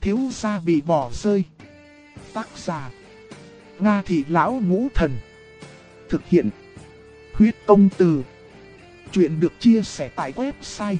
thiếu gia bị bỏ rơi. Tác giả: Nga Thị Lão Ngũ Thần. Thực hiện: Huyết Công Từ. Chuyện được chia sẻ tại website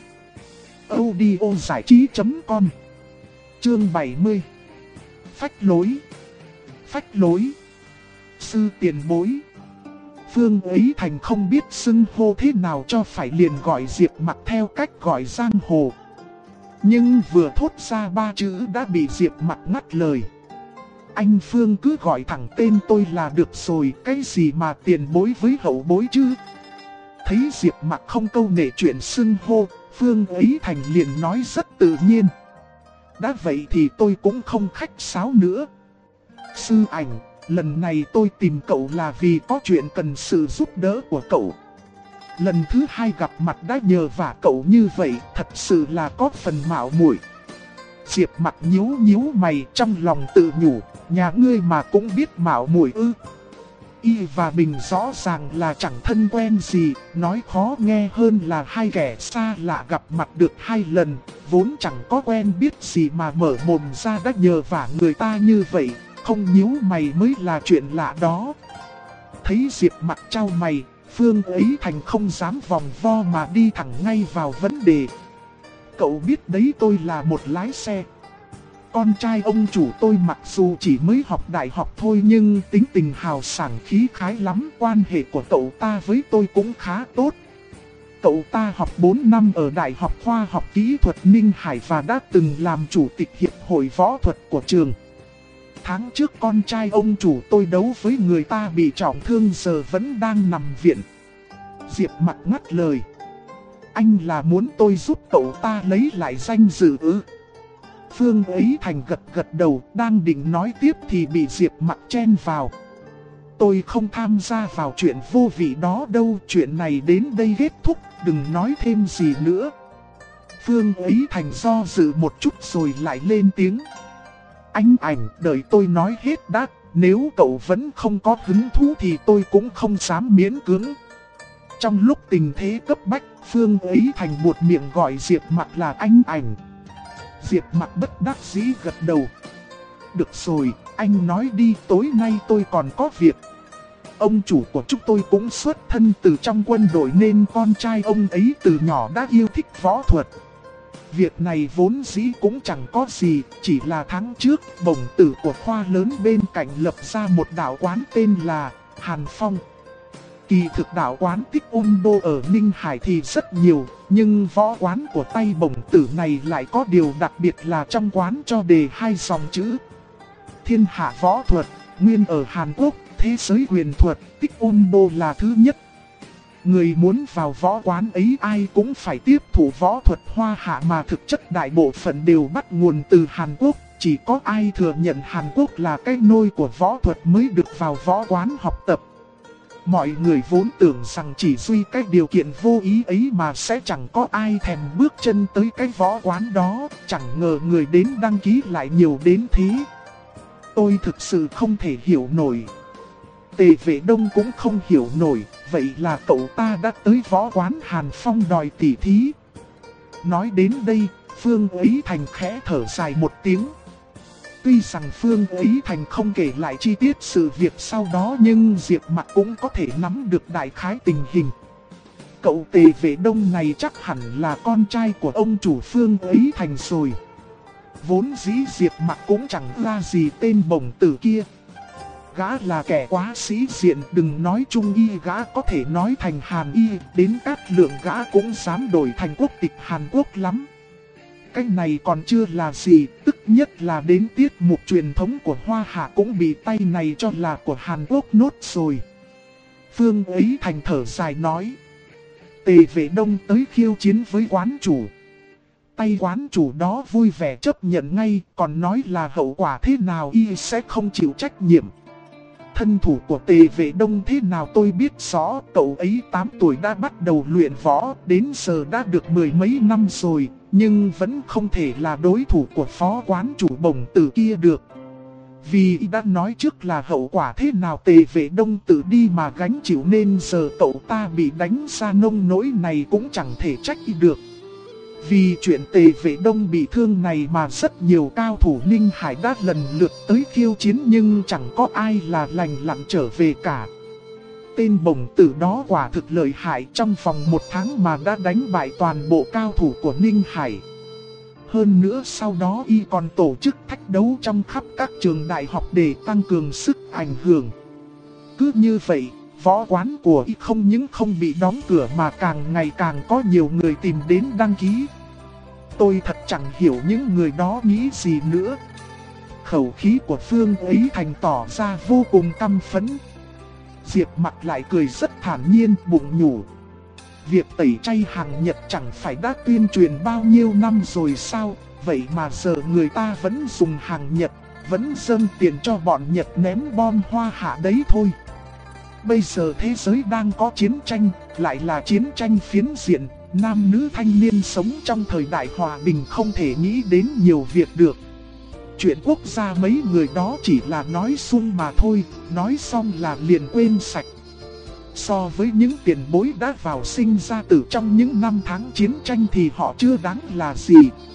audiozảichí.com. Chương 70. Phách lối. Phách lối. Sư tiền bối. Phương Ấy Thành không biết xưng hô thế nào cho phải, liền gọi Diệp Mặc theo cách gọi giang hồ. Nhưng vừa thốt ra 3 chữ đã bị Diệp Mặc ngắt lời. Anh Phương cứ gọi thẳng tên tôi là được rồi, cái gì mà tiền bối với hậu bối chứ? Thấy Diệp Mặc không câu nệ chuyện xưng hô, Phương Ấy Thành liền nói rất tự nhiên. Đã vậy thì tôi cũng không khách sáo nữa. Sư Ảnh, lần này tôi tìm cậu là vì có chuyện cần sự giúp đỡ của cậu. Lần thứ 2 gặp mặt đã nhờ vả cậu như vậy, thật sự là có phần mạo muội. Diệp Mặc nhíu nhíu mày, trong lòng tự nhủ, nhà ngươi mà cũng biết mạo muội ư? Y và Bình rõ ràng là chẳng thân quen gì, nói khó nghe hơn là hai kẻ xa lạ gặp mặt được 2 lần, vốn chẳng có quen biết gì mà mở mồm ra đã nhờ vả người ta như vậy, không nhíu mày mới là chuyện lạ đó. Thấy Diệp Mặc chau mày, Phương Ấy Thành không dám vòng vo mà đi thẳng ngay vào vấn đề. Cậu biết đấy, tôi là một lái xe. Con trai ông chủ tôi mặc dù chỉ mới học đại học thôi nhưng tính tình hào sảng khí khái lắm. Quan hệ của cậu ta với tôi cũng khá tốt. Cậu ta học 4 năm ở Đại học Khoa học Kỹ thuật Ninh Hải và đã từng làm chủ tịch hiệp hội võ thuật của trường. Tháng trước con trai ông chủ tôi đấu với người ta bị trọng thương, giờ vẫn đang nằm viện. Diệp Mặc ngắt lời. Anh là muốn tôi giúp cậu ta lấy lại danh dự ư? Phương Ấy Thành gật đầu, đang định nói tiếp thì bị Diệp Mặc chen vào. Tôi không tham gia vào chuyện vô vị đó đâu, chuyện này đến đây kết thúc, đừng nói thêm gì nữa. Phương Ấy Thành do dự một chút rồi lại lên tiếng. Anh Ảnh, đợi tôi nói hết đã, nếu cậu vẫn không có hứng thú thì tôi cũng không dám miễn cưỡng. Trong lúc tình thế cấp bách, Phương Ấy Thành buột miệng gọi Diệp Mặc là anh Ảnh. Diệp Mặc bất đắc dĩ gật đầu. Được rồi, anh nói đi, tối nay tôi còn có việc. Ông chủ của chúng tôi cũng xuất thân từ trong quân đội nên con trai ông ấy từ nhỏ đã yêu thích võ thuật. Việc này vốn dĩ cũng chẳng có gì, chỉ là tháng trước, bổng tử của khoa lớn bên cạnh lập ra một đạo quán tên là Hàn Phong. Kỳ thực đạo quán Taekwondo ở Ninh Hải thì rất nhiều, nhưng võ quán của tay bổng tử này lại có điều đặc biệt là trong quán cho đề 2 dòng chữ. Thiên hạ võ thuật, nguyên ở Hàn Quốc, thế giới quyền thuật, Taekwondo là thứ nhất. Người muốn vào võ quán ấy ai cũng phải tiếp thụ võ thuật Hoa Hạ mà thực chất đại bộ phận đều bắt nguồn từ Hàn Quốc. Chỉ có ai thừa nhận Hàn Quốc là cái nôi của võ thuật mới được vào võ quán học tập. Mọi người vốn tưởng rằng chỉ duy cái điều kiện vô ý ấy mà sẽ chẳng có ai thèm bước chân tới cái võ quán đó, chẳng ngờ người đến đăng ký lại nhiều đến thế. Tôi thực sự không thể hiểu nổi. Tề Vệ Đông cũng không hiểu nổi, vậy là cậu ta đã tới võ quán Hàn Phong đòi tỉ thí. Nói đến đây, Phương Ấy Thành khẽ thở dài một tiếng. Tuy rằng Phương Ấy Thành không kể lại chi tiết sự việc sau đó nhưng Diệp Mặc cũng có thể nắm được đại khái tình hình. Cậu Tề Vệ Đông này chắc hẳn là con trai của ông chủ Phương Ấy Thành rồi. Vốn dĩ Diệp Mặc cũng chẳng ra gì tên bổng tử kia. Gã là kẻ quá sĩ diện, đừng nói Trung Y, gã có thể nói thành Hàn Y, đến Cát Lượng gã cũng dám đổi thành quốc tịch Hàn Quốc lắm. Cái này còn chưa là gì, tức nhất là đến tiết mục truyền thống của Hoa Hạ cũng bị tay này cho là của Hàn Quốc nốt rồi. Phương Ấy Thành thở dài nói. Tề Vệ Đông tới khiêu chiến với quán chủ. Tay quán chủ đó vui vẻ chấp nhận ngay, còn nói là hậu quả thế nào y sẽ không chịu trách nhiệm. Thân thủ của Tề Vệ Đông thế nào tôi biết rõ, cậu ấy 8 tuổi đã bắt đầu luyện võ, đến giờ đã được 10 mấy năm rồi, nhưng vẫn không thể là đối thủ của phó quán chủ bổng tử kia được. Vì đã nói trước là hậu quả thế nào Tề Vệ Đông tự đi mà gánh chịu nên giờ cậu ta bị đánh ra nông nỗi này cũng chẳng thể trách được. Vì chuyện Tề Vệ Đông bị thương này mà rất nhiều cao thủ Ninh Hải đã lần lượt tới khiêu chiến nhưng chẳng có ai là lành lặn trở về cả. Tên bổng tử đó quả thực lợi hại, trong vòng 1 tháng mà đã đánh bại toàn bộ cao thủ của Ninh Hải. Hơn nữa sau đó y còn tổ chức thách đấu trong khắp các trường đại học để tăng cường sức ảnh hưởng. Cứ như vậy, võ quán của y không những không bị đóng cửa mà càng ngày càng có nhiều người tìm đến đăng ký. Tôi thật chẳng hiểu những người đó nghĩ gì nữa. Khẩu khí của Phương Ấy Thành tỏ ra vô cùng căm phẫn. Diệp Mặc lại cười rất thản nhiên, bụng nhủ. Việc tẩy chay hàng Nhật chẳng phải đã tuyên truyền bao nhiêu năm rồi sao, vậy mà giờ người ta vẫn dùng hàng Nhật, vẫn dâng tiền cho bọn Nhật ném bom Hoa Hạ đấy thôi. Bây giờ thế giới đang có chiến tranh, lại là chiến tranh phiến diện, nam nữ thanh niên sống trong thời đại hòa bình không thể nghĩ đến nhiều việc được. Chuyện quốc gia mấy người đó chỉ là nói suông mà thôi, nói xong là liền quên sạch. So với những tiền bối đã vào sinh ra tử trong những năm tháng chiến tranh thì họ chưa đáng là gì.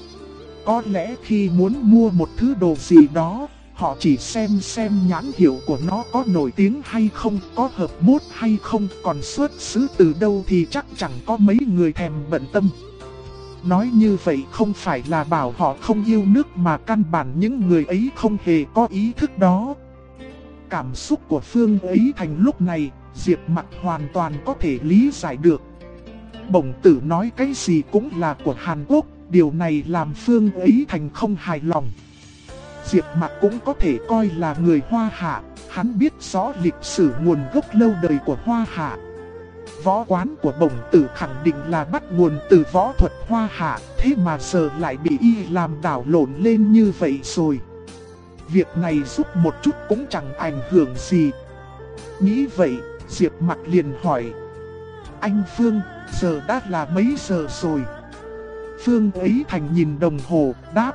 Có lẽ khi muốn mua một thứ đồ gì đó, họ chỉ xem nhãn hiệu của nó có nổi tiếng hay không, có hợp mốt hay không, còn xuất xứ từ đâu thì chắc chẳng có mấy người thèm bận tâm. Nói như vậy không phải là bảo họ không yêu nước mà căn bản những người ấy không hề có ý thức đó. Cảm xúc của Phương Ấy Thành lúc này, Diệp Mặc hoàn toàn có thể lý giải được. Bổng tử nói cái gì cũng là của Hàn Quốc, điều này làm Phương Ấy Thành không hài lòng. Diệp Mặc cũng có thể coi là người Hoa Hạ, hắn biết rõ lịch sử nguồn gốc lâu đời của Hoa Hạ. Võ quán của bổng tử khẳng định là bắt nguồn từ võ thuật Hoa Hạ, thế mà giờ lại bị y làm đảo lộn lên như vậy rồi. Việc này giúp một chút cũng chẳng ảnh hưởng gì. Nghĩ vậy, Diệp Mặc liền hỏi. Anh Phương, giờ đã là mấy giờ rồi? Phương Ấy Thành nhìn đồng hồ, đáp.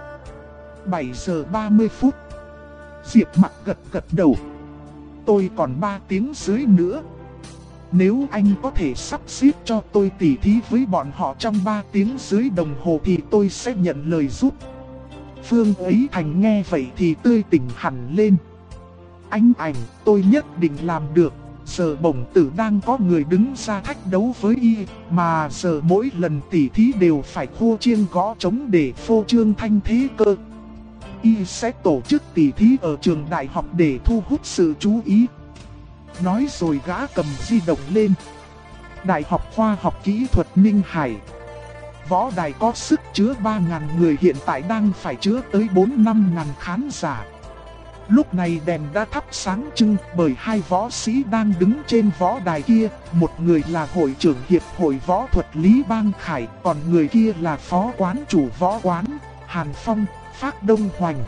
7 giờ 30 phút. Diệp Mặc gật đầu. Tôi còn 3 tiếng rưỡi nữa. Nếu anh có thể sắp xếp cho tôi tỉ thí với bọn họ trong 3 tiếng rưỡi đồng hồ thì tôi sẽ nhận lời giúp. Phương Ấy Thành nghe vậy thì tươi tỉnh hẳn lên. Anh Ảnh, tôi nhất định làm được. Giờ bổng tử đang có người đứng ra thách đấu với y, mà giờ mỗi lần tỉ thí đều phải khua chiêng gõ trống để phô trương thanh thế cơ. Y sẽ tổ chức tỉ thí ở trường đại học để thu hút sự chú ý. Nói rồi gã cầm di động lên. Đại học Khoa học Kỹ thuật Ninh Hải. Võ đài có sức chứa 3.000 người, hiện tại đang phải chứa tới 4-5 ngàn khán giả. Lúc này đèn đã thắp sáng trưng bởi 2 võ sĩ đang đứng trên võ đài kia. Một người là hội trưởng Hiệp hội Võ thuật Lý Bang Khải, còn người kia là phó quán chủ võ quán, Hàn Phong, Phác Đông Hoành.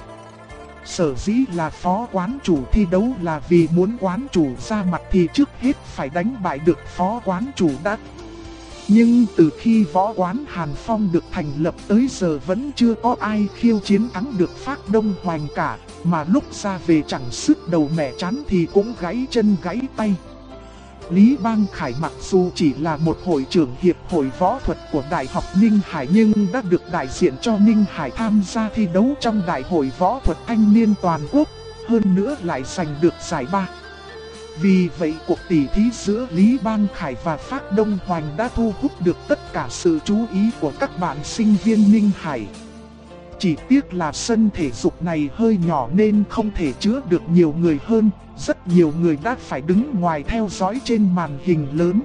Sở dĩ là phó quán chủ thi đấu là vì muốn quán chủ ra mặt thì trước hết phải đánh bại được phó quán chủ đã. Nhưng từ khi võ quán Hàn Phong được thành lập tới giờ vẫn chưa có ai khiêu chiến thắng được Phác Đông Hoành cả, mà lúc ra về chẳng sức đầu mẻ chán thì cũng gãy chân gãy tay. Lý Bang Khải mặc dù chỉ là một hội trưởng hiệp hội võ thuật của Đại học Ninh Hải nhưng đã được đại diện cho Ninh Hải tham gia thi đấu trong Đại hội võ thuật thanh niên toàn quốc, hơn nữa lại giành được giải 3. Vì vậy cuộc tỉ thí giữa Lý Bang Khải và Phác Đông Hoành đã thu hút được tất cả sự chú ý của các bạn sinh viên Ninh Hải. Chỉ tiếc là sân thể dục này hơi nhỏ nên không thể chứa được nhiều người hơn, rất nhiều người đã phải đứng ngoài theo dõi trên màn hình lớn.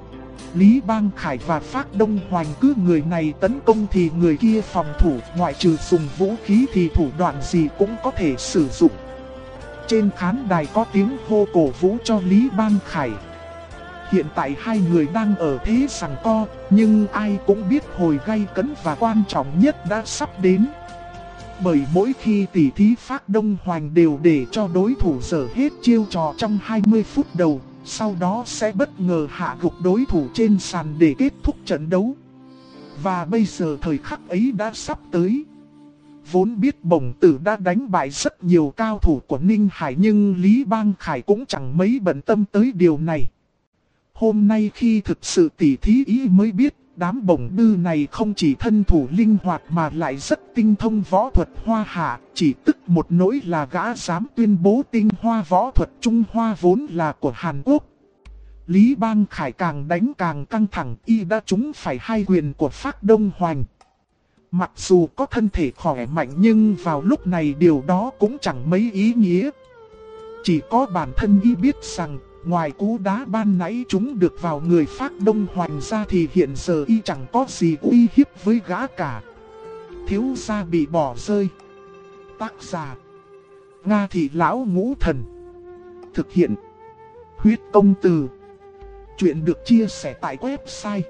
Lý Bang Khải và Phác Đông Hoành cứ người này tấn công thì người kia phòng thủ, ngoại trừ dùng vũ khí thì thủ đoạn gì cũng có thể sử dụng. Trên khán đài có tiếng hô cổ vũ cho Lý Bang Khải. Hiện tại hai người đang ở thế giằng co, nhưng ai cũng biết hồi gay cấn và quan trọng nhất đã sắp đến. Bởi mỗi khi tỉ thí Phác Đông Hoành đều để cho đối thủ dở hết chiêu trò trong 20 phút đầu, sau đó sẽ bất ngờ hạ gục đối thủ trên sàn để kết thúc trận đấu. Và bây giờ thời khắc ấy đã sắp tới. Vốn biết bổng tử đã đánh bại rất nhiều cao thủ của Ninh Hải nhưng Lý Bang Khải cũng chẳng mấy bận tâm tới điều này. Hôm nay khi thực sự tỉ thí ý mới biết, Đám bổng bư này không chỉ thân thủ linh hoạt mà lại rất tinh thông võ thuật Hoa Hạ, chỉ tức một nỗi là gã dám tuyên bố tinh hoa võ thuật Trung Hoa vốn là của Hàn Quốc. Lý Bang Khải càng đánh càng căng thẳng, y đã trúng phải hai quyền của Phác Đông Hoành. Mặc dù có thân thể khỏe mạnh nhưng vào lúc này điều đó cũng chẳng mấy ý nghĩa. Chỉ có bản thân y biết rằng, ngoài cú đá ban nãy trúng được vào người Phác Đông Hoành ra thì hiện giờ y chẳng có gì uy hiếp với gã cả. Thiếu gia bị bỏ rơi. Tác giả: Nga Thị Lão Ngũ Thần. Thực hiện: Huyết Công Từ. Chuyện được chia sẻ tại website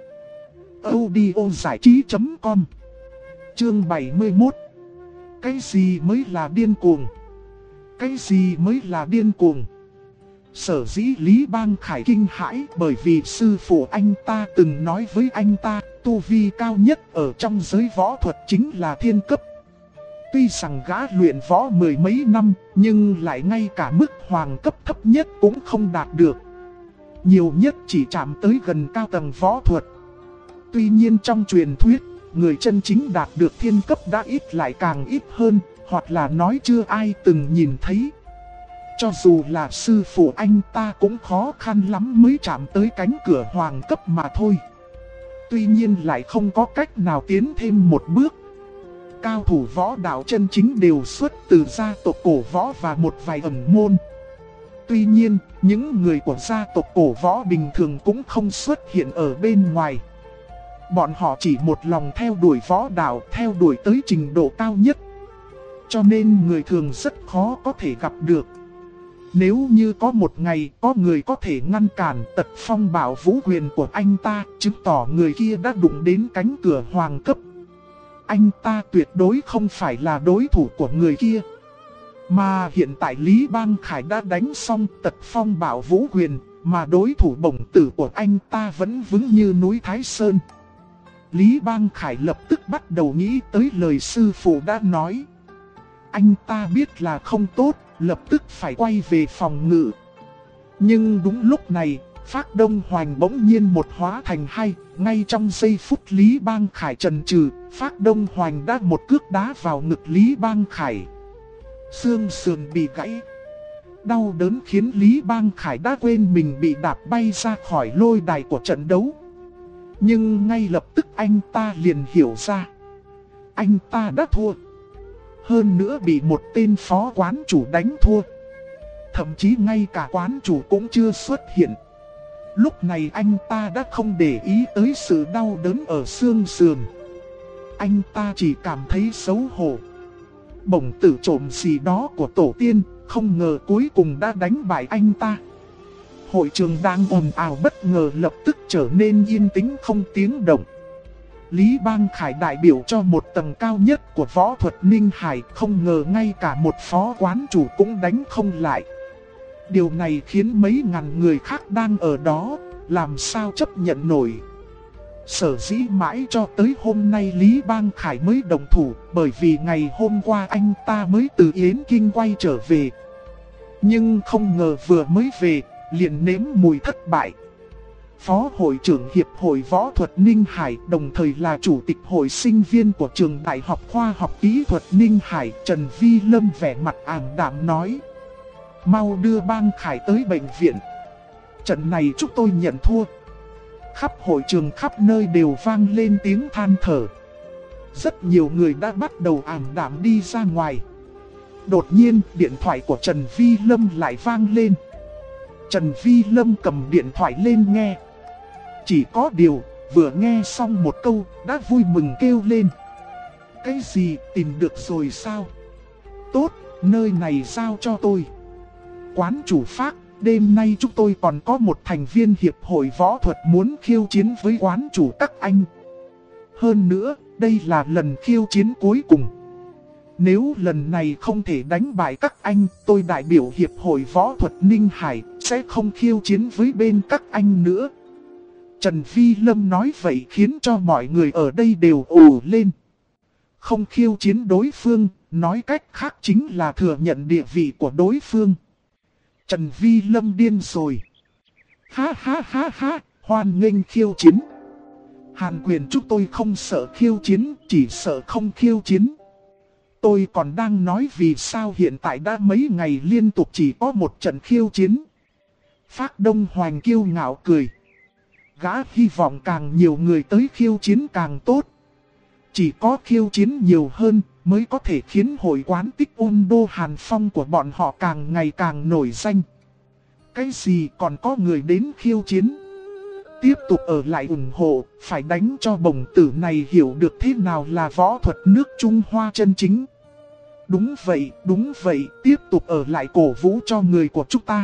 audiozảichí.com. Chương 71. Cái gì mới là điên cuồng? Cái gì mới là điên cuồng? Sở dĩ Lý Bang Khải kinh hãi bởi vì sư phụ anh ta từng nói với anh ta, tu vi cao nhất ở trong giới võ thuật chính là thiên cấp. Tuy rằng gã luyện võ mười mấy năm, nhưng lại ngay cả mức hoàng cấp thấp nhất cũng không đạt được. Nhiều nhất chỉ chạm tới gần cao tầng võ thuật. Tuy nhiên trong truyền thuyết, người chân chính đạt được thiên cấp đã ít lại càng ít hơn, hoặc là nói chưa ai từng nhìn thấy. Cho dù là sư phụ anh ta cũng khó khăn lắm mới chạm tới cánh cửa hoàng cấp mà thôi. Tuy nhiên lại không có cách nào tiến thêm một bước. Cao thủ võ đạo chân chính đều xuất từ gia tộc cổ võ và một vài ẩn môn. Tuy nhiên, những người của gia tộc cổ võ bình thường cũng không xuất hiện ở bên ngoài. Bọn họ chỉ một lòng theo đuổi võ đạo, theo đuổi tới trình độ cao nhất. Cho nên người thường rất khó có thể gặp được. Nếu như có một ngày có người có thể ngăn cản tật phong bảo vũ quyền của anh ta, chứng tỏ người kia đã đụng đến cánh cửa hoàng cấp. Anh ta tuyệt đối không phải là đối thủ của người kia. Mà hiện tại Lý Bang Khải đã đánh xong tật phong bảo vũ quyền, mà đối thủ bổng tử của anh ta vẫn vững như núi Thái Sơn. Lý Bang Khải lập tức bắt đầu nghĩ tới lời sư phụ đã nói. Anh ta biết là không tốt, lập tức phải quay về phòng ngự. Nhưng đúng lúc này, Phác Đông Hoành bỗng nhiên một hóa thành hai. Ngay trong giây phút Lý Bang Khải chần chừ, Phác Đông Hoành đã một cước đá vào ngực Lý Bang Khải. Xương sườn bị gãy. Đau đớn khiến Lý Bang Khải đã quên mình bị đạp bay ra khỏi lôi đài của trận đấu. Nhưng ngay lập tức anh ta liền hiểu ra. Anh ta đã thua. Hơn nữa bị một tên phó quán chủ đánh thua. Thậm chí ngay cả quán chủ cũng chưa xuất hiện. Lúc này anh ta đã không để ý tới sự đau đớn ở xương sườn. Anh ta chỉ cảm thấy xấu hổ. Bổng tử trộm gì đó của tổ tiên, không ngờ cuối cùng đã đánh bại anh ta. Hội trường đang ồn ào bất ngờ lập tức trở nên yên tĩnh không tiếng động. Lý Bang Khải đại biểu cho một tầng cao nhất của võ thuật Ninh Hải, không ngờ ngay cả một phó quán chủ cũng đánh không lại. Điều này khiến mấy ngàn người khác đang ở đó, làm sao chấp nhận nổi. Sở dĩ mãi cho tới hôm nay Lý Bang Khải mới đồng thủ, bởi vì ngày hôm qua anh ta mới từ Yến Kinh quay trở về. Nhưng không ngờ vừa mới về, liền nếm mùi thất bại. Phó hội trưởng Hiệp hội Võ thuật Ninh Hải, đồng thời là chủ tịch hội sinh viên của trường Đại học Khoa học Kỹ thuật Ninh Hải, Trần Vi Lâm vẻ mặt ảm đạm nói. Mau đưa Bang Khải tới bệnh viện. Trận này chúng tôi nhận thua. Khắp hội trường khắp nơi đều vang lên tiếng than thở. Rất nhiều người đã bắt đầu ảm đạm đi ra ngoài. Đột nhiên điện thoại của Trần Vi Lâm lại vang lên. Trần Vi Lâm cầm điện thoại lên nghe. Chỉ có điều vừa nghe xong một câu đã vui mừng kêu lên. Cái gì, tìm được rồi sao? Tốt, nơi này giao cho tôi. Quán chủ Phác, đêm nay chúng tôi còn có một thành viên hiệp hội võ thuật muốn khiêu chiến với quán chủ các anh. Hơn nữa, đây là lần khiêu chiến cuối cùng. Nếu lần này không thể đánh bại các anh, tôi đại biểu hiệp hội võ thuật Ninh Hải sẽ không khiêu chiến với bên các anh nữa. Trần Vi Lâm nói vậy khiến cho mọi người ở đây đều ồ lên. Không khiêu chiến đối phương, nói cách khác chính là thừa nhận địa vị của đối phương. Trần Vi Lâm điên rồi. Ha ha ha ha, hoan nghênh khiêu chiến. Hàn Quyền chúng tôi không sợ khiêu chiến, chỉ sợ không khiêu chiến. Tôi còn đang nói vì sao hiện tại đã mấy ngày liên tục chỉ có một trận khiêu chiến. Phác Đông Hoành kiêu ngạo cười. Gã hy vọng càng nhiều người tới khiêu chiến càng tốt. Chỉ có khiêu chiến nhiều hơn mới có thể khiến hội quán Tích Ôn Đô Hàn Phong của bọn họ càng ngày càng nổi danh. Cái gì còn có người đến khiêu chiến? Tiếp tục ở lại ủng hộ, phải đánh cho bổng tử này hiểu được thế nào là võ thuật nước Trung Hoa chân chính. Đúng vậy, tiếp tục ở lại cổ vũ cho người của chúng ta.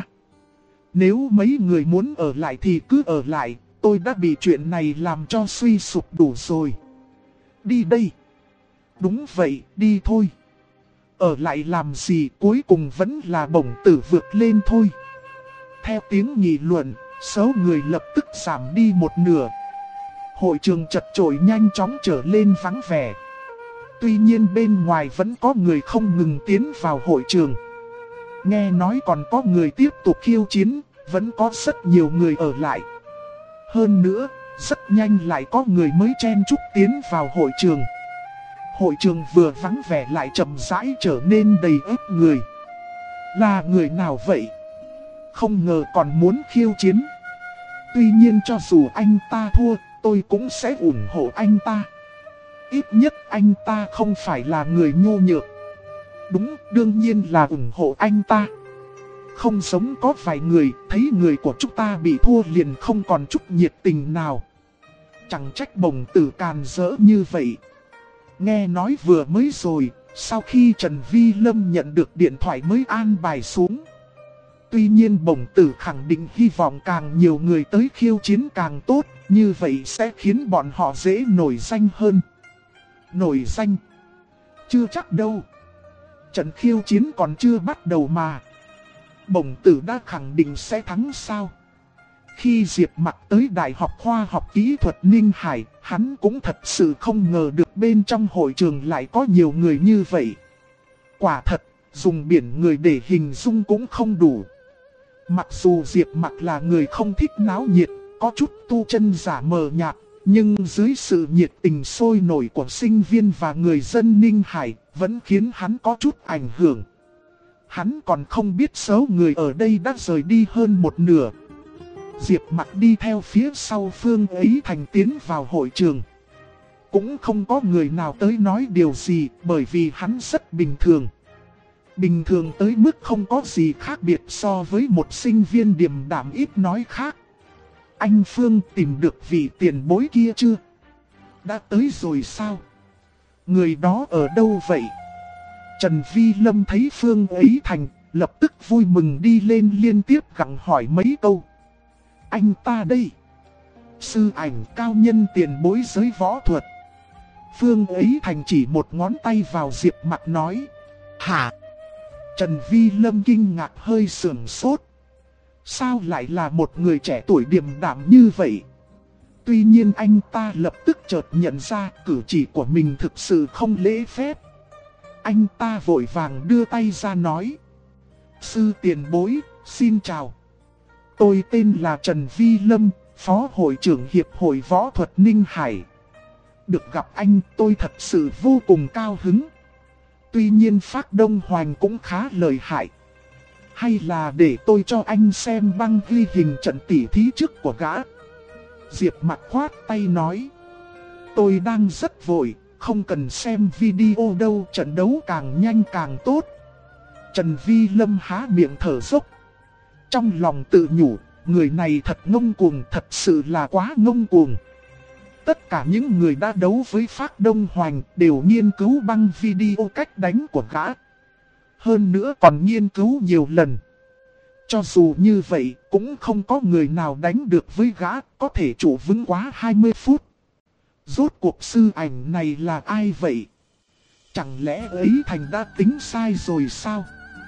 Nếu mấy người muốn ở lại thì cứ ở lại, tôi đã bị chuyện này làm cho suy sụp đủ rồi. Đi đây. Đúng vậy, đi thôi. Ở lại làm gì, cuối cùng vẫn là bổng tử vượt lên thôi. Theo tiếng nghị luận, số người lập tức giảm đi một nửa. Hội trường chật chội nhanh chóng trở lên vắng vẻ. Tuy nhiên bên ngoài vẫn có người không ngừng tiến vào hội trường. Nghe nói còn có người tiếp tục khiêu chiến, vẫn có rất nhiều người ở lại. Hơn nữa, rất nhanh lại có người mới chen chúc tiến vào hội trường. Hội trường vừa vắng vẻ lại chậm rãi trở nên đầy ếp người. Là người nào vậy? Không ngờ còn muốn khiêu chiến. Tuy nhiên cho dù anh ta thua, tôi cũng sẽ ủng hộ anh ta. Ít nhất anh ta không phải là người nhô nhược. Đúng, đương nhiên là ủng hộ anh ta. Không giống có vài người, thấy người của chúng ta bị thua liền không còn chút nhiệt tình nào. Chẳng trách bổng tử càn rỡ như vậy. Nghe nói vừa mới rồi, sau khi Trần Vi Lâm nhận được điện thoại mới an bài xuống. Tuy nhiên bổng tử khẳng định hy vọng càng nhiều người tới khiêu chiến càng tốt, như vậy sẽ khiến bọn họ dễ nổi danh hơn. Nổi danh? Chưa chắc đâu. Trận khiêu chiến còn chưa bắt đầu mà. Bổng tử đã khẳng định sẽ thắng sao? Khi Diệp Mặc tới Đại học Khoa học Kỹ thuật Ninh Hải, hắn cũng thật sự không ngờ được bên trong hội trường lại có nhiều người như vậy. Quả thật, dùng biển người để hình dung cũng không đủ. Mặc dù Diệp Mặc là người không thích náo nhiệt, có chút tu chân giả mờ nhạt, nhưng dưới sự nhiệt tình sôi nổi của sinh viên và người dân Ninh Hải, vẫn khiến hắn có chút ảnh hưởng. Hắn còn không biết số người ở đây đã rời đi hơn một nửa. Diệp Mặc đi theo phía sau Phương Ấy Thành tiến vào hội trường. Cũng không có người nào tới nói điều gì bởi vì hắn rất bình thường. Bình thường tới mức không có gì khác biệt so với một sinh viên điềm đạm ít nói khác. Anh Phương tìm được vị tiền bối kia chưa? Đã tới rồi sao? Người đó ở đâu vậy? Trần Vi Lâm thấy Phương Ấy Thành, lập tức vui mừng đi lên liên tiếp gặng hỏi mấy câu. Anh ta đây. Sư ảnh cao nhân tiền bối giới võ thuật. Phương Ấy Thành chỉ một ngón tay vào Diệp Mặc nói. Hả? Trần Vi Lâm kinh ngạc hơi sườn sốt. Sao lại là một người trẻ tuổi điềm đạm như vậy? Tuy nhiên anh ta lập tức chợt nhận ra cử chỉ của mình thực sự không lễ phép. Anh ta vội vàng đưa tay ra nói. Sư tiền bối, xin chào. Tôi tên là Trần Vi Lâm, Phó Hội trưởng Hiệp hội Võ thuật Ninh Hải. Được gặp anh tôi thật sự vô cùng cao hứng. Tuy nhiên Phác Đông Hoành cũng khá lợi hại. Hay là để tôi cho anh xem băng ghi hình trận tỉ thí trước của gã. Diệp Mặc khoát tay nói. Tôi đang rất vội, không cần xem video đâu, trận đấu càng nhanh càng tốt. Trần Vi Lâm há miệng thở dốc. Trong lòng tự nhủ, người này thật ngông cuồng, thật sự là quá ngông cuồng. Tất cả những người đã đấu với Phác Đông Hoành đều nghiên cứu băng video cách đánh của gã. Hơn nữa còn nghiên cứu nhiều lần. Cho dù như vậy, cũng không có người nào đánh được với gã, có thể trụ vững quá 20 phút. Rốt cuộc sư ảnh này là ai vậy? Chẳng lẽ Ấy Thành đã tính sai rồi sao?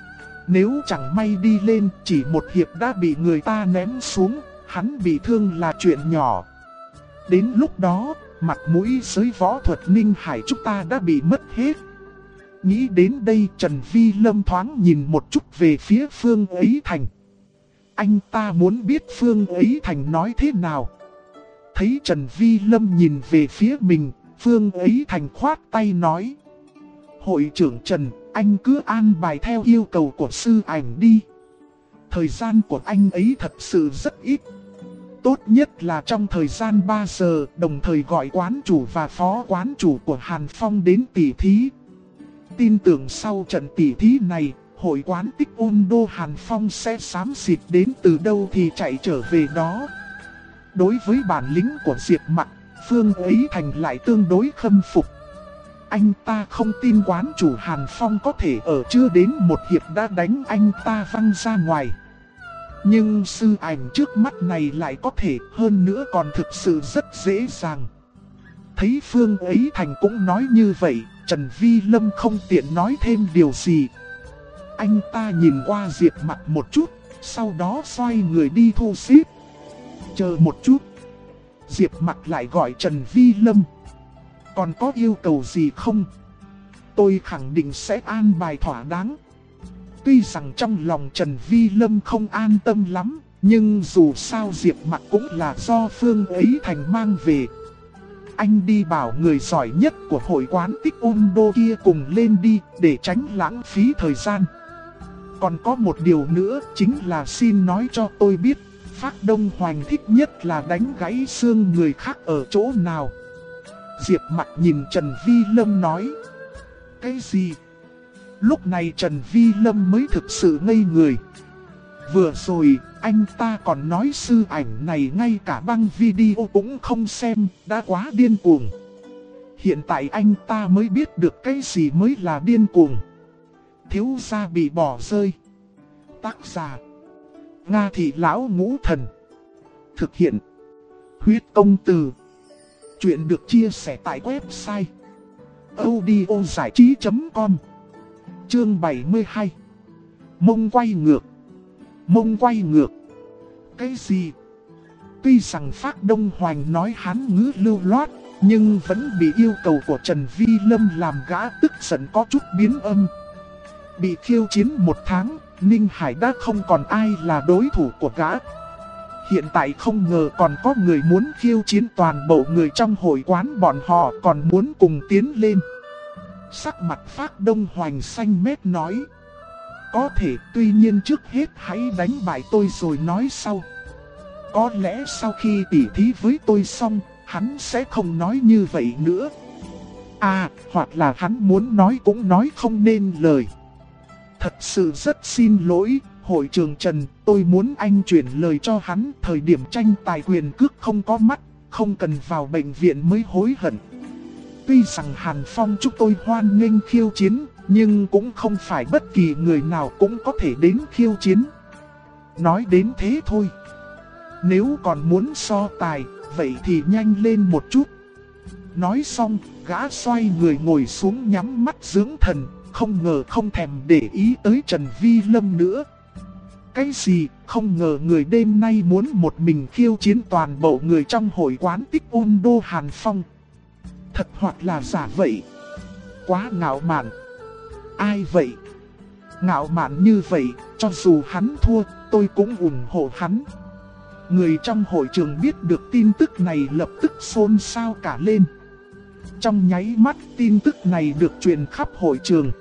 Nếu chẳng may đi lên, chỉ một hiệp đã bị người ta ném xuống, hắn bị thương là chuyện nhỏ. Đến lúc đó, mặt mũi giới võ thuật Ninh Hải chúng ta đã bị mất hết. Nghĩ đến đây Trần Vi Lâm thoáng nhìn một chút về phía Phương Ấy Thành. Anh ta muốn biết Phương Ấy Thành nói thế nào. Thấy Trần Vi Lâm nhìn về phía mình, Phương Ấy Thành khoát tay nói. Hội trưởng Trần, anh cứ an bài theo yêu cầu của sư ảnh đi. Thời gian của anh ấy thật sự rất ít. Tốt nhất là trong thời gian 3 giờ, đồng thời gọi quán chủ và phó quán chủ của Hàn Phong đến tỉ thí. Tin tưởng sau trận tỉ thí này, hội quán Taekwondo Hàn Phong sẽ xám xịt đến từ đâu thì chạy trở về đó. Đối với bản lĩnh của Diệp Mặc, Phương Ấy Thành lại tương đối khâm phục. Anh ta không tin quán chủ Hàn Phong có thể ở chưa đến một hiệp đã đánh anh ta văng ra ngoài. Nhưng sư ảnh trước mắt này lại có thể, hơn nữa còn thực sự rất dễ dàng. Thấy Phương Ấy Thành cũng nói như vậy, Trần Vi Lâm không tiện nói thêm điều gì. Anh ta nhìn qua Diệp Mặc một chút, sau đó xoay người đi thu xếp. Chờ một chút. Diệp Mặc lại gọi Trần Vi Lâm. Còn có yêu cầu gì không? Tôi khẳng định sẽ an bài thỏa đáng. Tuy rằng trong lòng Trần Vi Lâm không an tâm lắm, nhưng dù sao Diệp Mặc cũng là do Phương Ấy Thành mang về. Anh đi bảo người giỏi nhất của hội quán Taekwondo kia cùng lên đi, để tránh lãng phí thời gian. Còn có một điều nữa, chính là xin nói cho tôi biết, Phác Đông Hoành thích nhất là đánh gãy xương người khác ở chỗ nào. Diệp Mặc nhìn Trần Vi Lâm nói. Cái gì? Lúc này Trần Vi Lâm mới thực sự ngây người. Vừa rồi, anh ta còn nói sư ảnh này ngay cả băng video cũng không xem, đã quá điên cuồng. Hiện tại anh ta mới biết được cái gì mới là điên cuồng. Thiếu gia bị bỏ rơi. Tác giả Nga Thị Lão Ngũ Thần. Thực hiện Huyết Công Từ. Chuyện được chia sẻ tại website audiozảichí.com. Chương 72. Mông quay ngược. Mông quay ngược. Cái gì? Tuy rằng Phác Đông Hoành nói Hán ngữ lưu loát, nhưng vẫn bị yêu cầu của Trần Vi Lâm làm gã tức giận có chút biến âm. Bị khiêu chiến 1 tháng, Ninh Hải đã không còn ai là đối thủ của gã. Hiện tại không ngờ còn có người muốn khiêu chiến toàn bộ người trong hội quán, bọn họ còn muốn cùng tiến lên. Sắc mặt Phác Đông Hoành xanh mét nói. Có thể, tuy nhiên trước hết hãy đánh bại tôi rồi nói sau. Có lẽ sau khi tỉ thí với tôi xong, hắn sẽ không nói như vậy nữa. À, hoặc là hắn muốn nói cũng nói không nên lời. Thật sự rất xin lỗi, hội trưởng Trần, tôi muốn anh chuyển lời cho hắn. Thời điểm tranh tài quyền cước không có mắt, không cần vào bệnh viện mới hối hận. Tuy rằng Hàn Phong chúng tôi hoan nghênh khiêu chiến, nhưng cũng không phải bất kỳ người nào cũng có thể đến khiêu chiến. Nói đến thế thôi. Nếu còn muốn so tài, vậy thì nhanh lên một chút. Nói xong, gã xoay người ngồi xuống nhắm mắt dưỡng thần, không ngờ không thèm để ý tới Trần Vi Lâm nữa. Cái gì, không ngờ người đêm nay muốn một mình khiêu chiến toàn bộ người trong hội quán Taekwondo Hàn Phong. Thật hoặc là giả vậy? Quá ngạo mạn. Ai vậy? Ngạo mạn như vậy, cho dù hắn thua, tôi cũng ủng hộ hắn. Người trong hội trường biết được tin tức này lập tức xôn xao cả lên. Trong nháy mắt tin tức này được truyền khắp hội trường.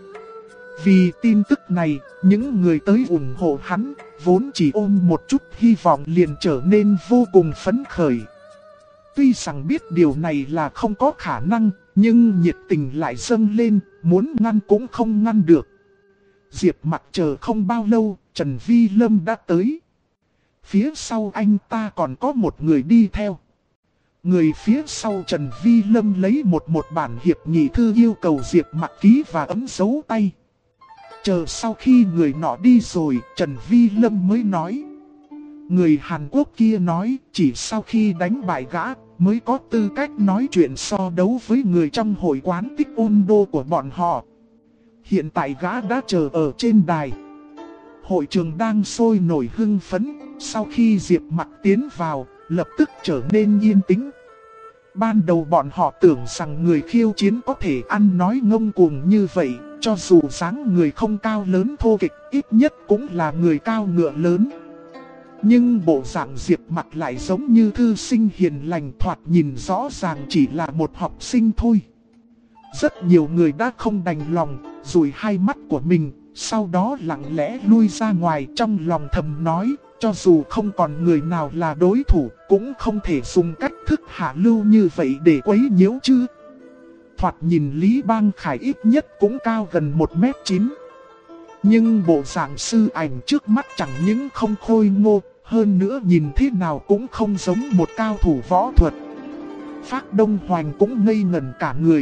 Vì tin tức này, những người tới ủng hộ hắn, vốn chỉ ôm một chút hy vọng liền trở nên vô cùng phấn khởi. Tuy rằng biết điều này là không có khả năng, nhưng nhiệt tình lại dâng lên, muốn ngăn cũng không ngăn được. Diệp Mặc chờ không bao lâu, Trần Vi Lâm đã tới. Phía sau anh ta còn có một người đi theo. Người phía sau Trần Vi Lâm lấy một bản hiệp nghị thư yêu cầu Diệp Mặc ký và ấn dấu tay. Chờ sau khi người nọ đi rồi, Trần Vi Lâm mới nói. Người Hàn Quốc kia nói chỉ sau khi đánh bại gã mới có tư cách nói chuyện so đấu với người trong hội quán Taekwondo của bọn họ. Hiện tại gã đã chờ ở trên đài. Hội trường đang sôi nổi hưng phấn, sau khi Diệp Mặc tiến vào, lập tức trở nên yên tĩnh. Ban đầu bọn họ tưởng rằng người khiêu chiến có thể ăn nói ngông cuồng như vậy, cho dù dáng người không cao lớn thô kịch, ít nhất cũng là người cao ngựa lớn. Nhưng bộ dạng Diệp Mặc lại giống như thư sinh hiền lành, thoạt nhìn rõ ràng chỉ là một học sinh thôi. Rất nhiều người đã không đành lòng, rủi hai mắt của mình, sau đó lặng lẽ lui ra ngoài, trong lòng thầm nói, cho dù không còn người nào là đối thủ, cũng không thể dùng cách thức hạ lưu như vậy để quấy nhiễu chứ. Thoạt nhìn Lý Bang Khải ít nhất cũng cao gần 1m9. Nhưng bộ dạng sư ảnh trước mắt chẳng những không khôi ngô, hơn nữa nhìn thế nào cũng không giống một cao thủ võ thuật. Phác Đông Hoành cũng ngây ngẩn cả người.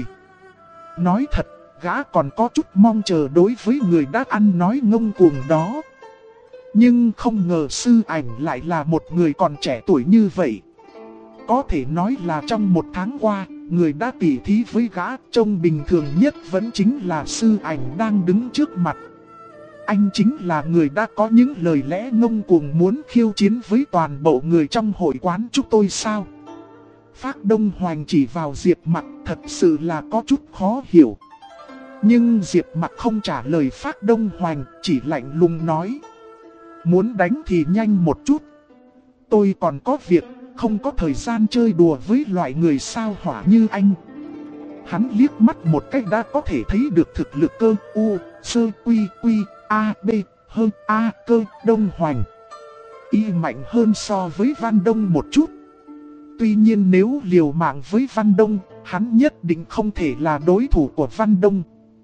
Nói thật, gã còn có chút mong chờ đối với người đã ăn nói ngông cuồng đó. Nhưng không ngờ sư ảnh lại là một người còn trẻ tuổi như vậy. Có thể nói là trong một tháng qua, người đã tỉ thí với gã trông bình thường nhất vẫn chính là sư ảnh đang đứng trước mặt. Anh chính là người đã có những lời lẽ ngông cuồng muốn khiêu chiến với toàn bộ người trong hội quán chúng tôi sao? Phác Đông Hoành chỉ vào Diệp Mặc, thật sự là có chút khó hiểu. Nhưng Diệp Mặc không trả lời Phác Đông Hoành, chỉ lạnh lùng nói. Muốn đánh thì nhanh một chút. Tôi còn có việc, không có thời gian chơi đùa với loại người sao hỏa như anh. Hắn liếc mắt một cách đã có thể thấy được thực lực cơ u, sơ quy quy, a, b, hơn a, cơ, Đông Hoành. Y mạnh hơn so với Văn Đông một chút. Tuy nhiên nếu liều mạng với Văn Đông, hắn nhất định không thể là đối thủ của Văn Đông.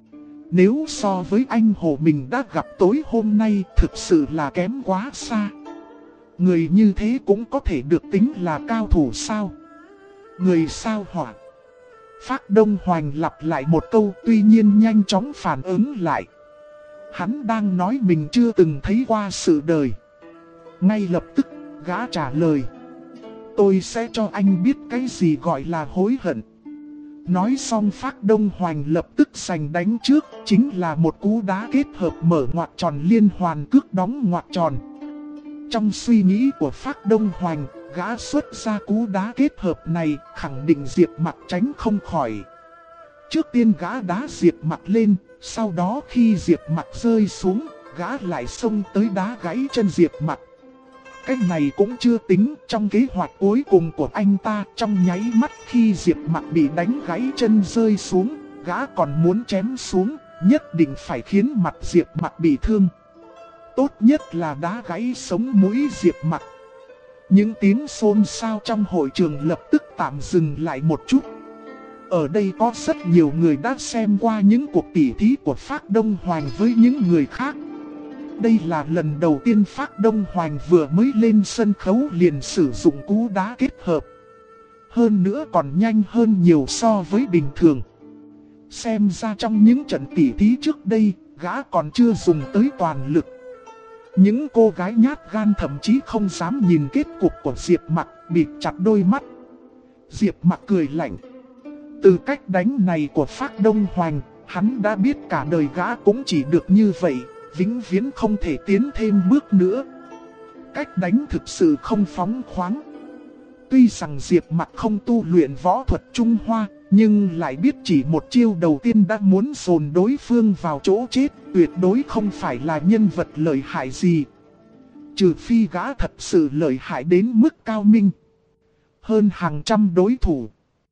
Nếu so với anh Hồ mình đã gặp tối hôm nay, thực sự là kém quá xa. Người như thế cũng có thể được tính là cao thủ sao? Người sao hỏa? Phác Đông Hoành lặp lại một câu, tuy nhiên nhanh chóng phản ứng lại. Hắn đang nói mình chưa từng thấy qua sự đời. Ngay lập tức, gã trả lời. Tôi sẽ cho anh biết cái gì gọi là hối hận. Nói xong Phác Đông Hoành lập tức giành đánh trước, chính là một cú đá kết hợp mở ngoặc tròn liên hoàn cước đóng ngoặc tròn. Trong suy nghĩ của Phác Đông Hoành, gã xuất ra cú đá kết hợp này, khẳng định Diệp Mặc tránh không khỏi. Trước tiên gã đá Diệp Mặc lên, sau đó khi Diệp Mặc rơi xuống, gã lại xông tới đá gãy chân Diệp Mặc. Cái này cũng chưa tính, trong kế hoạch cuối cùng của anh ta, trong nháy mắt khi Diệp Mặc bị đánh gãy chân rơi xuống, gã còn muốn chém xuống, nhất định phải khiến mặt Diệp Mặc bị thương. Tốt nhất là đá gãy sống mũi Diệp Mặc. Những tiếng xôn xao trong hội trường lập tức tạm dừng lại một chút. Ở đây có rất nhiều người đã xem qua những cuộc tỉ thí của Phác Đông Hoành với những người khác. Đây là lần đầu tiên Phác Đông Hoành vừa mới lên sân khấu liền sử dụng cú đá kết hợp. Hơn nữa còn nhanh hơn nhiều so với bình thường. Xem ra trong những trận tỉ thí trước đây, gã còn chưa dùng tới toàn lực. Những cô gái nhát gan thậm chí không dám nhìn kết cục của Diệp Mặc, bịt chặt đôi mắt. Diệp Mặc cười lạnh. Từ cách đánh này của Phác Đông Hoành, hắn đã biết cả đời gã cũng chỉ được như vậy, vĩnh viễn không thể tiến thêm bước nữa. Cách đánh thực sự không phóng khoáng. Tuy rằng Diệp Mặc không tu luyện võ thuật Trung Hoa, nhưng lại biết chỉ một chiêu đầu tiên đã muốn dồn đối phương vào chỗ chết, tuyệt đối không phải là nhân vật lợi hại gì. Trừ phi gã thật sự lợi hại đến mức cao minh. Hơn hàng trăm đối thủ.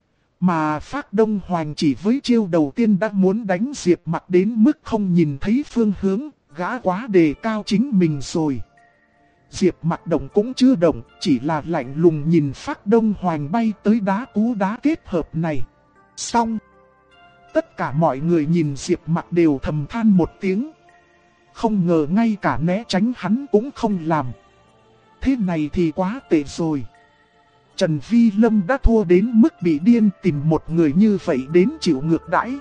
Mà Phác Đông Hoành chỉ với chiêu đầu tiên đã muốn đánh Diệp Mặc đến mức không nhìn thấy phương hướng, gã quá đề cao chính mình rồi. Diệp Mặc động cũng chưa động, chỉ là lạnh lùng nhìn Phác Đông Hoành bay tới đá cú đá kết hợp này. Xong. Tất cả mọi người nhìn Diệp Mặc đều thầm than một tiếng. Không ngờ ngay cả né tránh hắn cũng không làm. Thế này thì quá tệ rồi. Trần Vi Lâm đã thua đến mức bị điên, tìm một người như vậy đến chịu ngược đãi.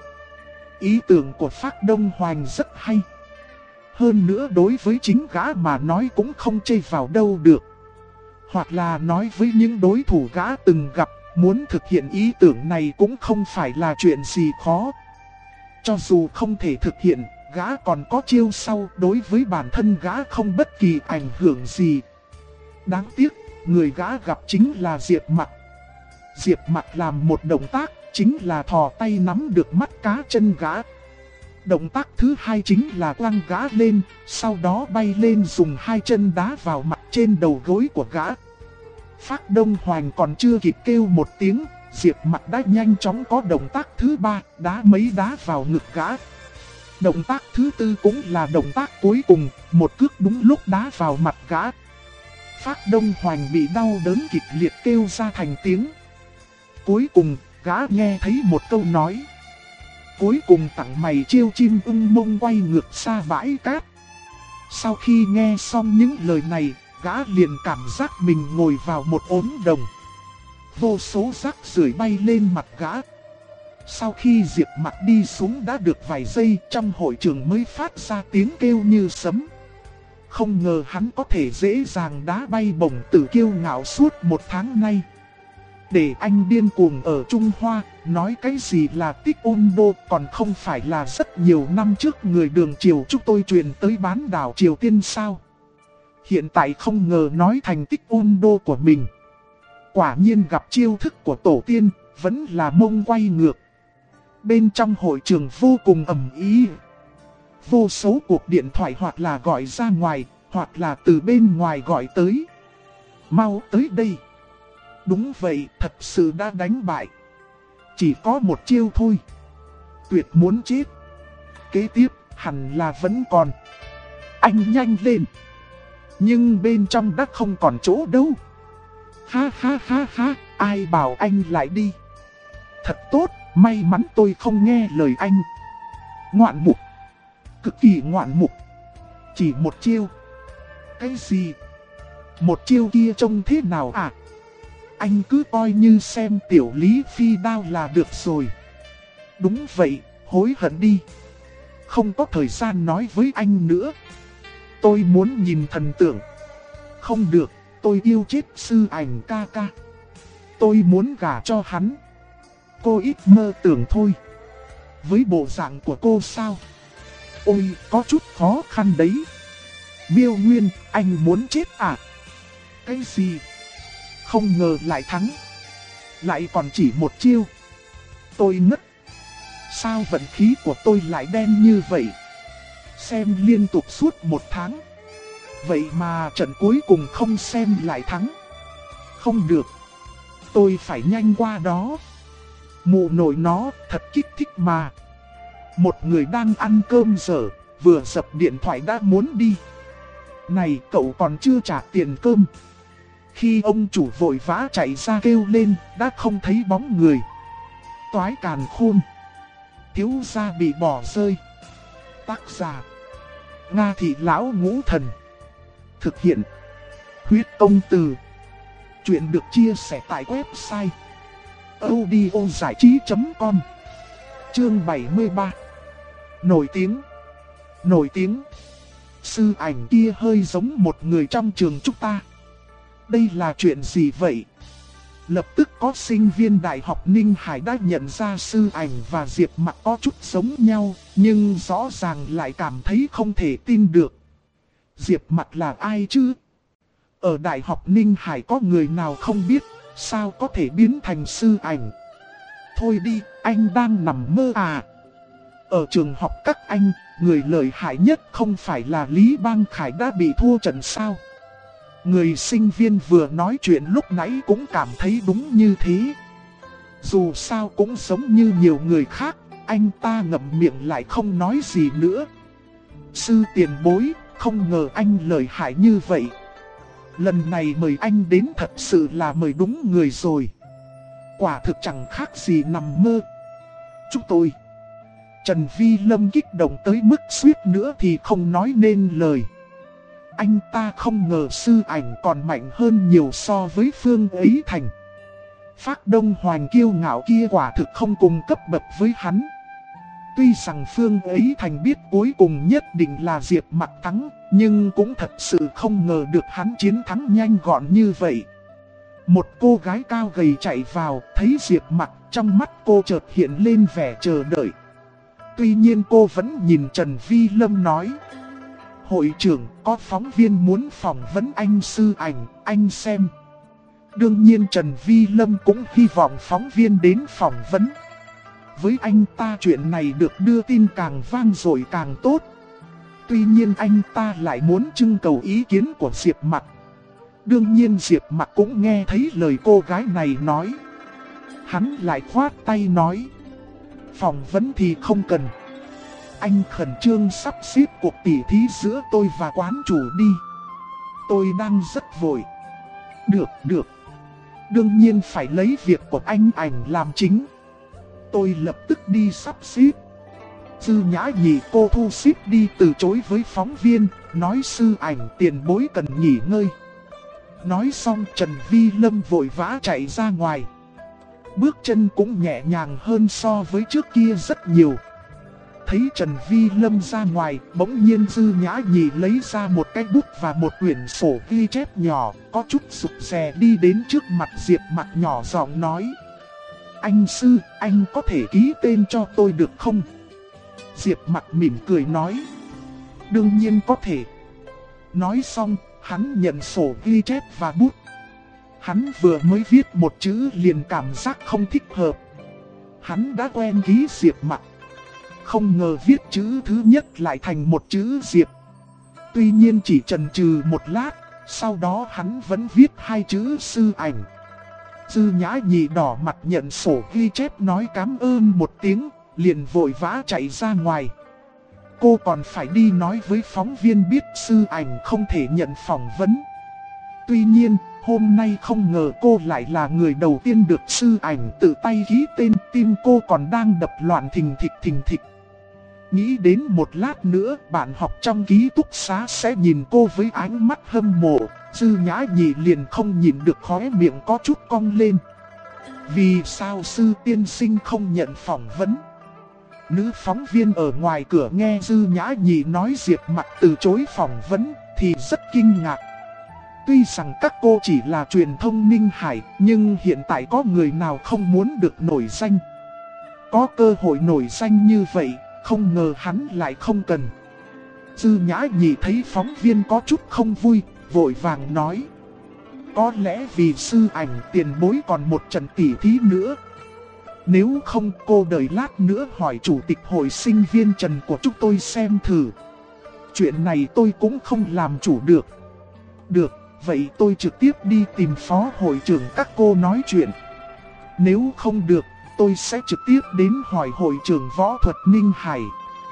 Ý tưởng của Phác Đông Hoành rất hay. Hơn nữa đối với chính gã mà nói cũng không chê vào đâu được. Hoặc là nói với những đối thủ gã từng gặp, muốn thực hiện ý tưởng này cũng không phải là chuyện gì khó. Cho dù không thể thực hiện, gã còn có chiêu sau, đối với bản thân gã không bất kỳ ảnh hưởng gì. Đáng tiếc, người gã gặp chính là Diệp Mặc. Diệp Mặc làm một động tác, chính là thò tay nắm được mắt cá chân gã. Động tác thứ hai chính là quăng gã lên, sau đó bay lên dùng hai chân đá vào mặt trên đầu gối của gã. Phác Đông Hoành còn chưa kịp kêu một tiếng, Diệp Mặc đã nhanh chóng có động tác thứ ba, đá mấy đá vào ngực gã. Động tác thứ tư cũng là động tác cuối cùng, một cước đúng lúc đá vào mặt gã. Phác Đông Hoành bị đau đớn kịch liệt kêu ra thành tiếng. Cuối cùng, gã nghe thấy một câu nói. Cuối cùng tặng mày chiêu chim ưng mông quay ngược xa bãi cát. Sau khi nghe xong những lời này, gã liền cảm giác mình ngồi vào một ống đồng. Vô số rác rưởi bay lên mặt gã. Sau khi Diệp Mặc đi xuống đã được vài giây, trong hội trường mới phát ra tiếng kêu như sấm. Không ngờ hắn có thể dễ dàng đá bay Bổng Tử kiêu ngạo suốt một tháng nay. Để anh điên cuồng ở Trung Hoa, nói cái gì là Taekwondo, còn không phải là rất nhiều năm trước người Đường Triều chúng tôi truyền tới bán đảo Triều Tiên sao? Hiện tại không ngờ nói thành Taekwondo của mình. Quả nhiên gặp chiêu thức của tổ tiên, vẫn là mông quay ngược. Bên trong hội trường vô cùng ầm ĩ. Vô số cuộc điện thoại hoặc là gọi ra ngoài, hoặc là từ bên ngoài gọi tới. Mau tới đây. Đúng vậy, thật sự đã đánh bại. Chỉ có một chiêu thôi. Tuyệt muốn chết. Kế tiếp, hẳn là vẫn còn. Anh nhanh lên. Nhưng bên trong đã không còn chỗ đâu. Ha ha ha ha, ai bảo anh lại đi. Thật tốt, may mắn tôi không nghe lời anh. Ngoạn mục. Cực kỳ ngoạn mục. Chỉ một chiêu. Cái gì? Một chiêu kia trông thế nào à? Anh cứ coi như xem tiểu Lý Phi đao là được rồi. Đúng vậy, hối hận đi. Không có thời gian nói với anh nữa. Tôi muốn nhìn thần tượng. Không được, tôi yêu chết Sư Ảnh ca ca. Tôi muốn gả cho hắn. Cô ít mơ tưởng thôi. Với bộ dạng của cô sao? Ôi, có chút khó khăn đấy. Miêu Nguyên, anh muốn chết à? Cái gì? Không ngờ lại thắng. Lại còn chỉ một chiêu. Tôi ngất. Sao vận khí của tôi lại đen như vậy? Xem liên tục suốt một tháng. Vậy mà trận cuối cùng không xem lại thắng. Không được. Tôi phải nhanh qua đó. Mụ nội nó thật kích thích mà. Một người đang ăn cơm dở, vừa dập điện thoại đã muốn đi. Này cậu còn chưa trả tiền cơm. Khi ông chủ vội vã chạy ra kêu lên, đã không thấy bóng người. Toái càn khôn. Thiếu gia bị bỏ rơi. Tác giả: Nga Thị Lão Ngũ Thần. Thực hiện: Huyết Công Từ. Chuyện được chia sẻ tại website audiozảichí.com. Chương 73. Nổi tiếng. Nổi tiếng. Sư Ảnh kia hơi giống một người trong trường chúng ta. Đây là chuyện gì vậy? Lập tức có sinh viên Đại học Ninh Hải đã nhận ra Sư Ảnh và Diệp Mặc có chút giống nhau, nhưng rõ ràng lại cảm thấy không thể tin được. Diệp Mặc là ai chứ? Ở Đại học Ninh Hải có người nào không biết, sao có thể biến thành Sư Ảnh? Thôi đi, anh đang nằm mơ à? Ở trường học các anh, người lợi hại nhất không phải là Lý Bang Khải đã bị thua trận sao? Người sinh viên vừa nói chuyện lúc nãy cũng cảm thấy đúng như thế. Dù sao cũng giống như nhiều người khác, anh ta ngậm miệng lại không nói gì nữa. Sư tiền bối, không ngờ anh lợi hại như vậy. Lần này mời anh đến thật sự là mời đúng người rồi. Quả thực chẳng khác gì nằm mơ. Chúng tôi. Trần Vi Lâm kích động tới mức suýt nữa thì không nói nên lời. Anh ta không ngờ Sư Ảnh còn mạnh hơn nhiều so với Phương Ấy Thành. Phác Đông Hoành kiêu ngạo kia quả thực không cùng cấp bậc với hắn. Tuy rằng Phương Ấy Thành biết cuối cùng nhất định là Diệp Mặc thắng, nhưng cũng thật sự không ngờ được hắn chiến thắng nhanh gọn như vậy. Một cô gái cao gầy chạy vào, thấy Diệp Mặc, trong mắt cô chợt hiện lên vẻ chờ đợi. Tuy nhiên cô vẫn nhìn Trần Vi Lâm nói: Hội trưởng, có phóng viên muốn phỏng vấn anh Sư Ảnh, anh xem. Đương nhiên Trần Vi Lâm cũng hy vọng phóng viên đến phỏng vấn. với anh ta chuyện này được đưa tin càng vang dội càng tốt. Tuy nhiên anh ta lại muốn trưng cầu ý kiến của Diệp Mặc. Đương nhiên Diệp Mặc cũng nghe thấy lời cô gái này nói. Hắn lại khoát tay nói, phỏng vấn thì không cần. Anh khẩn trương sắp xếp cuộc tỉ thí giữa tôi và quán chủ đi. Tôi đang rất vội. Được. Đương nhiên phải lấy việc của anh ảnh làm chính. Tôi lập tức đi sắp xếp. Dư Nhã Nhị cô thu xếp đi từ chối với phóng viên, nói sư ảnh tiền bối cần nghỉ ngơi. Nói xong Trần Vi Lâm vội vã chạy ra ngoài. Bước chân cũng nhẹ nhàng hơn so với trước kia rất nhiều. Thấy Trần Vi Lâm ra ngoài, bỗng nhiên Dư Nhã Nhị lấy ra một cái bút và một quyển sổ ghi chép nhỏ, có chút rụt rè đi đến trước mặt Diệp Mặc nhỏ giọng nói. Anh sư, anh có thể ký tên cho tôi được không? Diệp Mặc mỉm cười nói. Đương nhiên có thể. Nói xong, hắn nhận sổ ghi chép và bút. Hắn vừa mới viết một chữ liền cảm giác không thích hợp. Hắn đã quen ký Diệp Mặc. Không ngờ viết chữ thứ nhất lại thành một chữ Diệp. Tuy nhiên chỉ chần chừ một lát, sau đó hắn vẫn viết hai chữ sư ảnh. Dư Nhã Nhị đỏ mặt nhận sổ ghi chép nói cảm ơn một tiếng, liền vội vã chạy ra ngoài. Cô còn phải đi nói với phóng viên biết sư ảnh không thể nhận phỏng vấn. Tuy nhiên, hôm nay không ngờ cô lại là người đầu tiên được sư ảnh tự tay ký tên, tim cô còn đang đập loạn thình thịch. Nghĩ đến một lát nữa bạn học trong ký túc xá sẽ nhìn cô với ánh mắt hâm mộ, Dư Nhã Nhị liền không nhìn được khóe miệng có chút cong lên. Vì sao sư tiên sinh không nhận phỏng vấn? Nữ phóng viên ở ngoài cửa nghe Dư Nhã Nhị nói Diệp Mặc từ chối phỏng vấn thì rất kinh ngạc. Tuy rằng các cô chỉ là truyền thông Ninh Hải, nhưng hiện tại có người nào không muốn được nổi danh. Có cơ hội nổi danh như vậy, không ngờ hắn lại không cần. Dư Nhã Nhị thấy phóng viên có chút không vui, vội vàng nói. Có lẽ vì sư ảnh tiền bối còn một trận tỉ thí nữa. Nếu không cô đợi lát nữa hỏi chủ tịch hội sinh viên Trần của chúng tôi xem thử. Chuyện này tôi cũng không làm chủ được. Được, vậy tôi trực tiếp đi tìm phó hội trưởng các cô nói chuyện. Nếu không được, tôi sẽ trực tiếp đến hỏi hội trưởng võ thuật Ninh Hải.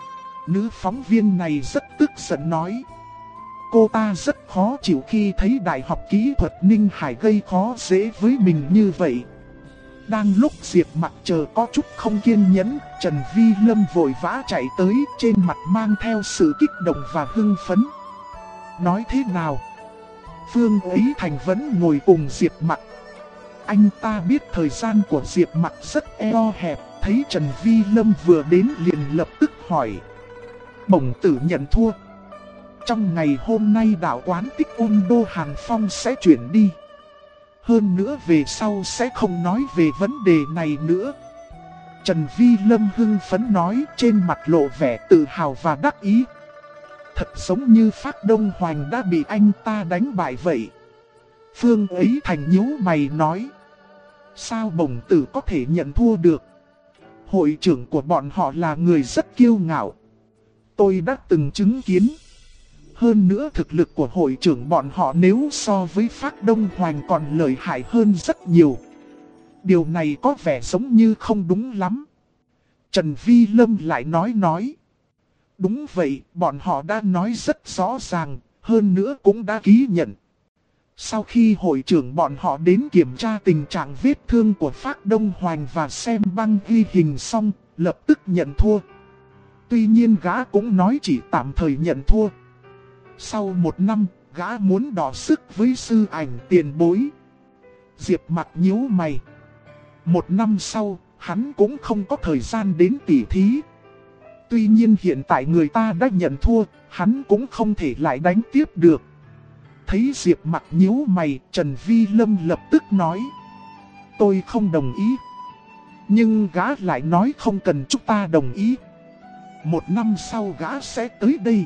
Nữ phóng viên này rất tức giận nói. Cô ta rất khó chịu khi thấy Đại học Kỹ thuật Ninh Hải gây khó dễ với mình như vậy. Đang lúc Diệp Mặc chờ có chút không kiên nhẫn, Trần Vi Lâm vội vã chạy tới, trên mặt mang theo sự kích động và hưng phấn. Nói thế nào? Phương Ấy Thành vẫn ngồi cùng Diệp Mặc. Anh ta biết thời gian của Diệp Mặc rất eo hẹp, thấy Trần Vi Lâm vừa đến liền lập tức hỏi. Bổng tử nhận thua. Trong ngày hôm nay đạo quán Tích Un Đô Hàn Phong sẽ chuyển đi. Hơn nữa về sau sẽ không nói về vấn đề này nữa. Trần Vi Lâm hưng phấn nói, trên mặt lộ vẻ tự hào và đắc ý. Thật giống như Phác Đông Hoành đã bị anh ta đánh bại vậy. Phương Ấy Thành nhíu mày nói. Sao bổng tử có thể nhận thua được? Hội trưởng của bọn họ là người rất kiêu ngạo. Tôi đã từng chứng kiến. Hơn nữa thực lực của hội trưởng bọn họ nếu so với Phác Đông Hoành còn lợi hại hơn rất nhiều. Điều này có vẻ giống như không đúng lắm. Trần Vi Lâm lại nói. Đúng vậy, bọn họ đã nói rất rõ ràng, hơn nữa cũng đã ký nhận. Sau khi hội trưởng bọn họ đến kiểm tra tình trạng vết thương của Phác Đông Hoành và xem băng ghi hình xong, lập tức nhận thua. Tuy nhiên gã cũng nói chỉ tạm thời nhận thua. Sau một năm, gã muốn đọ sức với sư ảnh tiền bối. Diệp Mặc nhíu mày. Một năm sau, hắn cũng không có thời gian đến tỉ thí. Tuy nhiên hiện tại người ta đã nhận thua, hắn cũng không thể lại đánh tiếp được. Thấy Diệp Mặc nhíu mày, Trần Vi Lâm lập tức nói. Tôi không đồng ý. Nhưng gã lại nói không cần chúng ta đồng ý. Một năm sau gã sẽ tới đây.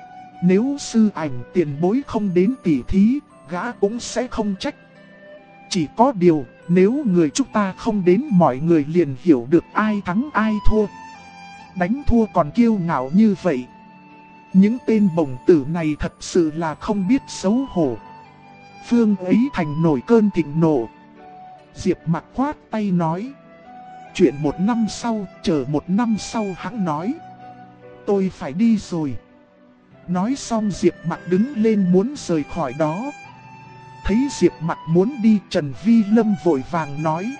Nếu sư ảnh tiền bối không đến tỉ thí, gã cũng sẽ không trách. Chỉ có điều, nếu người chúng ta không đến mọi người liền hiểu được ai thắng ai thua. Đánh thua còn kiêu ngạo như vậy. Những tên bổng tử này thật sự là không biết xấu hổ. Phương Ấy Thành nổi cơn thịnh nộ. Diệp Mặc khoát tay nói. Chuyện 1 năm sau, chờ 1 năm sau hãng nói. Tôi phải đi rồi. Nói xong Diệp Mặc đứng lên muốn rời khỏi đó. Thấy Diệp Mặc muốn đi, Trần Vi Lâm vội vàng nói.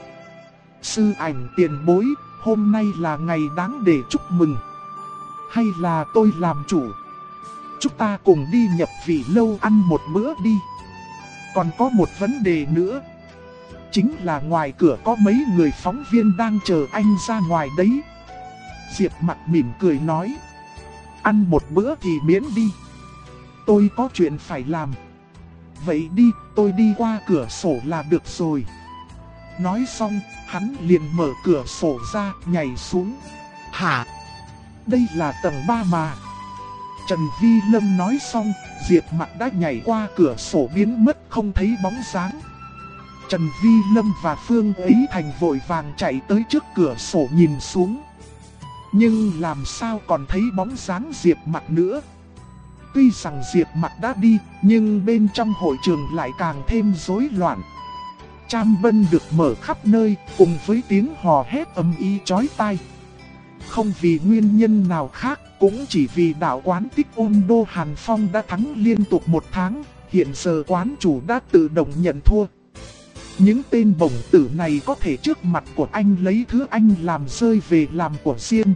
Sư ảnh tiền bối, hôm nay là ngày đáng để chúc mừng. Hay là tôi làm chủ? Chúng ta cùng đi nhập vị lâu ăn một bữa đi. Còn có một vấn đề nữa. Chính là ngoài cửa có mấy người phóng viên đang chờ anh ra ngoài đấy. Diệp Mặc mỉm cười nói. Ăn một bữa thì miễn đi. Tôi có chuyện phải làm. Vậy đi, tôi đi qua cửa sổ là được rồi. Nói xong, hắn liền mở cửa sổ ra, nhảy xuống. Hả? Đây là tầng 3 mà. Trần Vi Lâm nói xong, Diệp Mặc đã nhảy qua cửa sổ biến mất không thấy bóng dáng. Trần Vi Lâm và Phương Ấy Thành vội vàng chạy tới trước cửa sổ nhìn xuống. Nhưng làm sao còn thấy bóng dáng Diệp Mặc nữa. Tuy rằng Diệp Mặc đã đi, nhưng bên trong hội trường lại càng thêm rối loạn. Tram bân được mở khắp nơi, cùng với tiếng hò hét ầm ĩ chói tai. Không vì nguyên nhân nào khác, cũng chỉ vì đạo quán Tích Ôn Đô Hàn Phong đã thắng liên tục 1 tháng, hiện giờ quán chủ đã tự động nhận thua. Những tên bổng tử này có thể trước mặt của anh lấy thứ anh làm rơi về làm của riêng.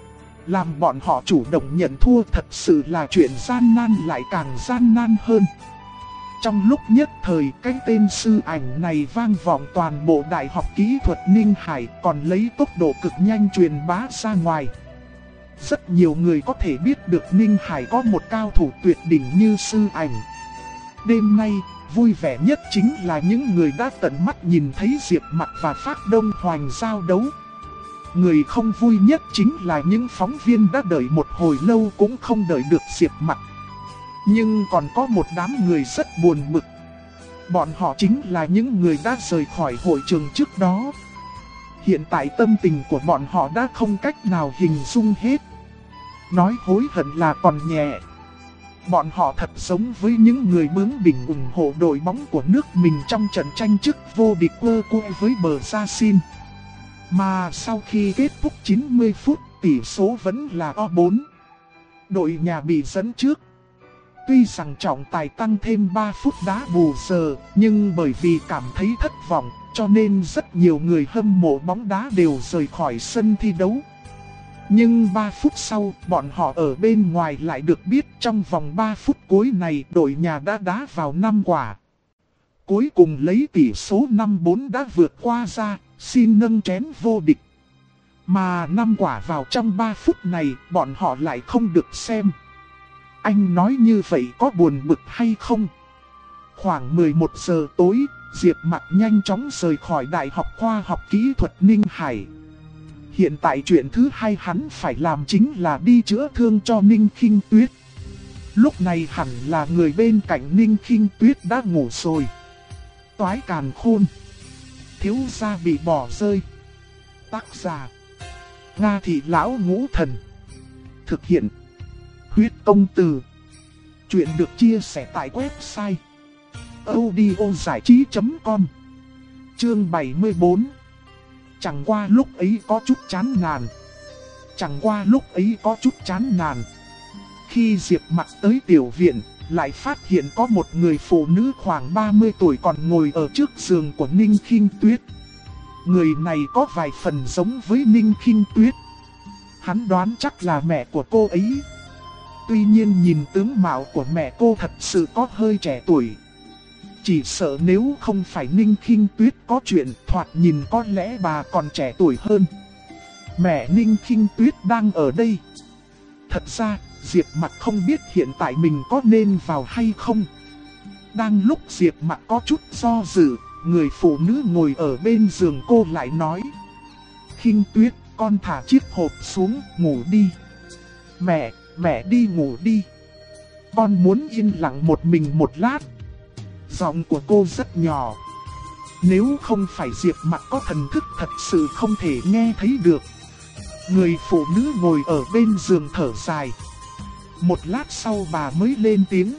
Làm bọn họ chủ động nhận thua thật sự là chuyện gian nan lại càng gian nan hơn. Trong lúc nhất thời, cái tên sư ảnh này vang vọng toàn bộ Đại học Kỹ thuật Ninh Hải, còn lấy tốc độ cực nhanh truyền bá ra ngoài. Rất nhiều người có thể biết được Ninh Hải có một cao thủ tuyệt đỉnh như sư ảnh. Đêm nay, vui vẻ nhất chính là những người đã tận mắt nhìn thấy Diệp Mặc và Phác Đông Hoành giao đấu. Người không vui nhất chính là những phóng viên đã đợi một hồi lâu cũng không đợi được Diệp Mặc. Nhưng còn có một đám người rất buồn bực. Bọn họ chính là những người đã rời khỏi hội trường trước đó. Hiện tại tâm tình của bọn họ đã không cách nào hình dung hết. Nói hối hận là còn nhẹ. Bọn họ thật giống với những người bướng bỉnh ủng hộ đội bóng của nước mình trong trận tranh chức vô địch World Cup với bờ Gia Xin. Mà sau khi kết thúc 90 phút, tỷ số vẫn là O4. Đội nhà bị dẫn trước. Tuy rằng trọng tài tăng thêm 3 phút đá bù giờ, nhưng bởi vì cảm thấy thất vọng, cho nên rất nhiều người hâm mộ bóng đá đều rời khỏi sân thi đấu. Nhưng 3 phút sau, bọn họ ở bên ngoài lại được biết trong vòng 3 phút cuối này đội nhà đã đá vào 5 quả. Cuối cùng lấy tỷ số 5-4 đã vượt qua ra, xin nâng chén vô địch. Mà 5 quả vào trong 3 phút này, bọn họ lại không được xem. Anh nói như vậy có buồn bực hay không? Khoảng 11 giờ tối, Diệp Mặc nhanh chóng rời khỏi Đại học Khoa học Kỹ thuật Ninh Hải. Hiện tại chuyện thứ hai hắn phải làm chính là đi chữa thương cho Ninh Khinh Tuyết. Lúc này hẳn là người bên cạnh Ninh Khinh Tuyết đã ngủ rồi. Toái càn khôn. Thiếu gia bị bỏ rơi. Tác giả: Nga Thị Lão Ngũ Thần. Thực hiện: Huyết Công Từ. Chuyện được chia sẻ tại website audiozảichí.com. Chương 74. Chẳng qua lúc ấy có chút chán nản. Chẳng qua lúc ấy có chút chán nản. Khi Diệp Mặc tới tiểu viện, lại phát hiện có một người phụ nữ khoảng 30 tuổi còn ngồi ở trước giường của Ninh Khinh Tuyết. Người này có vài phần giống với Ninh Khinh Tuyết. Hắn đoán chắc là mẹ của cô ấy. Tuy nhiên nhìn tướng mạo của mẹ cô thật sự có hơi trẻ tuổi. Chỉ sợ nếu không phải Ninh Khinh Tuyết có chuyện, thoạt nhìn có lẽ bà còn trẻ tuổi hơn. Mẹ Ninh Khinh Tuyết đang ở đây. Thật ra, Diệp Mặc không biết hiện tại mình có nên vào hay không. Đang lúc Diệp Mặc có chút do dự, người phụ nữ ngồi ở bên giường cô lại nói: Khinh Tuyết, con thả chiếc hộp xuống, ngủ đi. Mẹ đi ngủ đi. Con muốn yên lặng một mình một lát. Giọng của cô rất nhỏ. Nếu không phải Diệp Mặc có thần thức thật sự không thể nghe thấy được. Người phụ nữ ngồi ở bên giường thở dài. Một lát sau bà mới lên tiếng.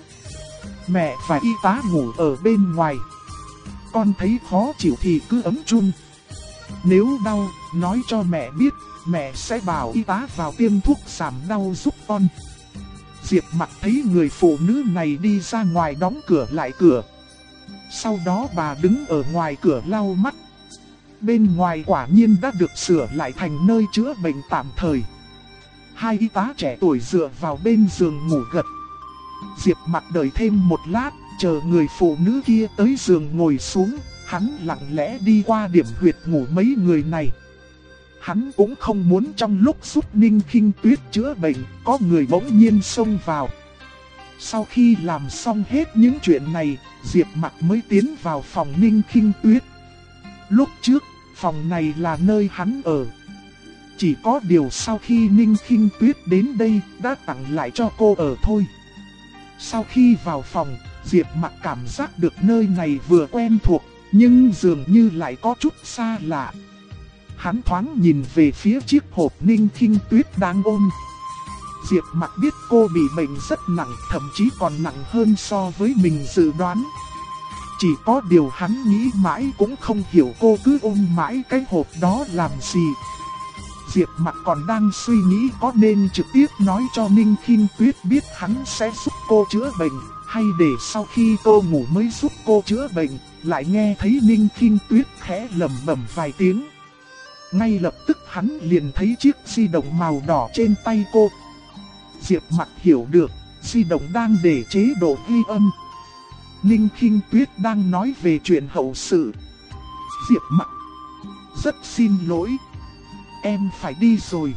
Mẹ và y tá ngủ ở bên ngoài. Con thấy khó chịu thì cứ ấm chun. Nếu đau, nói cho mẹ biết, mẹ sẽ bảo y tá vào tiêm thuốc giảm đau giúp con. Diệp Mặc thấy người phụ nữ này đi ra ngoài đóng cửa lại cửa. Sau đó bà đứng ở ngoài cửa lau mắt. Bên ngoài quả nhiên đã được sửa lại thành nơi chữa bệnh tạm thời. Hai y tá trẻ tuổi dựa vào bên giường ngủ gật. Diệp Mặc đợi thêm một lát, chờ người phụ nữ kia tới giường ngồi xuống. Hắn lặng lẽ đi qua điểm huyệt ngủ mấy người này. Hắn cũng không muốn trong lúc giúp Ninh Khinh Tuyết chữa bệnh, có người bỗng nhiên xông vào. Sau khi làm xong hết những chuyện này, Diệp Mặc mới tiến vào phòng Ninh Khinh Tuyết. Lúc trước, phòng này là nơi hắn ở. Chỉ có điều sau khi Ninh Khinh Tuyết đến đây, đã tặng lại cho cô ở thôi. Sau khi vào phòng, Diệp Mặc cảm giác được nơi này vừa quen thuộc, nhưng dường như lại có chút xa lạ. Hắn thoáng nhìn về phía chiếc hộp Ninh Khinh Tuyết đang ôm. Diệp Mặc biết cô bị bệnh rất nặng, thậm chí còn nặng hơn so với mình dự đoán. Chỉ có điều hắn nghĩ mãi cũng không hiểu cô cứ ôm mãi cái hộp đó làm gì. Diệp Mặc còn đang suy nghĩ có nên trực tiếp nói cho Ninh Khinh Tuyết biết hắn sẽ giúp cô chữa bệnh, hay để sau khi cô ngủ mới giúp cô chữa bệnh. Lại nghe thấy Ninh Khinh Tuyết khẽ lẩm bẩm vài tiếng. Ngay lập tức hắn liền thấy chiếc di động màu đỏ trên tay cô. Diệp Mặc hiểu được, di động đang để chế độ ghi âm. Ninh Khinh Tuyết đang nói về chuyện hậu sự. Diệp Mặc, rất xin lỗi. Em phải đi rồi.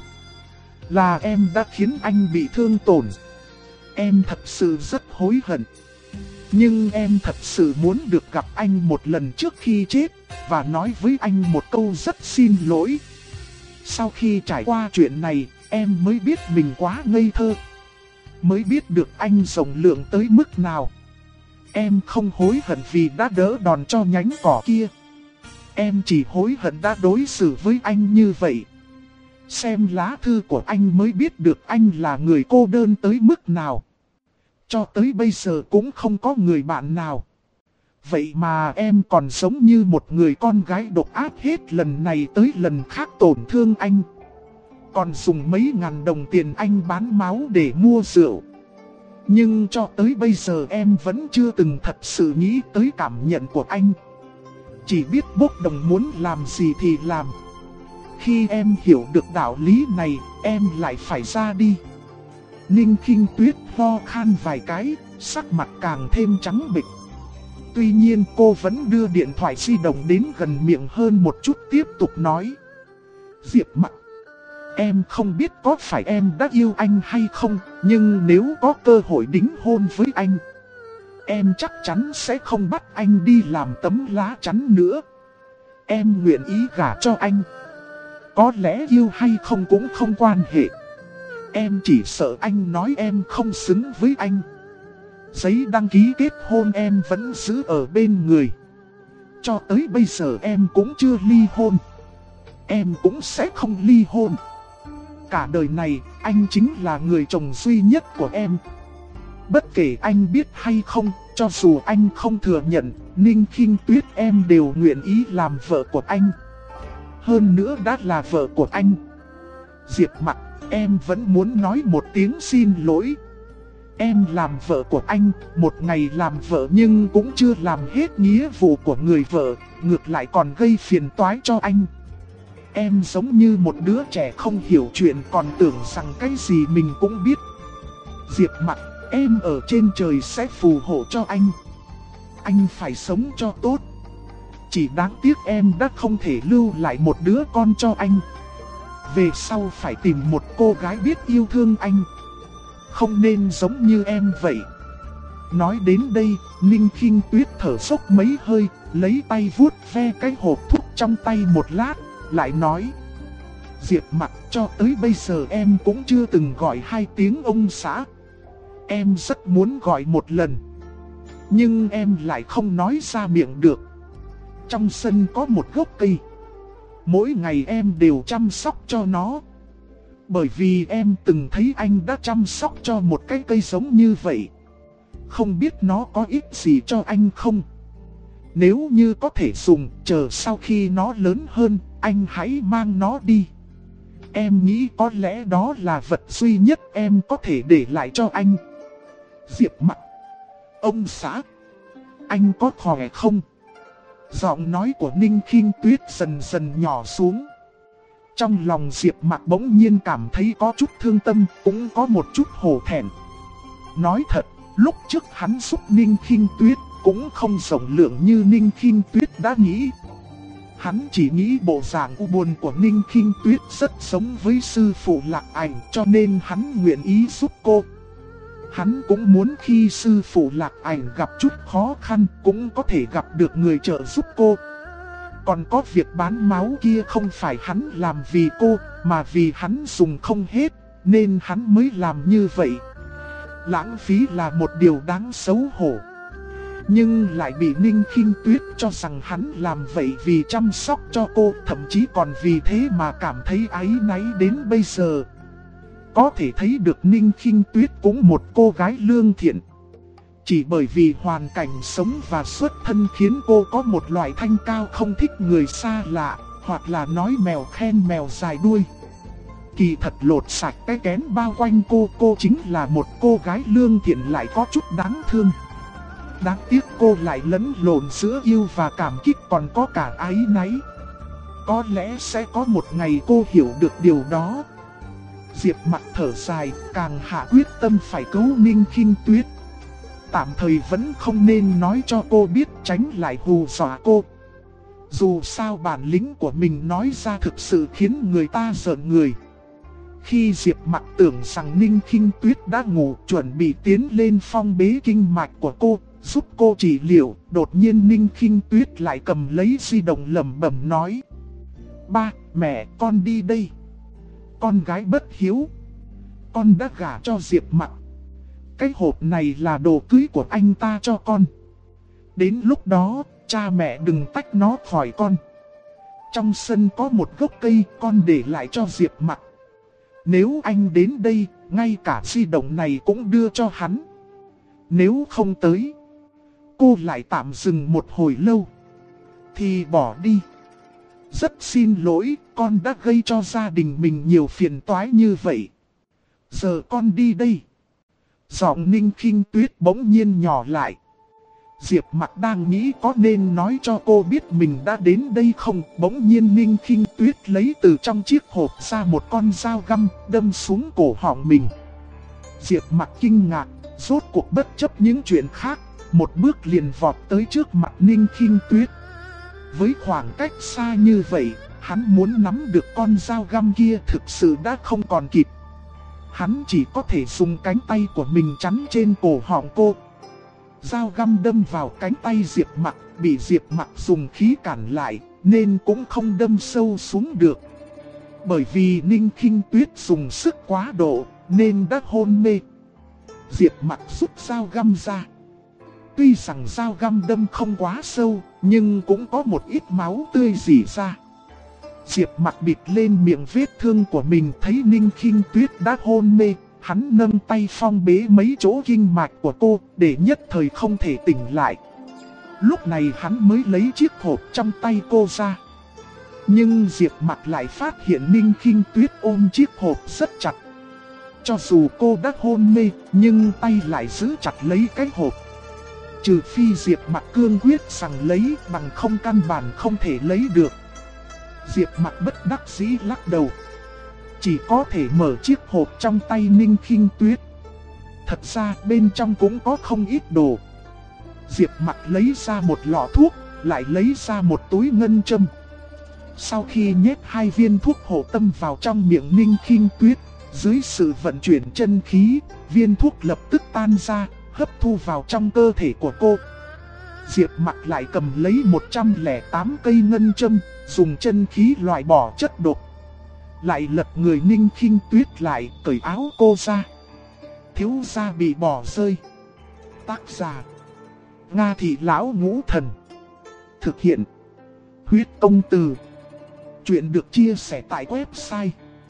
Là em đã khiến anh bị thương tổn. Em thật sự rất hối hận. Nhưng em thật sự muốn được gặp anh một lần trước khi chết, và nói với anh một câu rất xin lỗi. Sau khi trải qua chuyện này, em mới biết mình quá ngây thơ. Mới biết được anh rộng lượng tới mức nào. Em không hối hận vì đã đỡ đòn cho nhánh cỏ kia. Em chỉ hối hận đã đối xử với anh như vậy. Xem lá thư của anh mới biết được anh là người cô đơn tới mức nào. Cho tới bây giờ cũng không có người bạn nào. Vậy mà em còn giống như một người con gái độc ác, hết lần này tới lần khác tổn thương anh. Còn dùng mấy ngàn đồng tiền anh bán máu để mua rượu. Nhưng cho tới bây giờ em vẫn chưa từng thật sự nghĩ tới cảm nhận của anh. Chỉ biết bốc đồng muốn làm gì thì làm. Khi em hiểu được đạo lý này, em lại phải ra đi. Ninh Khinh Tuyết ho khan vài cái, sắc mặt càng thêm trắng bệch. Tuy nhiên cô vẫn đưa điện thoại di động đến gần miệng hơn một chút, tiếp tục nói. Diệp Mặc, em không biết có phải em đã yêu anh hay không, nhưng nếu có cơ hội đính hôn với anh, em chắc chắn sẽ không bắt anh đi làm tấm lá chắn nữa. Em nguyện ý gả cho anh. Có lẽ yêu hay không cũng không quan hệ. Em chỉ sợ anh nói em không xứng với anh. Giấy đăng ký kết hôn em vẫn giữ ở bên người. Cho tới bây giờ em cũng chưa ly hôn. Em cũng sẽ không ly hôn. Cả đời này anh chính là người chồng duy nhất của em. Bất kể anh biết hay không, cho dù anh không thừa nhận, Ninh Khinh Tuyết em đều nguyện ý làm vợ của anh. Hơn nữa đã là vợ của anh. Diệp Mặc, em vẫn muốn nói một tiếng xin lỗi. Em làm vợ của anh, một ngày làm vợ nhưng cũng chưa làm hết nghĩa vụ của người vợ, ngược lại còn gây phiền toái cho anh. Em giống như một đứa trẻ không hiểu chuyện, còn tưởng rằng cái gì mình cũng biết. Diệp Mặc, em ở trên trời sẽ phù hộ cho anh. Anh phải sống cho tốt. Chỉ đáng tiếc em đã không thể lưu lại một đứa con cho anh. Về sau phải tìm một cô gái biết yêu thương anh. Không nên giống như em vậy. Nói đến đây, Ninh Khinh Tuyết thở dốc mấy hơi, lấy tay vuốt ve cái hộp thuốc trong tay một lát, lại nói. Diệp Mặc, cho tới bây giờ em cũng chưa từng gọi 2 tiếng ông xã. Em rất muốn gọi một lần, nhưng em lại không nói ra miệng được. Trong sân có một gốc cây. Mỗi ngày em đều chăm sóc cho nó. Bởi vì em từng thấy anh đã chăm sóc cho một cái cây giống như vậy. Không biết nó có ích gì cho anh không? Nếu như có thể dùng, chờ sau khi nó lớn hơn, anh hãy mang nó đi. Em nghĩ có lẽ đó là vật duy nhất em có thể để lại cho anh. Diệp Mặc: Ông xã, anh có khỏe không? Giọng nói của Ninh Khinh Tuyết dần dần nhỏ xuống. Trong lòng Diệp Mặc bỗng nhiên cảm thấy có chút thương tâm, cũng có một chút hổ thẹn. Nói thật, lúc trước hắn giúp Ninh Khinh Tuyết cũng không rộng lượng như Ninh Khinh Tuyết đã nghĩ. Hắn chỉ nghĩ bộ dạng u buồn của Ninh Khinh Tuyết rất giống với sư phụ Lạc Ảnh, cho nên hắn nguyện ý giúp cô. Hắn cũng muốn khi sư phụ Lạc Ảnh gặp chút khó khăn cũng có thể gặp được người trợ giúp cô. Còn có việc bán máu kia không phải hắn làm vì cô, mà vì hắn dùng không hết, nên hắn mới làm như vậy. Lãng phí là một điều đáng xấu hổ. Nhưng lại bị Ninh Khinh Tuyết cho rằng hắn làm vậy vì chăm sóc cho cô, thậm chí còn vì thế mà cảm thấy áy náy đến bây giờ. Có thể thấy được Ninh Khinh Tuyết cũng một cô gái lương thiện. Chỉ bởi vì hoàn cảnh sống và xuất thân khiến cô có một loại thanh cao không thích người xa lạ, hoặc là nói mèo khen mèo dài đuôi. Kỳ thật lột sạch cái kén bao quanh cô chính là một cô gái lương thiện lại có chút đáng thương. Đáng tiếc cô lại lẫn lộn giữa yêu và cảm kích, còn có cả áy náy. Có lẽ sẽ có một ngày cô hiểu được điều đó. Diệp Mặc thở dài, càng hạ quyết tâm phải cứu Ninh Khinh Tuyết. Tạm thời vẫn không nên nói cho cô biết, tránh lại hù dọa cô. Dù sao bản lĩnh của mình nói ra thực sự khiến người ta giận người. Khi Diệp Mặc tưởng rằng Ninh Khinh Tuyết đã ngủ, chuẩn bị tiến lên phong bế kinh mạch của cô, giúp cô trị liệu, đột nhiên Ninh Khinh Tuyết lại cầm lấy di động lẩm bẩm nói: Ba, mẹ, con đi đây. Con gái bất hiếu. Con đã gả cho Diệp Mặc. Cái hộp này là đồ cưới của anh ta cho con. Đến lúc đó, cha mẹ đừng tách nó khỏi con. Trong sân có một gốc cây, con để lại cho Diệp Mặc. Nếu anh đến đây, ngay cả di động này cũng đưa cho hắn. Nếu không tới, cô lại tạm dừng một hồi lâu, thì bỏ đi. Rất xin lỗi, con đã gây cho gia đình mình nhiều phiền toái như vậy. Giờ con đi đây. Giọng Ninh Khinh Tuyết bỗng nhiên nhỏ lại. Diệp Mặc đang nghĩ có nên nói cho cô biết mình đã đến đây không. Bỗng nhiên Ninh Khinh Tuyết lấy từ trong chiếc hộp ra một con dao găm, đâm xuống cổ họng mình. Diệp Mặc kinh ngạc, rốt cuộc bất chấp những chuyện khác, một bước liền vọt tới trước mặt Ninh Khinh Tuyết. Với khoảng cách xa như vậy, hắn muốn nắm được con dao găm kia thực sự đã không còn kịp. Hắn chỉ có thể dùng cánh tay của mình chắn trên cổ họng cô. Dao găm đâm vào cánh tay Diệp Mặc, bị Diệp Mặc dùng khí cản lại, nên cũng không đâm sâu xuống được. Bởi vì Ninh Khinh Tuyết dùng sức quá độ, nên đã hôn mê. Diệp Mặc rút dao găm ra. Tuy rằng dao găm đâm không quá sâu, nhưng cũng có một ít máu tươi rỉ ra. Diệp Mặc bịt lên miệng vết thương của mình, thấy Ninh Khinh Tuyết đã hôn mê. Hắn nâng tay phong bế mấy chỗ kinh mạch của cô, để nhất thời không thể tỉnh lại. Lúc này hắn mới lấy chiếc hộp trong tay cô ra. Nhưng Diệp Mặc lại phát hiện Ninh Khinh Tuyết ôm chiếc hộp rất chặt. Cho dù cô đã hôn mê, nhưng tay lại giữ chặt lấy cái hộp. Trừ phi Diệp Mặc cương quyết rằng lấy, bằng không căn bản không thể lấy được. Diệp Mặc bất đắc dĩ lắc đầu. Chỉ có thể mở chiếc hộp trong tay Ninh Khinh Tuyết. Thật ra bên trong cũng có không ít đồ. Diệp Mặc lấy ra một lọ thuốc, lại lấy ra một túi ngân châm. Sau khi nhét 2 viên thuốc hộ tâm vào trong miệng Ninh Khinh Tuyết, dưới sự vận chuyển chân khí, viên thuốc lập tức tan ra, hấp thu vào trong cơ thể của cô. Diệp Mặc lại cầm lấy 108 cây ngân châm, dùng chân khí loại bỏ chất độc. Lại lật người Ninh Khinh Tuyết lại, cởi áo cô ra. Thiếu gia bị bỏ rơi. Tác giả: Nga Thị Lão Ngũ Thần. Thực hiện: Huyết công từ. Chuyện được chia sẻ tại website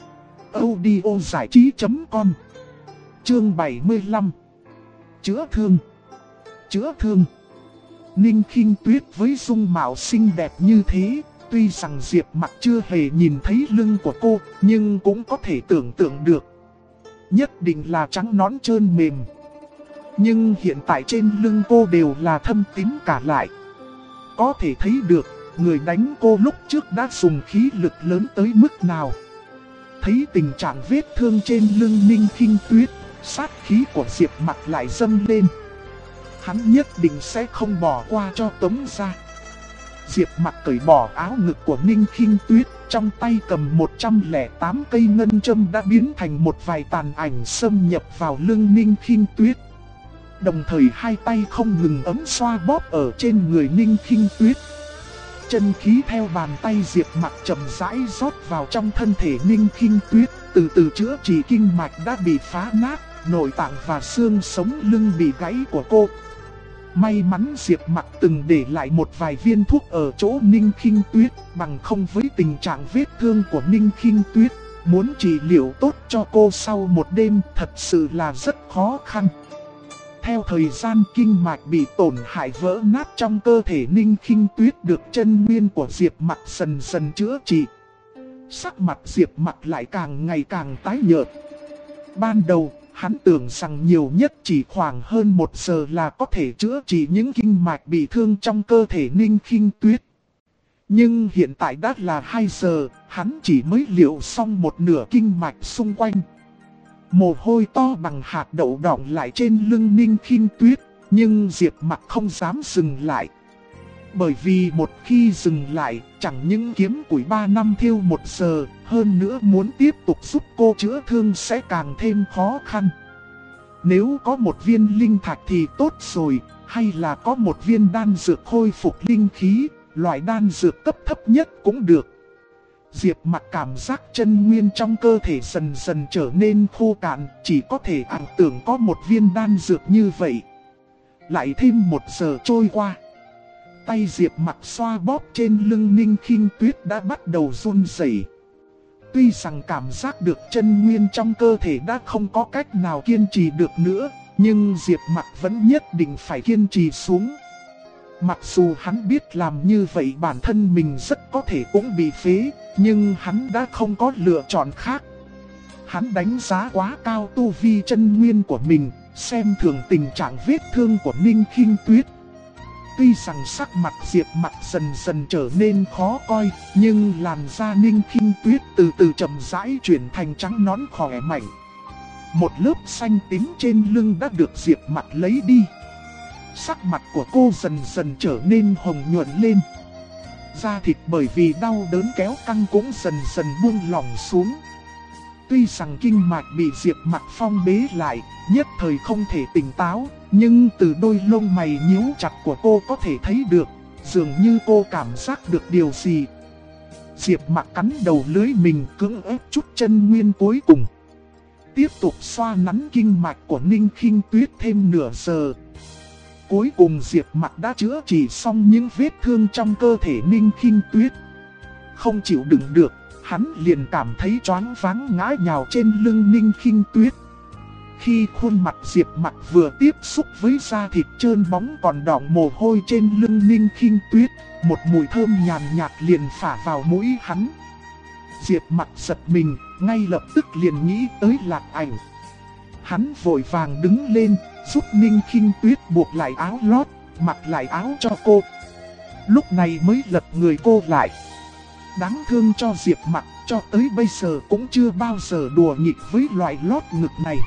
audiozảichí.com. Chương 75. Chữa thương. Chữa thương. Ninh Khinh Tuyết với dung mạo xinh đẹp như thế, tuy rằng Diệp Mặc chưa hề nhìn thấy lưng của cô, nhưng cũng có thể tưởng tượng được. Nhất định là trắng nõn trơn mềm. Nhưng hiện tại trên lưng cô đều là thâm tím cả lại. Có thể thấy được, người đánh cô lúc trước đã dùng khí lực lớn tới mức nào. Thấy tình trạng vết thương trên lưng Ninh Khinh Tuyết, sát khí của Diệp Mặc lại dâng lên. Hắn nhất định sẽ không bỏ qua cho Tống gia. Diệp Mặc cởi bỏ áo ngực của Ninh Khinh Tuyết, trong tay cầm 108 cây ngân châm đã biến thành một vài tàn ảnh xâm nhập vào lưng Ninh Khinh Tuyết. Đồng thời hai tay không ngừng ấm xoa bóp ở trên người Ninh Khinh Tuyết. Chân khí theo bàn tay Diệp Mặc chậm rãi rót vào trong thân thể Ninh Khinh Tuyết, từ từ chữa trị kinh mạch đã bị phá nát, nội tạng và xương sống lưng bị gãy của cô. May mắn Diệp Mặc từng để lại một vài viên thuốc ở chỗ Ninh Khinh Tuyết, bằng không với tình trạng vết thương của Ninh Khinh Tuyết, muốn trị liệu tốt cho cô sau một đêm thật sự là rất khó khăn. Theo thời gian kinh mạch bị tổn hại vỡ nát trong cơ thể Ninh Khinh Tuyết được chân nguyên của Diệp Mặc dần dần chữa trị. Sắc mặt Diệp Mặc lại càng ngày càng tái nhợt. Ban đầu, hắn tưởng rằng nhiều nhất chỉ khoảng hơn 1 giờ là có thể chữa trị những kinh mạch bị thương trong cơ thể Ninh Khinh Tuyết. Nhưng hiện tại đã là 2 giờ, hắn chỉ mới liệu xong một nửa kinh mạch xung quanh. Mồ hôi to bằng hạt đậu đọng lại trên lưng Ninh Khinh Tuyết, nhưng Diệp Mặc không dám dừng lại. Bởi vì một khi dừng lại, chẳng những kiếm củi 3 năm thiêu 1 giờ, hơn nữa muốn tiếp tục giúp cô chữa thương sẽ càng thêm khó khăn. Nếu có một viên linh thạch thì tốt rồi, hay là có một viên đan dược khôi phục linh khí, loại đan dược cấp thấp nhất cũng được. Diệp Mặc cảm giác chân nguyên trong cơ thể dần dần trở nên khô cạn, chỉ có thể ảo tưởng có một viên đan dược như vậy. Lại thêm 1 giờ trôi qua. Tay Diệp Mặc xoa bóp trên lưng Ninh Khinh Tuyết đã bắt đầu run rẩy. Tuy rằng cảm giác được chân nguyên trong cơ thể đã không có cách nào kiên trì được nữa, nhưng Diệp Mặc vẫn nhất định phải kiên trì xuống. Mặc dù hắn biết làm như vậy bản thân mình rất có thể cũng bị phế, nhưng hắn đã không có lựa chọn khác. Hắn đánh giá quá cao tu vi chân nguyên của mình, xem thường tình trạng vết thương của Ninh Khinh Tuyết. Tuy rằng sắc mặt Diệp Mặc dần dần trở nên khó coi, nhưng làn da Ninh Khinh Tuyết từ từ chậm rãi chuyển thành trắng nõn khỏe mạnh. Một lớp xanh tím trên lưng đã được Diệp Mặc lấy đi. Sắc mặt của cô dần dần trở nên hồng nhuận lên. Da thịt bởi vì đau đớn kéo căng cũng dần dần buông lỏng xuống. Tuy rằng kinh mạch bị Diệp Mặc phong bế lại, nhất thời không thể tỉnh táo, nhưng từ đôi lông mày nhíu chặt của cô có thể thấy được, dường như cô cảm giác được điều gì. Diệp Mặc cắn đầu lưỡi mình, cưỡng ép chút chân nguyên cuối cùng. Tiếp tục xoa nắn kinh mạch của Ninh Khinh Tuyết thêm nửa giờ. Cuối cùng Diệp Mặc đã chữa trị xong những vết thương trong cơ thể Ninh Khinh Tuyết. Không chịu đựng được, hắn liền cảm thấy choáng váng ngã nhào trên lưng Ninh Khinh Tuyết. Khi khuôn mặt Diệp Mặc vừa tiếp xúc với da thịt trơn bóng còn đọng mồ hôi trên lưng Ninh Khinh Tuyết, một mùi thơm nhàn nhạt liền phả vào mũi hắn. Diệp Mặc giật mình, ngay lập tức liền nghĩ tới Lạc Ảnh. Hắn vội vàng đứng lên, giúp Ninh Khinh Tuyết buộc lại áo lót, mặc lại áo cho cô. Lúc này mới lật người cô lại. Đáng thương cho Diệp Mặc, cho tới bây giờ cũng chưa bao giờ đùa nghịch với loại lót ngực này.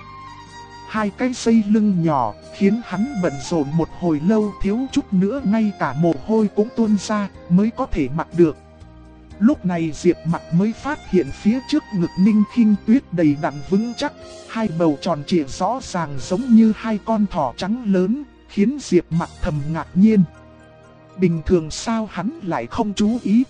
2 cái dây lưng nhỏ khiến hắn bận rộn một hồi lâu, thiếu chút nữa ngay cả mồ hôi cũng tuôn ra mới có thể mặc được. Lúc này Diệp Mặc mới phát hiện phía trước ngực Ninh Khinh Tuyết đầy đặn vững chắc, 2 bầu tròn trịa rõ ràng giống như 2 con thỏ trắng lớn, khiến Diệp Mặc thầm ngạc nhiên. Bình thường sao hắn lại không chú ý?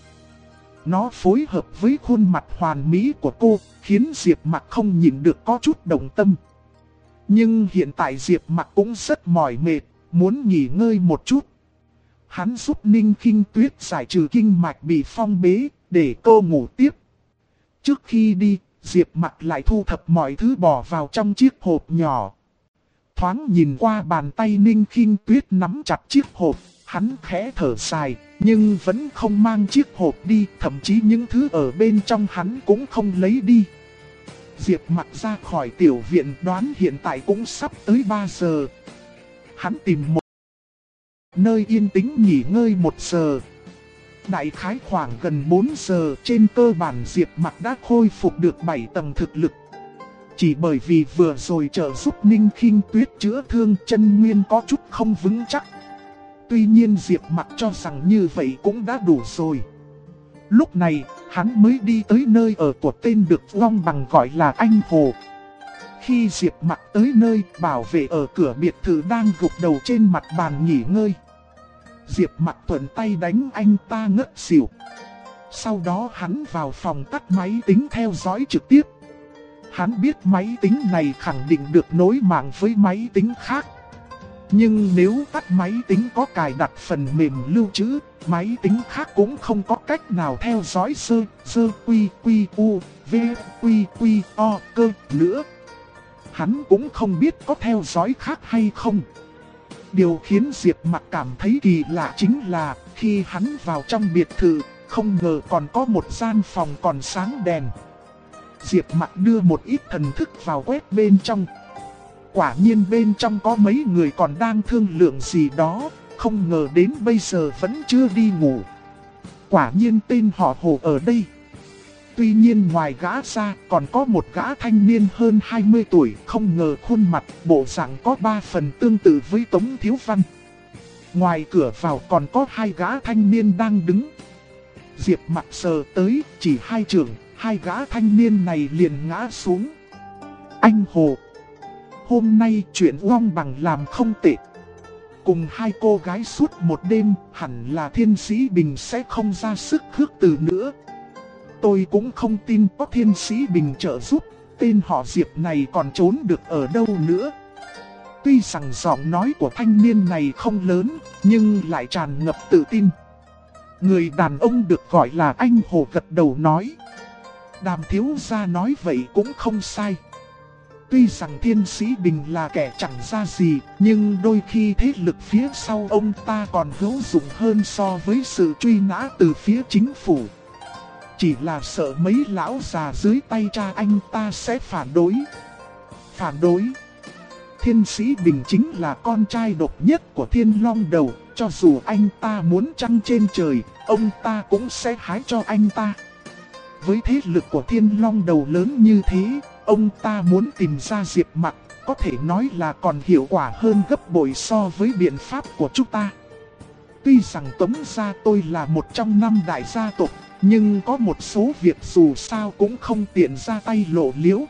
Nó phối hợp với khuôn mặt hoàn mỹ của cô, khiến Diệp Mặc không nhịn được có chút động tâm. Nhưng hiện tại Diệp Mặc cũng rất mỏi mệt, muốn nghỉ ngơi một chút. hắn giúp Ninh Khinh Tuyết giải trừ kinh mạch bị phong bế, để cô ngủ tiếp. Trước khi đi, Diệp Mặc lại thu thập mọi thứ bỏ vào trong chiếc hộp nhỏ. Thoáng nhìn qua bàn tay Ninh Khinh Tuyết nắm chặt chiếc hộp, hắn khẽ thở dài, nhưng vẫn không mang chiếc hộp đi, thậm chí những thứ ở bên trong hắn cũng không lấy đi. Diệp Mặc ra khỏi tiểu viện, đoán hiện tại cũng sắp tới 3 giờ. Hắn tìm một nơi yên tĩnh nghỉ ngơi 1 giờ. Đại khái khoảng gần 4 giờ, trên cơ bản Diệp Mặc đã khôi phục được 7 tầng thực lực. Chỉ bởi vì vừa rồi trợ giúp Ninh Khinh Tuyết chữa thương, chân nguyên có chút không vững chắc. Tuy nhiên Diệp Mặc cho rằng như vậy cũng đã đủ rồi. Lúc này, hắn mới đi tới nơi ở của tên được Long Bằng gọi là Anh Hồ. Khi Diệp Mặc tới nơi, bảo vệ ở cửa biệt thự đang gục đầu trên mặt bàn nghỉ ngơi. Diệp Mặc thuận tay đánh anh ta ngất xỉu. Sau đó hắn vào phòng tắt máy tính theo dõi trực tiếp. Hắn biết máy tính này khẳng định được nối mạng với máy tính khác. Nhưng nếu tắt máy tính có cài đặt phần mềm lưu trữ, máy tính khác cũng không có cách nào theo dõi sơ quy quy u v quy quy o cơ nữa. Hắn cũng không biết có theo dõi khác hay không. Điều khiến Diệp Mặc cảm thấy kỳ lạ chính là khi hắn vào trong biệt thự, không ngờ còn có một gian phòng còn sáng đèn. Diệp Mặc đưa một ít thần thức vào quét bên trong. Quả nhiên bên trong có mấy người còn đang thương lượng gì đó, không ngờ đến bây giờ vẫn chưa đi ngủ. Quả nhiên tên họ Hồ ở đây. Tuy nhiên ngoài gã ra còn có một gã thanh niên hơn 20 tuổi, không ngờ khuôn mặt bộ dạng có 3 phần tương tự với Tống Thiếu Văn. Ngoài cửa vào còn có 2 gã thanh niên đang đứng. Diệp Mặc sờ tới, chỉ 2 chưởng, 2 gã thanh niên này liền ngã xuống. Anh Hồ, hôm nay chuyện Long Bằng làm không tệ. Cùng 2 cô gái suốt một đêm, hẳn là Thiên Sĩ Bình sẽ không ra sức khước từ nữa. Tôi cũng không tin có Thiên Sĩ Bình trợ giúp, tên họ Diệp này còn trốn được ở đâu nữa. Tuy rằng giọng nói của thanh niên này không lớn, nhưng lại tràn ngập tự tin. Người đàn ông được gọi là Anh Hồ gật đầu nói. Đàm thiếu gia nói vậy cũng không sai. Tuy rằng Thiên Sĩ Bình là kẻ chẳng ra gì, nhưng đôi khi thế lực phía sau ông ta còn hữu dụng hơn so với sự truy nã từ phía chính phủ. Chỉ là sợ mấy lão già dưới tay cha anh ta sẽ phản đối. Phản đối? Thiên Sĩ Bình chính là con trai độc nhất của Thiên Long Đầu, cho dù anh ta muốn trăng trên trời, ông ta cũng sẽ hái cho anh ta. Với thế lực của Thiên Long Đầu lớn như thế, ông ta muốn tìm ra Diệp Mặc, có thể nói là còn hiệu quả hơn gấp bội so với biện pháp của chúng ta. Tuy rằng Tống gia tôi là một trong 5 đại gia tộc, nhưng có một số việc dù sao cũng không tiện ra tay lộ liễu.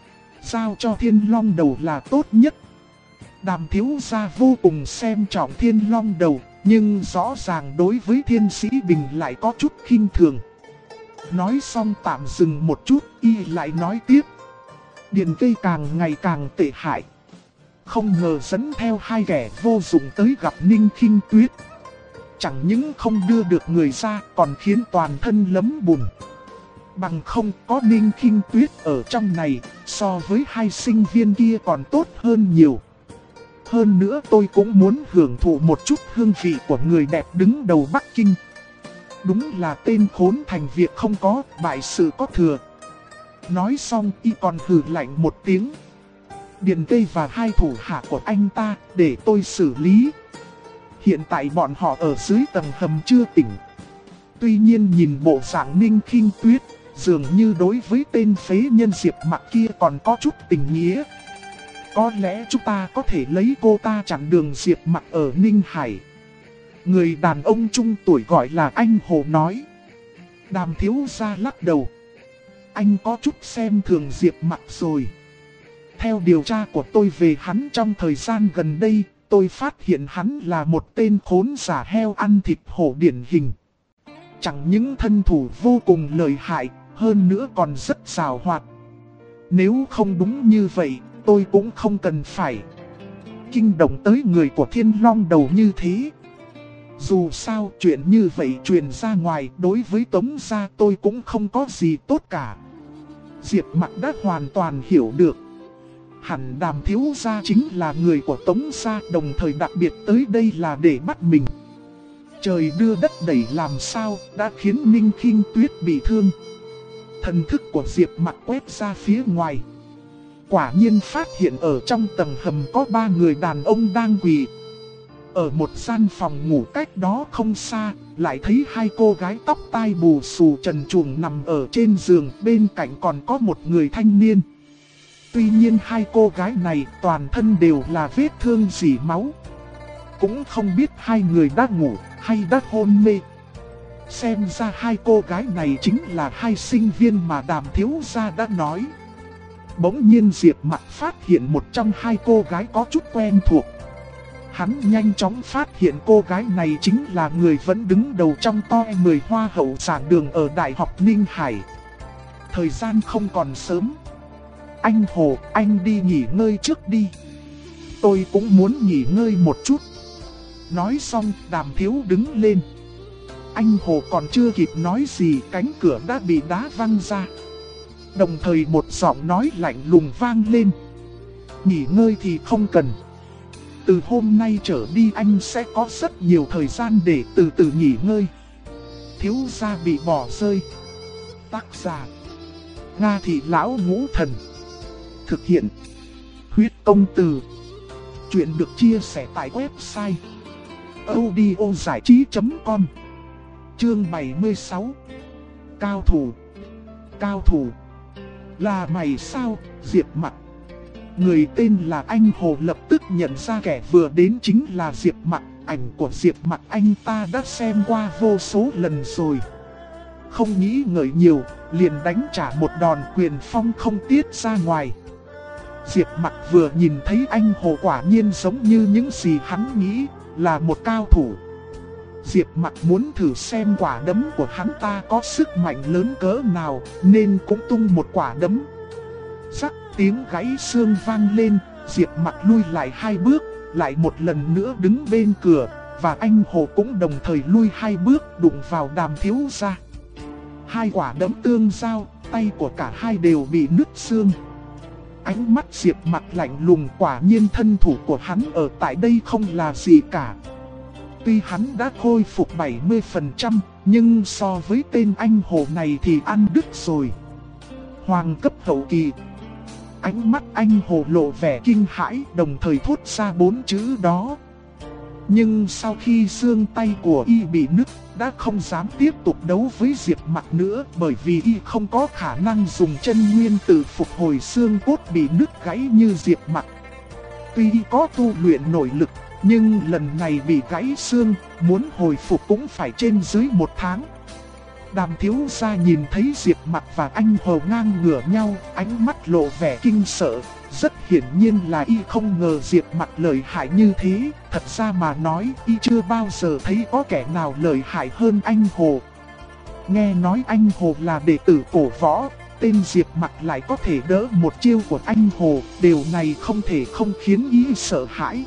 Giao cho Thiên Long Đầu là tốt nhất. Đàm thiếu gia vô cùng xem trọng Thiên Long Đầu, nhưng rõ ràng đối với Thiên Sĩ Bình lại có chút khinh thường. Nói xong tạm dừng một chút, y lại nói tiếp. Điền cây càng ngày càng tệ hại. Không ngờ dẫn theo 2 kẻ vô dụng tới gặp Ninh Khinh Tuyết. Chẳng những không đưa được người ra, còn khiến toàn thân lấm bùn. Bằng không có Ninh Khinh Tuyết ở trong này, so với 2 sinh viên kia còn tốt hơn nhiều. Hơn nữa tôi cũng muốn hưởng thụ một chút hương vị của người đẹp đứng đầu Bắc Kinh. Đúng là tên khốn thành việc không có, bại sự có thừa. Nói xong y còn hừ lạnh một tiếng. Điền cây và 2 thủ hạ của anh ta để tôi xử lý. Hiện tại bọn họ ở dưới tầng hầm chưa tỉnh. Tuy nhiên nhìn bộ dạng Ninh Khinh Tuyết, dường như đối với tên phế nhân Diệp Mặc kia còn có chút tình nghĩa. Có lẽ chúng ta có thể lấy cô ta chặn đường Diệp Mặc ở Ninh Hải. Người đàn ông trung tuổi gọi là Anh Hồ nói. Đàm thiếu gia lắc đầu. Anh có chút xem thường Diệp Mặc rồi. Theo điều tra của tôi về hắn trong thời gian gần đây, tôi phát hiện hắn là một tên khốn giả heo ăn thịt hổ điển hình. Chẳng những thân thủ vô cùng lợi hại, hơn nữa còn rất xảo hoạt. Nếu không đúng như vậy, tôi cũng không cần phải kinh động tới người của Thiên Long Đầu như thế. Dù sao chuyện như vậy truyền ra ngoài đối với Tống gia tôi cũng không có gì tốt cả. Diệp Mặc đã hoàn toàn hiểu được. Hẳn Đàm thiếu gia chính là người của Tống gia, đồng thời đặc biệt tới đây là để bắt mình. Trời đưa đất đẩy làm sao đã khiến Ninh Khinh Tuyết bị thương. Thần thức của Diệp Mặc quét ra phía ngoài. Quả nhiên phát hiện ở trong tầng hầm có 3 người đàn ông đang quỳ. Ở một gian phòng ngủ cách đó không xa, lại thấy 2 cô gái tóc tai bù xù trần truồng nằm ở trên giường, bên cạnh còn có một người thanh niên. Tuy nhiên 2 cô gái này toàn thân đều là vết thương rỉ máu. Cũng không biết 2 người đã ngủ hay đã hôn mê. Xem ra 2 cô gái này chính là 2 sinh viên mà Đàm thiếu gia đã nói. Bỗng nhiên Diệp Mặc phát hiện một trong 2 cô gái có chút quen thuộc. Hắn nhanh chóng phát hiện cô gái này chính là người vẫn đứng đầu trong top 10 hoa hậu giảng đường ở Đại học Ninh Hải. Thời gian không còn sớm. Anh Hồ, anh đi nghỉ ngơi trước đi. Tôi cũng muốn nghỉ ngơi một chút. Nói xong, Đàm thiếu đứng lên. Anh Hồ còn chưa kịp nói gì, cánh cửa đã bị đá văng ra. Đồng thời một giọng nói lạnh lùng vang lên. Nghỉ ngơi thì không cần. Từ hôm nay trở đi anh sẽ có rất nhiều thời gian để từ từ nghỉ ngơi. Thiếu gia bị bỏ rơi. Tác giả Nga Thị Lão Ngũ Thần. Thực hiện Huyết Công Từ. Chuyện được chia sẻ tại website audiozảichí.com. Chương 76. Cao thủ. Cao thủ. Là mày sao, Diệp Mặc? Người tên là anh Hồ lập tức nhận ra kẻ vừa đến chính là Diệp Mặc. Ảnh của Diệp Mặc anh ta đã xem qua vô số lần rồi. Không nghĩ ngợi nhiều, liền đánh trả một đòn quyền phong không tiết ra ngoài. Diệp Mặc vừa nhìn thấy anh Hồ quả nhiên giống như những gì hắn nghĩ, là một cao thủ. Diệp Mặc muốn thử xem quả đấm của hắn ta có sức mạnh lớn cỡ nào, nên cũng tung một quả đấm. Rắc tiếng gãy xương vang lên, Diệp Mặc lui lại 2 bước, lại một lần nữa đứng bên cửa, và anh Hồ cũng đồng thời lui 2 bước đụng vào Đàm thiếu gia. 2 quả đấm tương giao, tay của cả hai đều bị nứt xương. Ánh mắt Diệp Mặc lạnh lùng, quả nhiên thân thủ của hắn ở tại đây không là gì cả. Tuy hắn đã khôi phục 70%, nhưng so với tên anh Hồ này thì ăn đứt rồi. Hoàng cấp hậu kỳ. Ánh mắt anh Hồ lộ vẻ kinh hãi, đồng thời thốt ra 4 chữ đó. Nhưng sau khi xương tay của y bị nứt, đã không dám tiếp tục đấu với Diệp Mặc nữa, bởi vì y không có khả năng dùng chân nguyên tử phục hồi xương cốt bị nứt gãy như Diệp Mặc. Tuy y có tu luyện nội lực, nhưng lần này bị gãy xương, muốn hồi phục cũng phải trên dưới 1 tháng. Đàm thiếu gia nhìn thấy Diệp Mặc và anh Hồ ngang ngửa nhau, ánh mắt lộ vẻ kinh sợ. Rất hiển nhiên là y không ngờ Diệp Mặc lợi hại như thế. Thật ra mà nói, y chưa bao giờ thấy có kẻ nào lợi hại hơn anh Hồ. Nghe nói anh Hồ là đệ tử cổ võ, tên Diệp Mặc lại có thể đỡ một chiêu của anh Hồ. Điều này không thể không khiến y sợ hãi.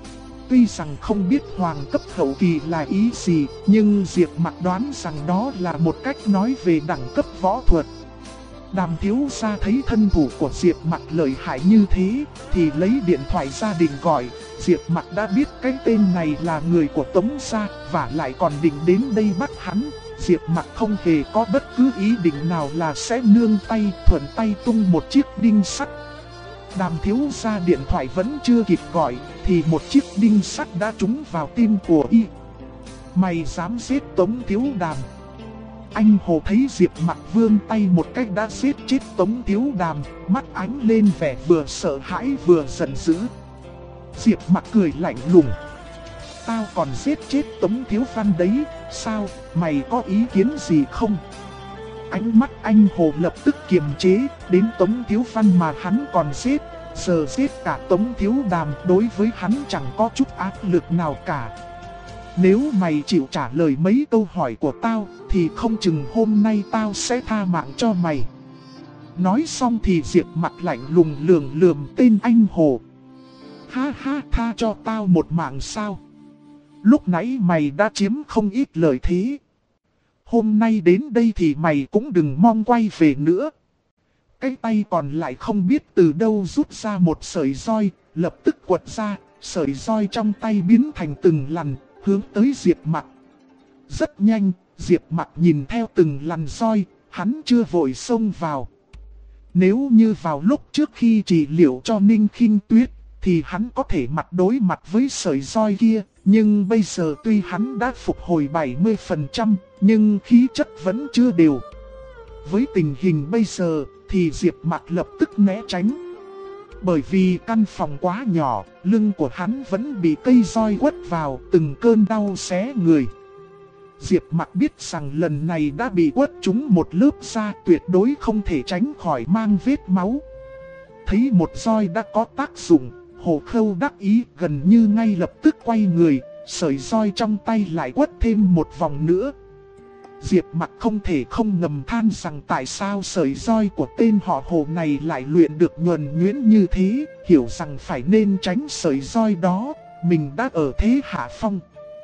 Tuy rằng không biết hoàng cấp hậu kỳ là ý gì, nhưng Diệp Mặc đoán rằng đó là một cách nói về đẳng cấp võ thuật. Đàm thiếu gia thấy thân thủ của Diệp Mặc lợi hại như thế, thì lấy điện thoại gia đình gọi. Diệp Mặc đã biết cái tên này là người của Tống gia, và lại còn định đến đây bắt hắn. Diệp Mặc không hề có bất cứ ý định nào là sẽ nương tay, thuận tay tung một chiếc đinh sắt. Đàm thiếu gia điện thoại vẫn chưa kịp gọi, thì một chiếc đinh sắt đã trúng vào tim của y. Mày dám giết Tống thiếu Đàm? Anh Hồ thấy Diệp Mặc vươn tay một cách đã giết chết Tống thiếu Đàm, mắt ánh lên vẻ vừa sợ hãi vừa giận dữ. Diệp Mặc cười lạnh lùng. Tao còn giết chết Tống thiếu Văn đấy, sao, mày có ý kiến gì không? Ánh mắt anh Hồ lập tức kiềm chế, đến Tống thiếu Văn mà hắn còn giết, giờ giết cả Tống thiếu Đàm, đối với hắn chẳng có chút áp lực nào cả. Nếu mày chịu trả lời mấy câu hỏi của tao, thì không chừng hôm nay tao sẽ tha mạng cho mày. Nói xong thì Diệp Mặc lạnh lùng lườm tên anh Hồ. Ha ha, tha cho tao một mạng sao? lúc nãy mày đã chiếm không ít lợi thế. Hôm nay đến đây thì mày cũng đừng mong quay về nữa. Cái tay còn lại không biết từ đâu rút ra một sợi roi, lập tức quật ra, sợi roi trong tay biến thành từng lằn, hướng tới Diệp Mặc. Rất nhanh, Diệp Mặc nhìn theo từng lằn roi, hắn chưa vội xông vào. Nếu như vào lúc trước khi trị liệu cho Ninh Khinh Tuyết, thì hắn có thể mặt đối mặt với sợi roi kia. Nhưng bây giờ tuy hắn đã phục hồi 70%, nhưng khí chất vẫn chưa đều. Với tình hình bây giờ, thì Diệp Mặc lập tức né tránh. Bởi vì căn phòng quá nhỏ, lưng của hắn vẫn bị cây roi quất vào, từng cơn đau xé người. Diệp Mặc biết rằng lần này đã bị quất trúng một lớp da, tuyệt đối không thể tránh khỏi mang vết máu. Thấy một roi đã có tác dụng, Hồ Khâu đắc ý gần như ngay lập tức quay người, sợi roi trong tay lại quất thêm một vòng nữa. Diệp Mặc không thể không ngầm than rằng tại sao sợi roi của tên họ Hồ này lại luyện được nhuần nhuyễn như thế, hiểu rằng phải nên tránh sợi roi đó, mình đã ở thế hạ phong.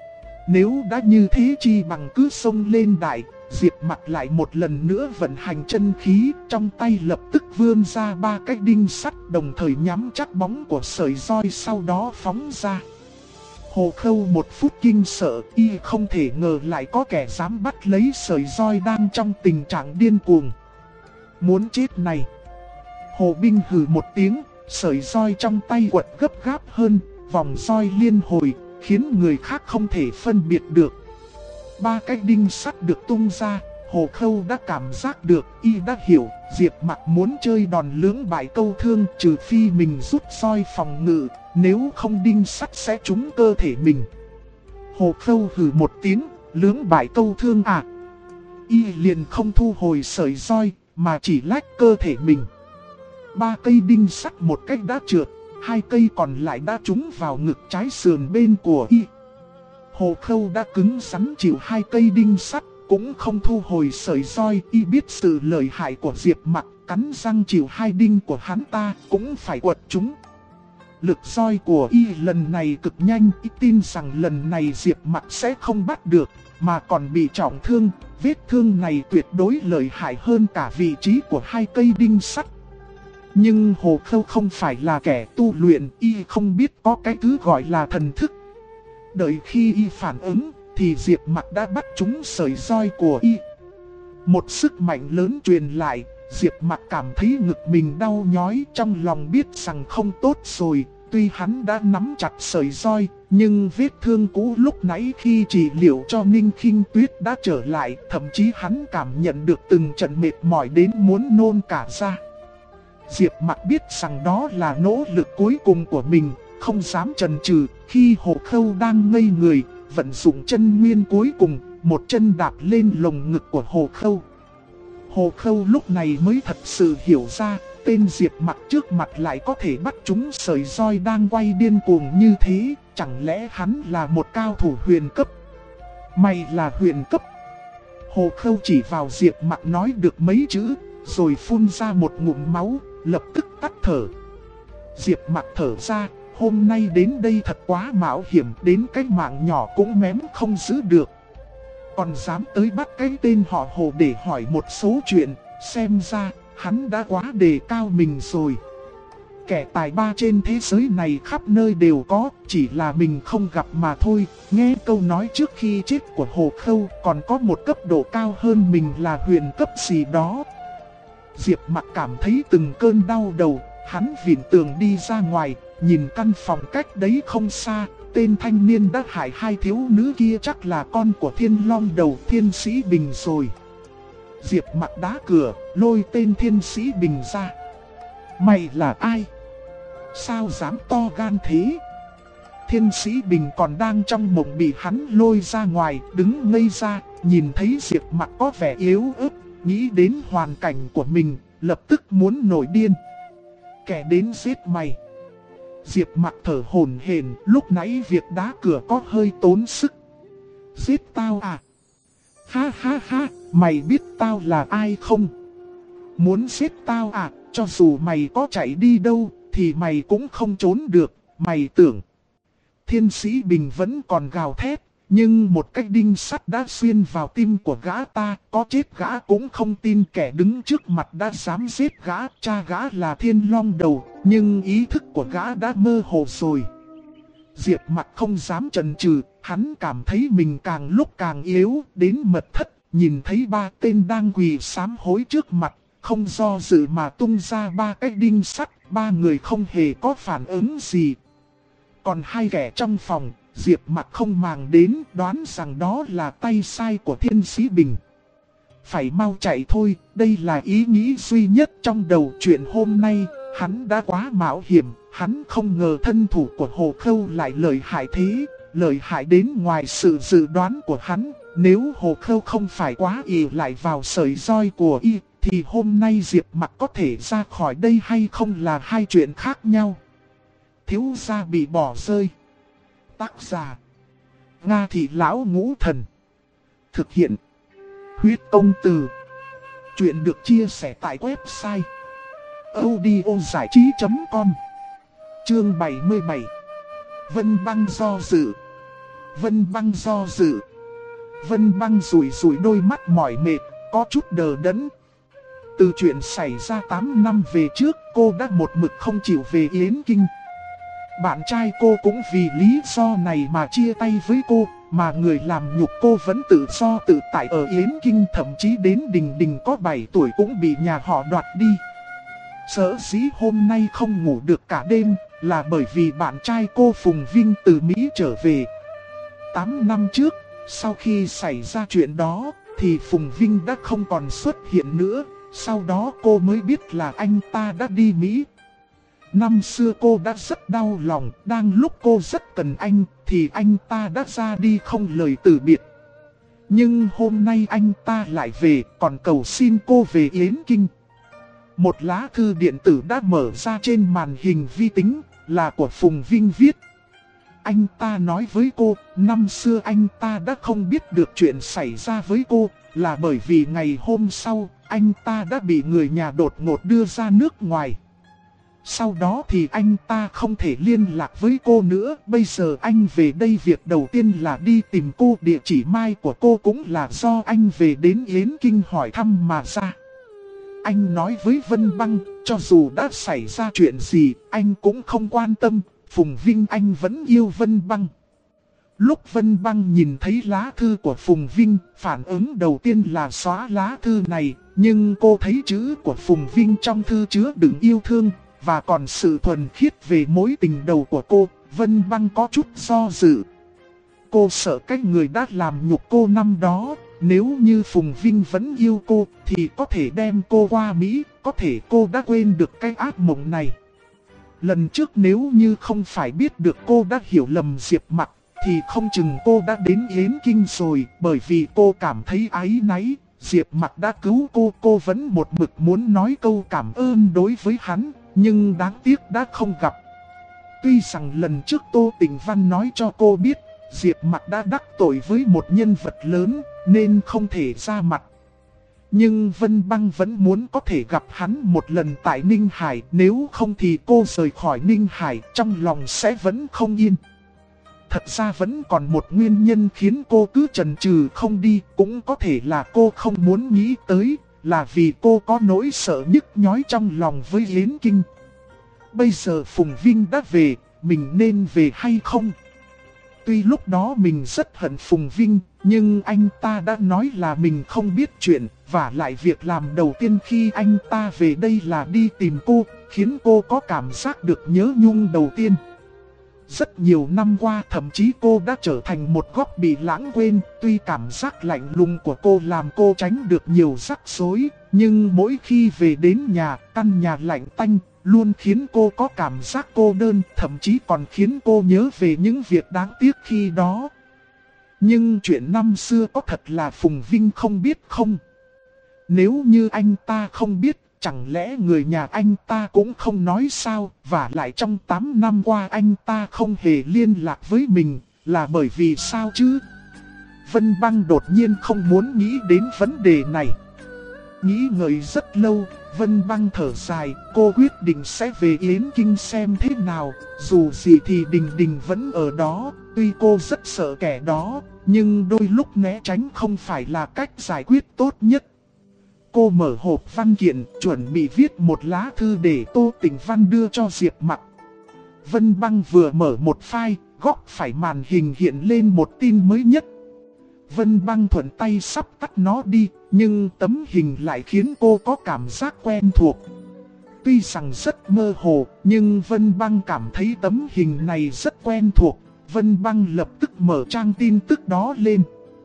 Nếu đã như thế chi bằng cứ xông lên đại, Diệp Mặc lại một lần nữa vận hành chân khí, trong tay lập tức vươn ra 3 cái đinh sắt đồng thời nhắm chắc bóng của sợi roi sau đó phóng ra. Hồ Khâu một phút kinh sợ, y không thể ngờ lại có kẻ dám bắt lấy sợi roi đang trong tình trạng điên cuồng. Muốn chết này. Hồ Binh hừ một tiếng, sợi roi trong tay quật gấp gáp hơn, vòng roi liên hồi, khiến người khác không thể phân biệt được. 3 cái đinh sắt được tung ra, Hồ Khâu đã cảm giác được, y đã hiểu, Diệp Mặc muốn chơi đòn lưỡng bại câu thương, trừ phi mình rút roi phòng ngự, nếu không đinh sắt sẽ trúng cơ thể mình. Hồ Khâu hừ một tiếng, lưỡng bại câu thương à? Y liền không thu hồi sợi roi, mà chỉ lách cơ thể mình. 3 cây đinh sắt một cách đã trượt, 2 cây còn lại đã trúng vào ngực trái sườn bên của y. Hồ Khâu đã cứng rắn chịu 2 cây đinh sắt, cũng không thu hồi sợi roi. Y biết sự lợi hại của Diệp Mặc, cắn răng chịu 2 đinh của hắn ta, cũng phải quật chúng. Lực roi của y lần này cực nhanh, y tin rằng lần này Diệp Mặc sẽ không bắt được, mà còn bị trọng thương. Vết thương này tuyệt đối lợi hại hơn cả vị trí của 2 cây đinh sắt. Nhưng Hồ Khâu không phải là kẻ tu luyện, y không biết có cái thứ gọi là thần thức. Đợi khi y phản ứng, thì Diệp Mặc đã bắt trúng sợi roi của y. Một sức mạnh lớn truyền lại, Diệp Mặc cảm thấy ngực mình đau nhói, trong lòng biết rằng không tốt rồi. Tuy hắn đã nắm chặt sợi roi, nhưng vết thương cũ lúc nãy khi trị liệu cho Ninh Khinh Tuyết đã trở lại. Thậm chí hắn cảm nhận được từng trận mệt mỏi đến muốn nôn cả ra. Diệp Mặc biết rằng đó là nỗ lực cuối cùng của mình, không dám chần chừ. Khi Hồ Khâu đang ngây người, vận dụng chân nguyên cuối cùng, một chân đạp lên lồng ngực của Hồ Khâu. Hồ Khâu lúc này mới thật sự hiểu ra, tên Diệp Mặc trước mặt lại có thể bắt trúng sợi roi đang quay điên cuồng như thế. Chẳng lẽ hắn là một cao thủ huyền cấp? Mày là huyền cấp? Hồ Khâu chỉ vào Diệp Mặc nói được mấy chữ, rồi phun ra một ngụm máu, lập tức tắt thở. Diệp Mặc thở ra, hôm nay đến đây thật quá mạo hiểm, đến cái mạng nhỏ cũng mém không giữ được. Còn dám tới bắt cái tên họ Hồ để hỏi một số chuyện, xem ra hắn đã quá đề cao mình rồi. Kẻ tài ba trên thế giới này khắp nơi đều có, chỉ là mình không gặp mà thôi. Nghe câu nói trước khi chết của Hồ Khâu, còn có một cấp độ cao hơn mình là huyền cấp gì đó. Diệp Mặc cảm thấy từng cơn đau đầu, hắn vịn tường đi ra ngoài, nhìn căn phòng cách đấy không xa. Tên thanh niên đã hại 2 thiếu nữ kia chắc là con của Thiên Long Đầu Thiên Sĩ Bình rồi. Diệp Mặc đá cửa, lôi tên Thiên Sĩ Bình ra. Mày là ai? Sao dám to gan thế? Thiên Sĩ Bình còn đang trong mộng bị hắn lôi ra ngoài, đứng ngây ra, nhìn thấy Diệp Mặc có vẻ yếu ớt, nghĩ đến hoàn cảnh của mình, lập tức muốn nổi điên. Kẻ đến giết mày. Diệp Mặc thở hổn hển, lúc nãy việc đá cửa có hơi tốn sức. Giết tao à? Ha ha ha, mày biết tao là ai không? Muốn giết tao à? Cho dù mày có chạy đi đâu, thì mày cũng không trốn được, mày tưởng. Thiên Sĩ Bình vẫn còn gào thét, nhưng một cái đinh sắt đã xuyên vào tim của gã ta, có chết gã cũng không tin kẻ đứng trước mặt đã dám giết gã. Cha gã là Thiên Long Đầu, nhưng ý thức của gã đã mơ hồ rồi. Diệp Mặc không dám chần chừ, hắn cảm thấy mình càng lúc càng yếu. Đến mật thất, nhìn thấy 3 tên đang quỳ sám hối trước mặt, không do dự mà tung ra 3 cái đinh sắt. 3 người không hề có phản ứng gì. Còn 2 kẻ trong phòng, Diệp Mặc không màng đến, đoán rằng đó là tay sai của Thiên Sĩ Bình. Phải mau chạy thôi, đây là ý nghĩ duy nhất trong đầu. Chuyện hôm nay, hắn đã quá mạo hiểm, hắn không ngờ thân thủ của Hồ Khâu lại lợi hại thế, lợi hại đến ngoài sự dự đoán của hắn. Nếu Hồ Khâu không phải quá ỷ lại vào sợi roi của y, thì hôm nay Diệp Mặc có thể ra khỏi đây hay không là 2 chuyện khác nhau. Thiếu gia bị bỏ rơi. Tác giả: Nga Thị Lão Ngũ Thần. Thực hiện: Huyết Công Từ. Chuyện được chia sẻ tại website audiozảichí.com. Chương 77. Vân Băng do dự. Vân Băng do dự. Vân Băng rủi rủi đôi mắt mỏi mệt, có chút đờ đẫn. Từ chuyện xảy ra 8 năm về trước, cô đã một mực không chịu về Yến Kinh. Bạn trai cô cũng vì lý do này mà chia tay với cô, mà người làm nhục cô vẫn tự do tự tại ở Yến Kinh. Thậm chí đến Đình Đình có 7 tuổi cũng bị nhà họ đoạt đi. Sở dĩ hôm nay không ngủ được cả đêm là bởi vì bạn trai cô Phùng Vinh từ Mỹ trở về. 8 năm trước, sau khi xảy ra chuyện đó, thì Phùng Vinh đã không còn xuất hiện nữa. Sau đó cô mới biết là anh ta đã đi Mỹ. Năm xưa cô đã rất đau lòng, đang lúc cô rất cần anh, thì anh ta đã ra đi không lời từ biệt. Nhưng hôm nay anh ta lại về, còn cầu xin cô về Yến Kinh. Một lá thư điện tử đã mở ra trên màn hình vi tính, là của Phùng Vinh viết. Anh ta nói với cô, năm xưa anh ta đã không biết được chuyện xảy ra với cô, là bởi vì ngày hôm sau, anh ta đã bị người nhà đột ngột đưa ra nước ngoài. Sau đó thì anh ta không thể liên lạc với cô nữa. Bây giờ anh về đây việc đầu tiên là đi tìm cô. Địa chỉ mai của cô cũng là do anh về đến Yến Kinh hỏi thăm mà ra. Anh nói với Vân Băng, cho dù đã xảy ra chuyện gì, anh cũng không quan tâm. Phùng Vinh anh vẫn yêu Vân Băng. Lúc Vân Băng nhìn thấy lá thư của Phùng Vinh, phản ứng đầu tiên là xóa lá thư này. Nhưng cô thấy chữ của Phùng Vinh trong thư chứa đựng yêu thương, và còn sự thuần khiết về mối tình đầu của cô. Vân Băng có chút do dự. Cô sợ cái người đã làm nhục cô năm đó, nếu như Phùng Vinh vẫn yêu cô, thì có thể đem cô qua Mỹ, có thể cô đã quên được cái ác mộng này. Lần trước nếu như không phải biết được cô đã hiểu lầm Diệp Mặc, thì không chừng cô đã đến Yến Kinh rồi. Bởi vì cô cảm thấy áy náy, Diệp Mặc đã cứu cô vẫn một mực muốn nói câu cảm ơn đối với hắn, nhưng đáng tiếc đã không gặp. Tuy rằng lần trước Tô Tình Văn nói cho cô biết, Diệp Mặc đã đắc tội với một nhân vật lớn, nên không thể ra mặt. Nhưng Vân Băng vẫn muốn có thể gặp hắn một lần tại Ninh Hải, nếu không thì cô rời khỏi Ninh Hải, trong lòng sẽ vẫn không yên. Thật ra vẫn còn một nguyên nhân khiến cô cứ chần chừ không đi, cũng có thể là cô không muốn nghĩ tới, là vì cô có nỗi sợ nhức nhói trong lòng với Yến Kinh. Bây giờ Phùng Vinh đã về, mình nên về hay không? Tuy lúc đó mình rất hận Phùng Vinh, nhưng anh ta đã nói là mình không biết chuyện, và lại việc làm đầu tiên khi anh ta về đây là đi tìm cô, khiến cô có cảm giác được nhớ nhung đầu tiên. Rất nhiều năm qua thậm chí cô đã trở thành một góc bị lãng quên. Tuy cảm giác lạnh lùng của cô làm cô tránh được nhiều rắc rối, nhưng mỗi khi về đến nhà, căn nhà lạnh tanh luôn khiến cô có cảm giác cô đơn, thậm chí còn khiến cô nhớ về những việc đáng tiếc khi đó. Nhưng chuyện năm xưa có thật là Phùng Vinh không biết không? Nếu như anh ta không biết, chẳng lẽ người nhà anh ta cũng không nói sao? Và lại trong 8 năm qua anh ta không hề liên lạc với mình, là bởi vì sao chứ? Vân Băng đột nhiên không muốn nghĩ đến vấn đề này. Nghĩ ngợi rất lâu, Vân Băng thở dài, cô quyết định sẽ về Yến Kinh xem thế nào. Dù gì thì Đình Đình vẫn ở đó, tuy cô rất sợ kẻ đó, nhưng đôi lúc né tránh không phải là cách giải quyết tốt nhất. Cô mở hộp văn kiện, chuẩn bị viết một lá thư để Tô Tình Văn đưa cho Diệp Mặc. Vân Băng vừa mở một file, góc phải màn hình hiện lên một tin mới nhất. Vân Băng thuận tay sắp tắt nó đi, nhưng tấm hình lại khiến cô có cảm giác quen thuộc. Tuy rằng rất mơ hồ, nhưng Vân Băng cảm thấy tấm hình này rất quen thuộc. Vân Băng lập tức mở trang tin tức đó lên.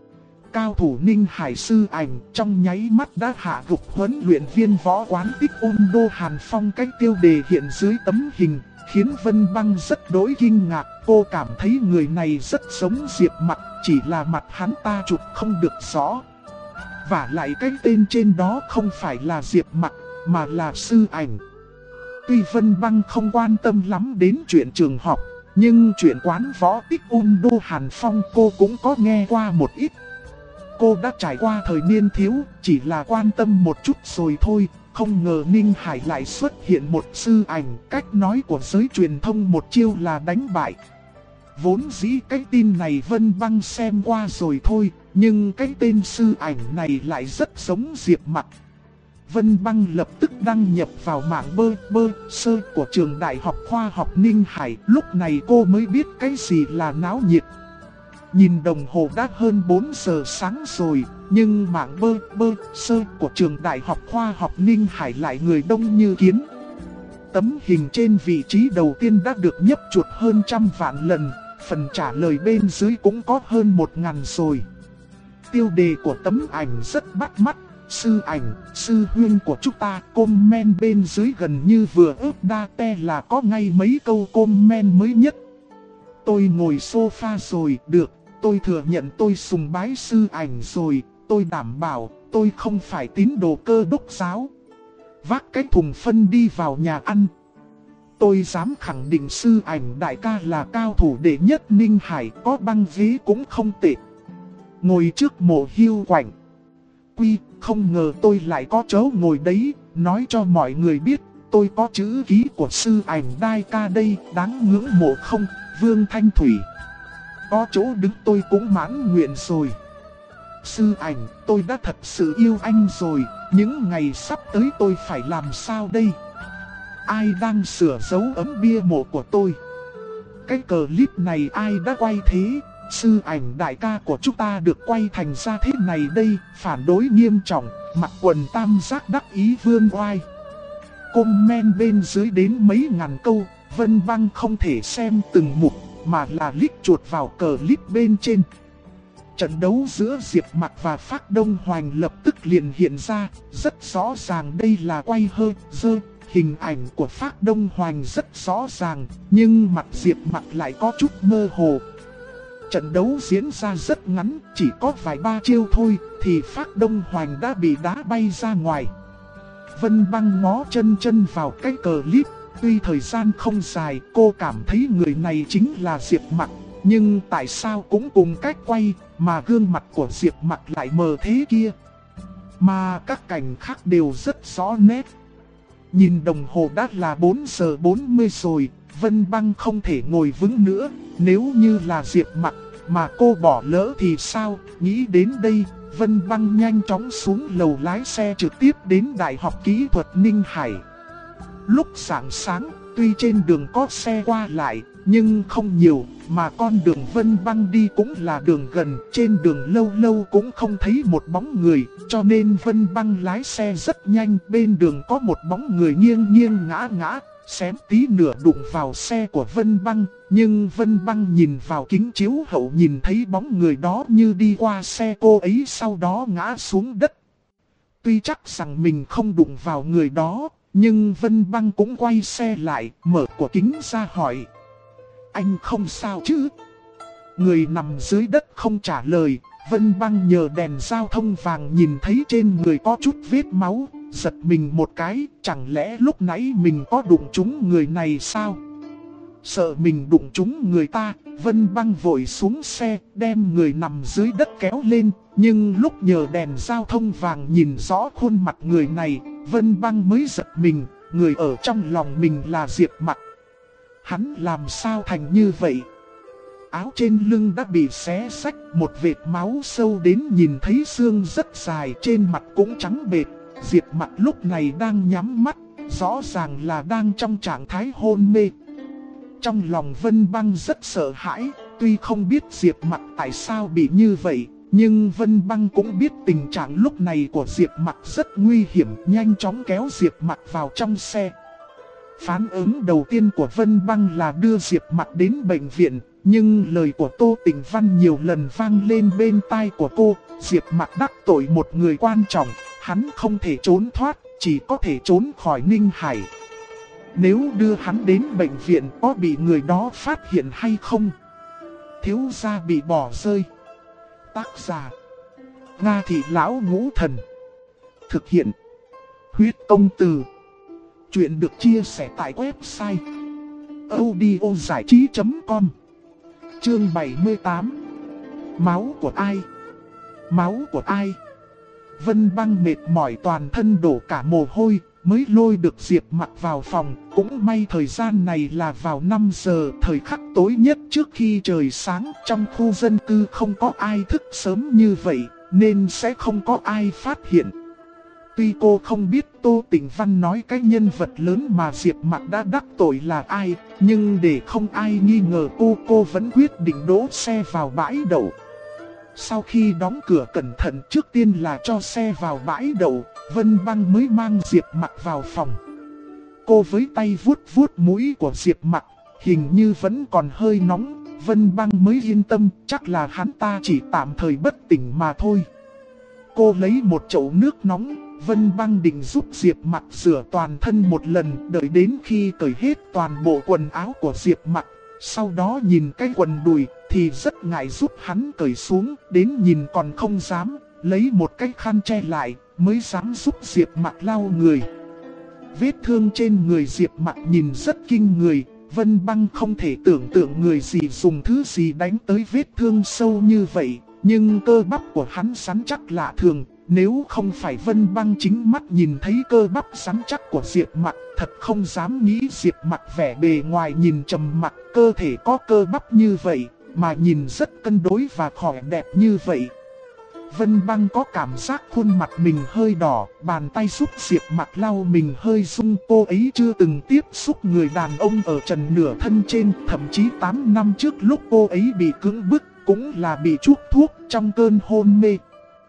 Cao thủ Ninh Hải sư ảnh trong nháy mắt đã hạ gục huấn luyện viên võ quán Tích Ôn Đô Hàn Phong. Cách tiêu đề hiện dưới tấm hình khiến Vân Băng rất đỗi kinh ngạc. Cô cảm thấy người này rất giống Diệp Mặc, chỉ là mặt hắn ta chụp không được rõ. Và lại cái tên trên đó không phải là Diệp Mặc, mà là sư ảnh. Tuy Vân Băng không quan tâm lắm đến chuyện trường học, nhưng chuyện quán võ Tích Ôn Đô Hàn Phong cô cũng có nghe qua một ít. Cô đã trải qua thời niên thiếu, chỉ là quan tâm một chút rồi thôi. Không ngờ Ninh Hải lại xuất hiện một sư ảnh. Cách nói của giới truyền thông một chiêu là đánh bại. Vốn dĩ cái tin này Vân Băng xem qua rồi thôi, nhưng cái tên sư ảnh này lại rất giống Diệp Mặc. Vân Băng lập tức đăng nhập vào mạng sơ của trường Đại học Khoa học Ninh Hải. Lúc này cô mới biết cái gì là náo nhiệt. Nhìn đồng hồ đã hơn 4 giờ sáng rồi, nhưng mạng sơ của trường Đại học Khoa học Ninh Hải lại người đông như kiến. Tấm hình trên vị trí đầu tiên đã được nhấp chuột hơn 100 vạn lần, phần trả lời bên dưới cũng có hơn 1000 rồi. Tiêu đề của tấm ảnh rất bắt mắt, sư ảnh, sư huynh của chúng ta. Comment bên dưới gần như vừa ướp date là có ngay mấy câu comment mới nhất. Tôi ngồi sofa rồi, được, tôi thừa nhận tôi sùng bái sư ảnh rồi, tôi đảm bảo tôi không phải tín đồ Cơ Đốc giáo. Vác cái thùng phân đi vào nhà ăn. Tôi dám khẳng định sư ảnh đại ca là cao thủ đệ nhất Ninh Hải, có băng ghế cũng không tệ. Ngồi trước mộ Hưu Quạnh. Không ngờ tôi lại có chỗ ngồi đấy, nói cho mọi người biết, tôi có chữ ký của sư ảnh đại ca đây, đáng ngưỡng mộ không, Vương Thanh Thủy. Có chỗ đứng tôi cũng mãn nguyện rồi. Sư ảnh, tôi đã thật sự yêu anh rồi, những ngày sắp tới tôi phải làm sao đây? Ai đang sửa dấu ấm bia mộ của tôi? Cái clip này ai đã quay thế? Sư ảnh đại ca của chúng ta được quay thành ra thế này đây, phản đối nghiêm trọng, mặc quần tam giác đắc ý vương oai. Comment bên dưới đến mấy ngàn câu, Vân Băng không thể xem từng mục, mà là click chuột vào clip bên trên. Trận đấu giữa Diệp Mặc và Phác Đông Hoành lập tức liền hiện ra, rất rõ ràng đây là quay hình ảnh của Phác Đông Hoành rất rõ ràng, nhưng mặt Diệp Mặc lại có chút mơ hồ. Trận đấu diễn ra rất ngắn, chỉ có vài ba chiêu thôi, thì Phác Đông Hoành đã bị đá bay ra ngoài. Vân Băng ngó chân vào cái clip, tuy thời gian không dài, cô cảm thấy người này chính là Diệp Mặc. Nhưng tại sao cũng cùng cách quay, mà gương mặt của Diệp Mặc lại mờ thế kia? Mà các cảnh khác đều rất rõ nét. Nhìn đồng hồ đã là 4 giờ 40 rồi, Vân Băng không thể ngồi vững nữa. Nếu như là Diệp Mặc mà cô bỏ lỡ thì sao? Nghĩ đến đây, Vân Băng nhanh chóng xuống lầu lái xe trực tiếp đến Đại học Kỹ thuật Ninh Hải. Lúc sáng sáng, tuy trên đường có xe qua lại, nhưng không nhiều, mà con đường Vân Băng đi cũng là đường gần, trên đường lâu lâu cũng không thấy một bóng người, cho nên Vân Băng lái xe rất nhanh. Bên đường có một bóng người nghiêng ngã, xém tí nửa đụng vào xe của Vân Băng, nhưng Vân Băng nhìn vào kính chiếu hậu nhìn thấy bóng người đó như đi qua xe cô ấy, sau đó ngã xuống đất. Tuy chắc rằng mình không đụng vào người đó, nhưng Vân Băng cũng quay xe lại, mở cửa kính ra hỏi: "Anh không sao chứ?" Người nằm dưới đất không trả lời. Vân Băng nhờ đèn giao thông vàng nhìn thấy trên người có chút vết máu, giật mình một cái, chẳng lẽ lúc nãy mình có đụng trúng người này sao? Sợ mình đụng trúng người ta, Vân Băng vội xuống xe, đem người nằm dưới đất kéo lên. Nhưng lúc nhờ đèn giao thông vàng nhìn rõ khuôn mặt người này, Vân Băng mới giật mình, người ở trong lòng mình là Diệp Mặc. Hắn làm sao thành như vậy? Áo trên lưng đã bị xé xách, một vệt máu sâu đến nhìn thấy xương rất dài, trên mặt cũng trắng bệch. Diệp Mặc lúc này đang nhắm mắt, rõ ràng là đang trong trạng thái hôn mê. Trong lòng Vân Băng rất sợ hãi, tuy không biết Diệp Mặc tại sao bị như vậy, nhưng Vân Băng cũng biết tình trạng lúc này của Diệp Mặc rất nguy hiểm, nhanh chóng kéo Diệp Mặc vào trong xe. Phản ứng đầu tiên của Vân Băng là đưa Diệp Mặc đến bệnh viện, nhưng lời của Tô Tình Văn nhiều lần vang lên bên tai của cô. Diệp Mặc đắc tội một người quan trọng, hắn không thể trốn thoát, chỉ có thể trốn khỏi Ninh Hải. Nếu đưa hắn đến bệnh viện có bị người đó phát hiện hay không? Thiếu gia bị bỏ rơi. Tác giả: Nga Thị Lão Ngũ Thần. Thực hiện: Huyết Công Từ. Chuyện được chia sẻ tại website audiozảichí.com. Chương 78. Máu của ai? Máu của ai? Vân Băng mệt mỏi toàn thân đổ cả mồ hôi, mới lôi được Diệp Mặc vào phòng. Cũng may thời gian này là vào 5 giờ, thời khắc tối nhất trước khi trời sáng. Trong khu dân cư không có ai thức sớm như vậy, nên sẽ không có ai phát hiện. Tuy cô không biết Tô Tình Văn nói cái nhân vật lớn mà Diệp Mặc đã đắc tội là ai, nhưng để không ai nghi ngờ cô vẫn quyết định đỗ xe vào bãi đậu. Sau khi đóng cửa cẩn thận, trước tiên là cho xe vào bãi đậu, Vân Băng mới mang Diệp Mặc vào phòng. Cô với tay vuốt vuốt mũi của Diệp Mặc, hình như vẫn còn hơi nóng. Vân Băng mới yên tâm, chắc là hắn ta chỉ tạm thời bất tỉnh mà thôi. Cô lấy một chậu nước nóng, Vân Băng định giúp Diệp Mặc rửa toàn thân một lần, đợi đến khi cởi hết toàn bộ quần áo của Diệp Mặc. Sau đó nhìn cái quần đùi thì rất ngại giúp hắn cởi xuống, đến nhìn còn không dám, lấy một cái khăn che lại mới dám giúp Diệp Mặc lau người. Vết thương trên người Diệp Mặc nhìn rất kinh người, Vân Băng không thể tưởng tượng người gì dùng thứ gì đánh tới vết thương sâu như vậy, nhưng cơ bắp của hắn rắn chắc lạ thường. Nếu không phải Vân Băng chính mắt nhìn thấy cơ bắp rắn chắc của Diệp Mặc, thật không dám nghĩ Diệp Mặc vẻ bề ngoài nhìn trầm mặc, cơ thể có cơ bắp như vậy, mà nhìn rất cân đối và khỏe đẹp như vậy. Vân Băng có cảm giác khuôn mặt mình hơi đỏ, bàn tay giúp Diệp Mặc lau mình hơi run. Cô ấy chưa từng tiếp xúc người đàn ông ở trần nửa thân trên, thậm chí 8 năm trước lúc cô ấy bị cưỡng bức, cũng là bị chuốc thuốc trong cơn hôn mê.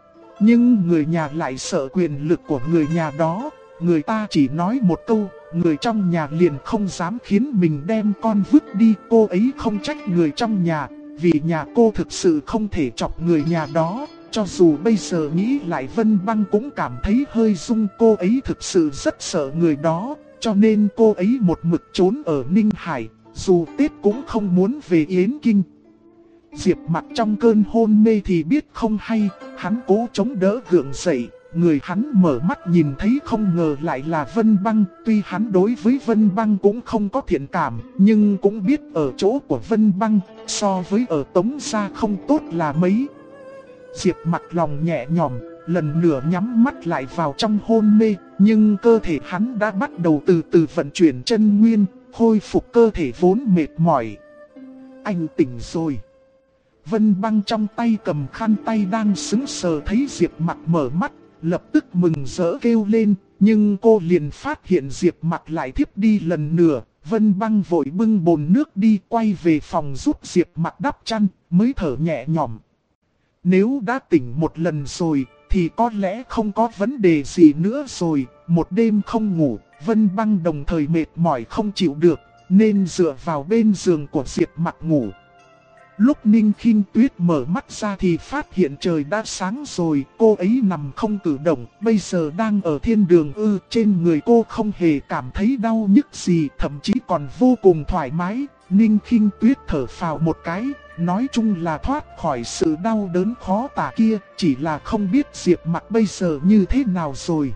Nhưng người nhà lại sợ quyền lực của người nhà đó, người ta chỉ nói một câu, người trong nhà liền không dám khiến mình đem con vứt đi. Cô ấy không trách người trong nhà, vì nhà cô thực sự không thể chọc người nhà đó. Cho dù bây giờ nghĩ lại Vân Băng cũng cảm thấy hơi rung, cô ấy thực sự rất sợ người đó, cho nên cô ấy một mực trốn ở Ninh Hải, dù Tết cũng không muốn về Yến Kinh. Diệp Mặc trong cơn hôn mê thì biết không hay, hắn cố chống đỡ gượng dậy, người hắn mở mắt nhìn thấy không ngờ lại là Vân Băng. Tuy hắn đối với Vân Băng cũng không có thiện cảm, nhưng cũng biết ở chỗ của Vân Băng, so với ở Tống Gia không tốt là mấy. Diệp Mặc lòng nhẹ nhõm, lần nữa nhắm mắt lại vào trong hôn mê, nhưng cơ thể hắn đã bắt đầu từ từ vận chuyển chân nguyên, khôi phục cơ thể vốn mệt mỏi. Anh tỉnh rồi. Vân Băng trong tay cầm khăn tay đang sững sờ thấy Diệp Mặc mở mắt, lập tức mừng rỡ kêu lên, nhưng cô liền phát hiện Diệp Mặc lại thiếp đi lần nữa. Vân Băng vội bưng bồn nước đi, quay về phòng giúp Diệp Mặc đắp chăn, mới thở nhẹ nhõm. Nếu đã tỉnh một lần rồi, thì có lẽ không có vấn đề gì nữa rồi. Một đêm không ngủ, Vân Băng đồng thời mệt mỏi không chịu được, nên dựa vào bên giường của Diệp Mặc ngủ. Lúc Ninh Khinh Tuyết mở mắt ra thì phát hiện trời đã sáng rồi. Cô ấy nằm không cử động, bây giờ đang ở thiên đường ư. Trên người cô không hề cảm thấy đau nhức gì, thậm chí còn vô cùng thoải mái. Ninh Khinh Tuyết thở phào một cái, nói chung là thoát khỏi sự đau đớn khó tả kia, chỉ là không biết Diệp Mặc bây giờ như thế nào rồi.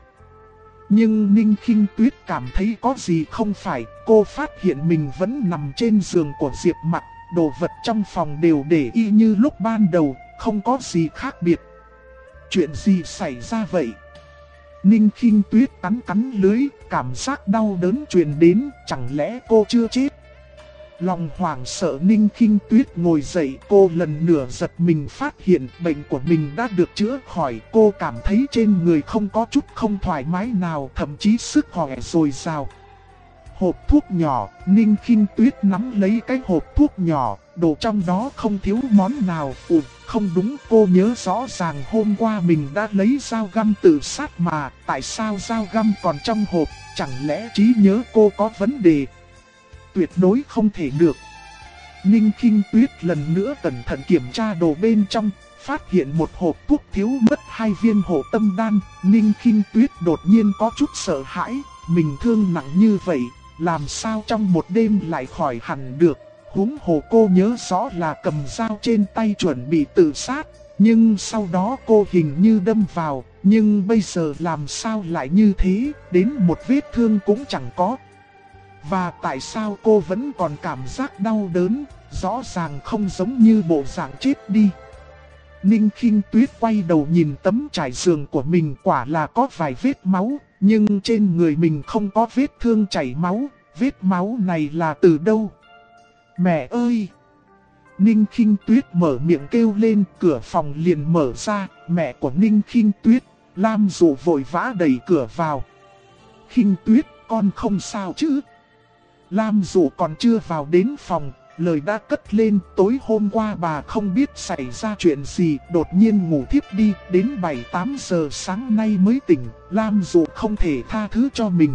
Nhưng Ninh Khinh Tuyết cảm thấy có gì không phải, cô phát hiện mình vẫn nằm trên giường của Diệp Mặc. Đồ vật trong phòng đều để y như lúc ban đầu, không có gì khác biệt. Chuyện gì xảy ra vậy? Ninh Khinh Tuyết cắn cắn lưỡi, cảm giác đau đớn truyền đến, chẳng lẽ cô chưa chết? Lòng hoảng sợ Ninh Khinh Tuyết ngồi dậy, cô lần nữa giật mình phát hiện bệnh của mình đã được chữa khỏi. Cô cảm thấy trên người không có chút không thoải mái nào, thậm chí sức khỏe dồi dào. Hộp thuốc nhỏ, Ninh Khinh Tuyết nắm lấy cái hộp thuốc nhỏ, đồ trong đó không thiếu món nào. Không đúng, cô nhớ rõ ràng hôm qua mình đã lấy dao găm tự sát mà, tại sao dao găm còn trong hộp, chẳng lẽ trí nhớ cô có vấn đề? Tuyệt đối không thể được. Ninh Khinh Tuyết lần nữa cẩn thận kiểm tra đồ bên trong, phát hiện một hộp thuốc thiếu mất 2 viên hộ tâm đan. Ninh Khinh Tuyết đột nhiên có chút sợ hãi, mình thương nặng như vậy, làm sao trong một đêm lại khỏi hẳn được. Huống hồ cô nhớ rõ là cầm dao trên tay chuẩn bị tự sát, nhưng sau đó cô hình như đâm vào, nhưng bây giờ làm sao lại như thế, đến một vết thương cũng chẳng có. Và tại sao cô vẫn còn cảm giác đau đớn, rõ ràng không giống như bộ dạng chết đi. Ninh Khinh Tuyết quay đầu nhìn tấm trải giường của mình, quả là có vài vết máu, nhưng trên người mình không có vết thương chảy máu. Vết máu này là từ đâu? Mẹ ơi! Ninh Khinh Tuyết mở miệng kêu lên, cửa phòng liền mở ra. Mẹ của Ninh Khinh Tuyết, Lam Dụ vội vã đẩy cửa vào. Khinh Tuyết, con không sao chứ? Lam Dụ còn chưa vào đến phòng, lời đã cất lên. Tối hôm qua bà không biết xảy ra chuyện gì, đột nhiên ngủ thiếp đi, đến 7-8 giờ sáng nay mới tỉnh. Lam Dụ không thể tha thứ cho mình.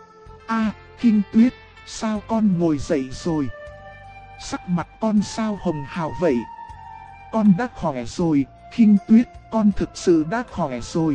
Khinh Tuyết, sao con ngồi dậy rồi? Sắc mặt con sao hồng hào vậy? Con đã khỏe rồi, Khinh Tuyết, con thực sự đã khỏe rồi.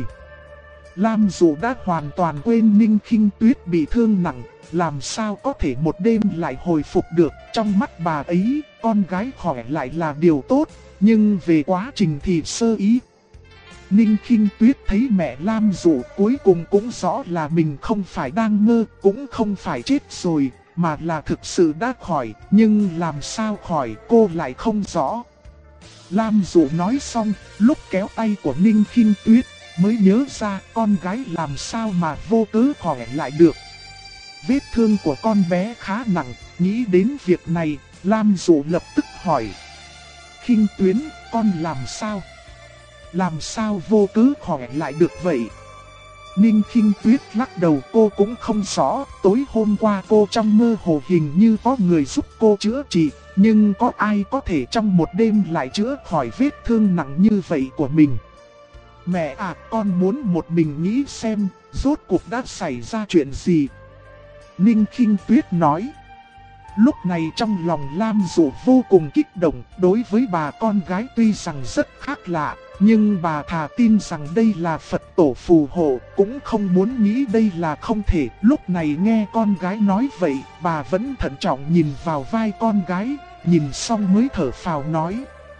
Lam Dụ đã hoàn toàn quên Ninh Khinh Tuyết bị thương nặng, làm sao có thể một đêm lại hồi phục được. Trong mắt bà ấy, con gái khỏe lại là điều tốt, nhưng về quá trình thì sơ ý. Ninh Khinh Tuyết thấy mẹ Lam Dụ cuối cùng cũng rõ là mình không phải đang mơ, cũng không phải chết rồi, mà là thực sự đã khỏi, nhưng làm sao khỏi cô lại không rõ. Lam Dụ nói xong, lúc kéo tay của Ninh Khinh Tuyết, mới nhớ ra con gái làm sao mà vô cớ khỏe lại được. Vết thương của con bé khá nặng, nghĩ đến việc này, Lam Dụ lập tức hỏi. Khinh Tuyết, con làm sao? Làm sao vô cớ khỏe lại được vậy? Ninh Khinh Tuyết lắc đầu, cô cũng không rõ. Tối hôm qua cô trong mơ hồ hình như có người giúp cô chữa trị, nhưng có ai có thể trong một đêm lại chữa khỏi vết thương nặng như vậy của mình? Mẹ à, con muốn một mình nghĩ xem, rốt cuộc đã xảy ra chuyện gì? Ninh Khinh Tuyết nói. Lúc này trong lòng Lam Dụ vô cùng kích động, đối với bà con gái tuy rằng rất khác lạ, nhưng bà thà tin rằng đây là Phật tổ phù hộ, cũng không muốn nghĩ đây là không thể. Lúc này nghe con gái nói vậy, bà vẫn thận trọng nhìn vào vai con gái, nhìn xong mới thở phào nói.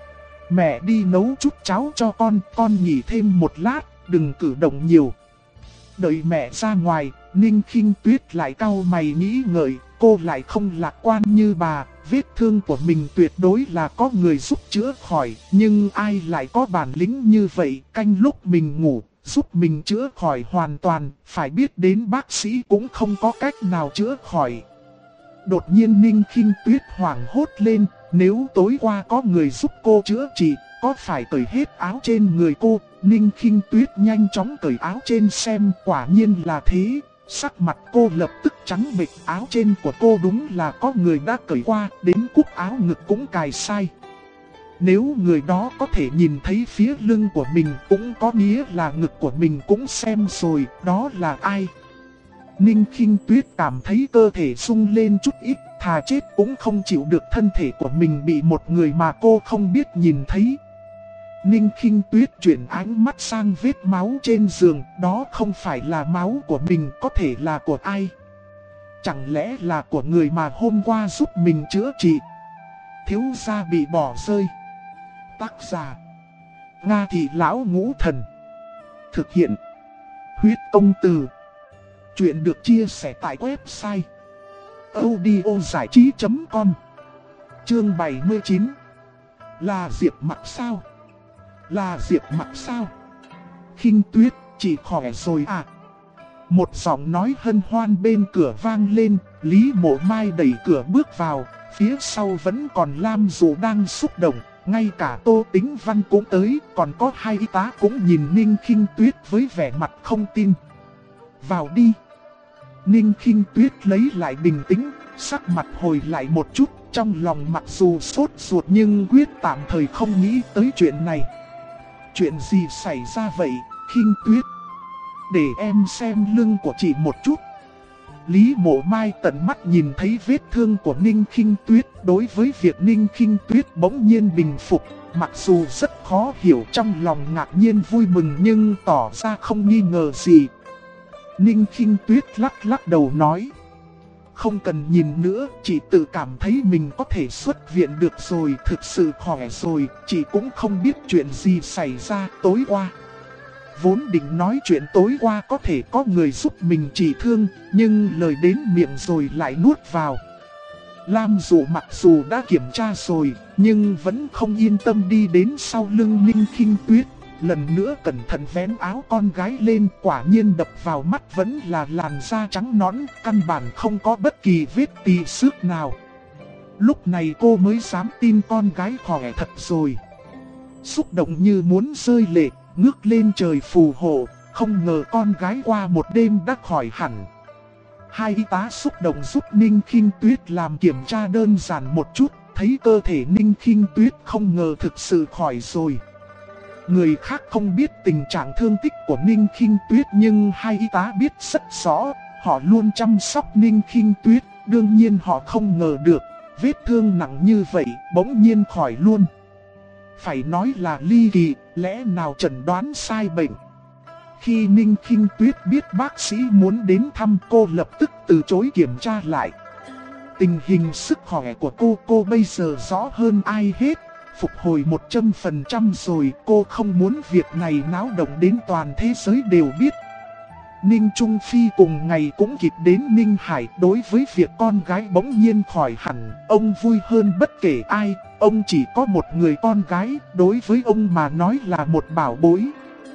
Mẹ đi nấu chút cháo cho con nghỉ thêm một lát, đừng cử động nhiều. Đợi mẹ ra ngoài, Ninh Khinh Tuyết lại cau mày nghĩ ngợi, cô lại không lạc quan như bà. Vết thương của mình tuyệt đối là có người giúp chữa khỏi, nhưng ai lại có bản lĩnh như vậy, canh lúc mình ngủ, giúp mình chữa khỏi hoàn toàn, phải biết đến bác sĩ cũng không có cách nào chữa khỏi. Đột nhiên Ninh Khinh Tuyết hoảng hốt lên, nếu tối qua có người giúp cô chữa trị, có phải cởi hết áo trên người cô? Ninh Khinh Tuyết nhanh chóng cởi áo trên xem, quả nhiên là thế. Sắc mặt cô lập tức trắng bệch, áo trên của cô đúng là có người đã cởi qua, đến cúc áo ngực cũng cài sai. Nếu người đó có thể nhìn thấy phía lưng của mình cũng có nghĩa là ngực của mình cũng xem rồi, đó là ai? Ninh Khinh Tuyết cảm thấy cơ thể rung lên chút ít, thà chết cũng không chịu được thân thể của mình bị một người mà cô không biết nhìn thấy. Ninh Khinh Tuyết chuyển ánh mắt sang vết máu trên giường, đó không phải là máu của mình, có thể là của ai? Chẳng lẽ là của người mà hôm qua giúp mình chữa trị? Thiếu gia bị bỏ rơi. Tác giả: Nga Thị Lão Ngũ Thần. Thực hiện: Huyết Công Từ. Chuyện được chia sẻ tại website audiozảichí.com. Chương 79. Là Diệp Mặc sao? Là Diệp Mặc sao? Khinh Tuyết, chị khỏe rồi à? Một giọng nói hân hoan bên cửa vang lên, Lý Mộ Mai đẩy cửa bước vào, phía sau vẫn còn Lam Dụ đang xúc động, ngay cả Tô Tĩnh Văn cũng tới, còn có hai y tá cũng nhìn Ninh Khinh Tuyết với vẻ mặt không tin. Vào đi. Ninh Khinh Tuyết lấy lại bình tĩnh, sắc mặt hồi lại một chút, trong lòng mặc dù sốt ruột nhưng quyết tạm thời không nghĩ tới chuyện này. Chuyện gì xảy ra vậy, Khinh Tuyết? Để em xem lưng của chị một chút. Lý Mộ Mai tận mắt nhìn thấy vết thương của Ninh Khinh Tuyết. Đối với việc Ninh Khinh Tuyết bỗng nhiên bình phục, mặc dù rất khó hiểu, trong lòng ngạc nhiên vui mừng nhưng tỏ ra không nghi ngờ gì. Ninh Khinh Tuyết lắc lắc đầu nói: không cần nhìn nữa, chị tự cảm thấy mình có thể xuất viện được rồi, thực sự khỏe rồi, chị cũng không biết chuyện gì xảy ra tối qua. Vốn định nói chuyện tối qua có thể có người giúp mình trị thương, nhưng lời đến miệng rồi lại nuốt vào. Lam Dụ mặc dù đã kiểm tra rồi, nhưng vẫn không yên tâm đi đến sau lưng Ninh Khinh Tuyết. Lần nữa cẩn thận vén áo con gái lên, quả nhiên đập vào mắt vẫn là làn da trắng nõn, căn bản không có bất kỳ vết tì xước nào. Lúc này cô mới dám tin con gái khỏe thật rồi. Xúc động như muốn rơi lệ, ngước lên trời phù hộ, không ngờ con gái qua một đêm đã khỏi hẳn. Hai y tá xúc động giúp Ninh Khinh Tuyết làm kiểm tra đơn giản một chút, thấy cơ thể Ninh Khinh Tuyết không ngờ thực sự khỏi rồi. Người khác không biết tình trạng thương tích của Ninh Khinh Tuyết nhưng hai y tá biết rất rõ, họ luôn chăm sóc Ninh Khinh Tuyết, đương nhiên họ không ngờ được, vết thương nặng như vậy bỗng nhiên khỏi luôn. Phải nói là ly kỳ, lẽ nào chẩn đoán sai bệnh. Khi Ninh Khinh Tuyết biết bác sĩ muốn đến thăm cô lập tức từ chối kiểm tra lại. Tình hình sức khỏe của cô bây giờ rõ hơn ai hết. Phục hồi 100% rồi, cô không muốn việc này náo động đến toàn thế giới đều biết. Ninh Trung Phi cùng ngày cũng kịp đến Ninh Hải. Đối với việc con gái bỗng nhiên khỏi hẳn, ông vui hơn bất kể ai. Ông chỉ có một người con gái, đối với ông mà nói là một bảo bối.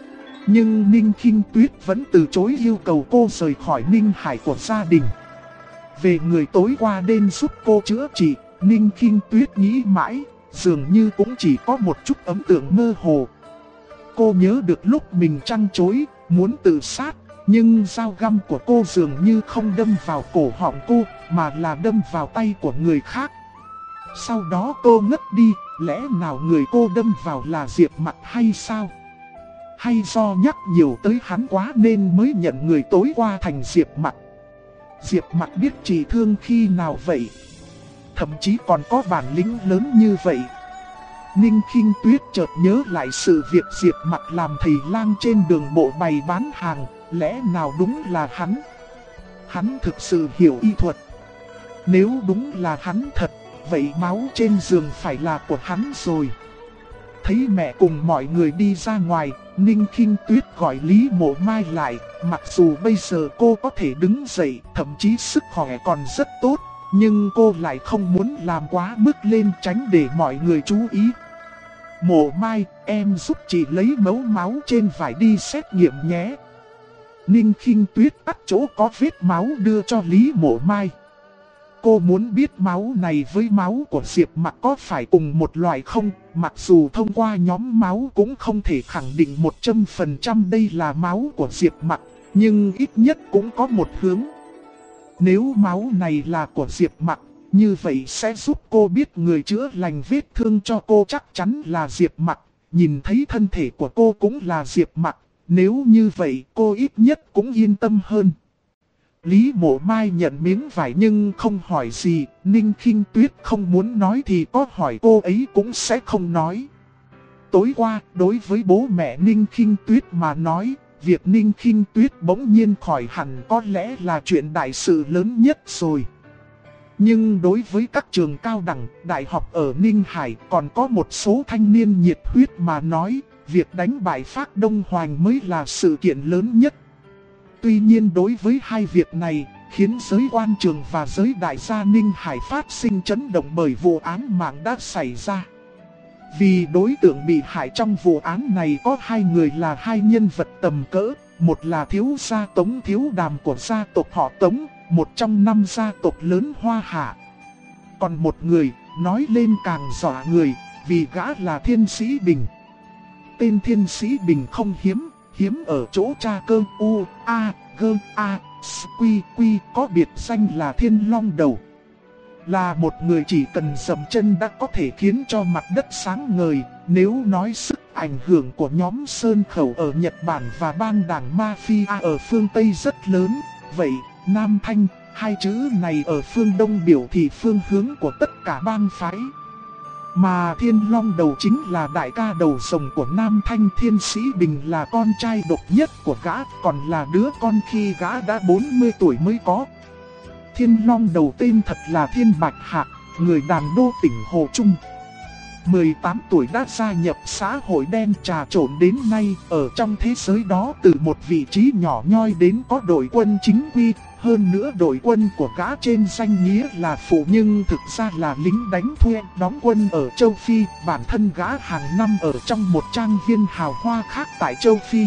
Nhưng Ninh Khinh Tuyết vẫn từ chối yêu cầu cô rời khỏi Ninh Hải của gia đình. Về người tối qua đến giúp cô chữa trị, Ninh Khinh Tuyết nghĩ mãi, dường như cũng chỉ có một chút ấn tượng mơ hồ. Cô nhớ được lúc mình trăn trối, muốn tự sát, nhưng dao găm của cô dường như không đâm vào cổ họng cô, mà là đâm vào tay của người khác. Sau đó cô ngất đi, lẽ nào người cô đâm vào là Diệp Mặc hay sao? Hay do nhắc nhiều tới hắn quá nên mới nhận người tối qua thành Diệp Mặc? Diệp Mặc biết trị thương khi nào vậy? Thậm chí còn có bản lĩnh lớn như vậy. Ninh Khinh Tuyết chợt nhớ lại sự việc Diệp Mặc làm thầy lang trên đường bộ bày bán hàng, lẽ nào đúng là hắn? Hắn thực sự hiểu y thuật. Nếu đúng là hắn thật, vậy máu trên giường phải là của hắn rồi. Thấy mẹ cùng mọi người đi ra ngoài, Ninh Khinh Tuyết gọi Lý Mộ Mai lại. Mặc dù bây giờ cô có thể đứng dậy, thậm chí sức khỏe còn rất tốt, nhưng cô lại không muốn làm quá mức lên tránh để mọi người chú ý. Mộ Mai, em giúp chị lấy mẫu máu trên vải đi xét nghiệm nhé. Ninh Khinh Tuyết bắt chỗ có vết máu đưa cho Lý Mộ Mai. Cô muốn biết máu này với máu của Diệp Mặc có phải cùng một loại không? Mặc dù thông qua nhóm máu cũng không thể khẳng định 100% đây là máu của Diệp Mặc, nhưng ít nhất cũng có một hướng. Nếu máu này là của Diệp Mặc, như vậy sẽ giúp cô biết người chữa lành vết thương cho cô chắc chắn là Diệp Mặc. Nhìn thấy thân thể của cô cũng là Diệp Mặc, nếu như vậy cô ít nhất cũng yên tâm hơn. Lý Mộ Mai nhận miếng vải nhưng không hỏi gì, Ninh Khinh Tuyết không muốn nói thì có hỏi cô ấy cũng sẽ không nói. Tối qua, đối với bố mẹ Ninh Khinh Tuyết mà nói, việc Ninh Khinh Tuyết bỗng nhiên khỏi hẳn có lẽ là chuyện đại sự lớn nhất rồi. Nhưng đối với các trường cao đẳng, đại học ở Ninh Hải còn có một số thanh niên nhiệt huyết mà nói, việc đánh bại Phác Đông Hoành mới là sự kiện lớn nhất. Tuy nhiên đối với hai việc này, khiến giới quan trường và giới đại gia Ninh Hải phát sinh chấn động bởi vụ án mạng đã xảy ra. Vì đối tượng bị hại trong vụ án này có hai người là hai nhân vật tầm cỡ, một là thiếu gia Tống Thiếu Đàm của gia tộc họ Tống, một trong 5 gia tộc lớn Hoa Hạ. Còn một người, nói lên càng dọa người, vì gã là Thiên Sĩ Bình. Tên Thiên Sĩ Bình không hiếm, hiếm ở chỗ cha cơ U, A, G, A, S, Quy, Quy có biệt danh là Thiên Long Đầu. Là một người chỉ cần dậm chân đã có thể khiến cho mặt đất sáng ngời. Nếu nói sức ảnh hưởng của nhóm Sơn Khẩu ở Nhật Bản và bang đảng Mafia ở phương Tây rất lớn, vậy Nam Thanh, hai chữ này ở phương Đông biểu thị phương hướng của tất cả bang phái. Mà Thiên Long Đầu chính là đại ca đầu rồng của Nam Thanh. Thiên Sĩ Bình là con trai độc nhất của gã, còn là đứa con khi gã đã 40 tuổi mới có. Thiên Long Đầu tên thật là Thiên Bạch Hạc, người đàn đô tỉnh Hồ Trung. 18 tuổi đã gia nhập xã hội đen trà trộn đến nay, ở trong thế giới đó từ một vị trí nhỏ nhoi đến có đội quân chính quy. Hơn nữa đội quân của gã trên danh nghĩa là phụ nhưng thực ra là lính đánh thuê đóng quân ở châu Phi. Bản thân gã hàng năm ở trong một trang viên hào hoa khác tại châu Phi.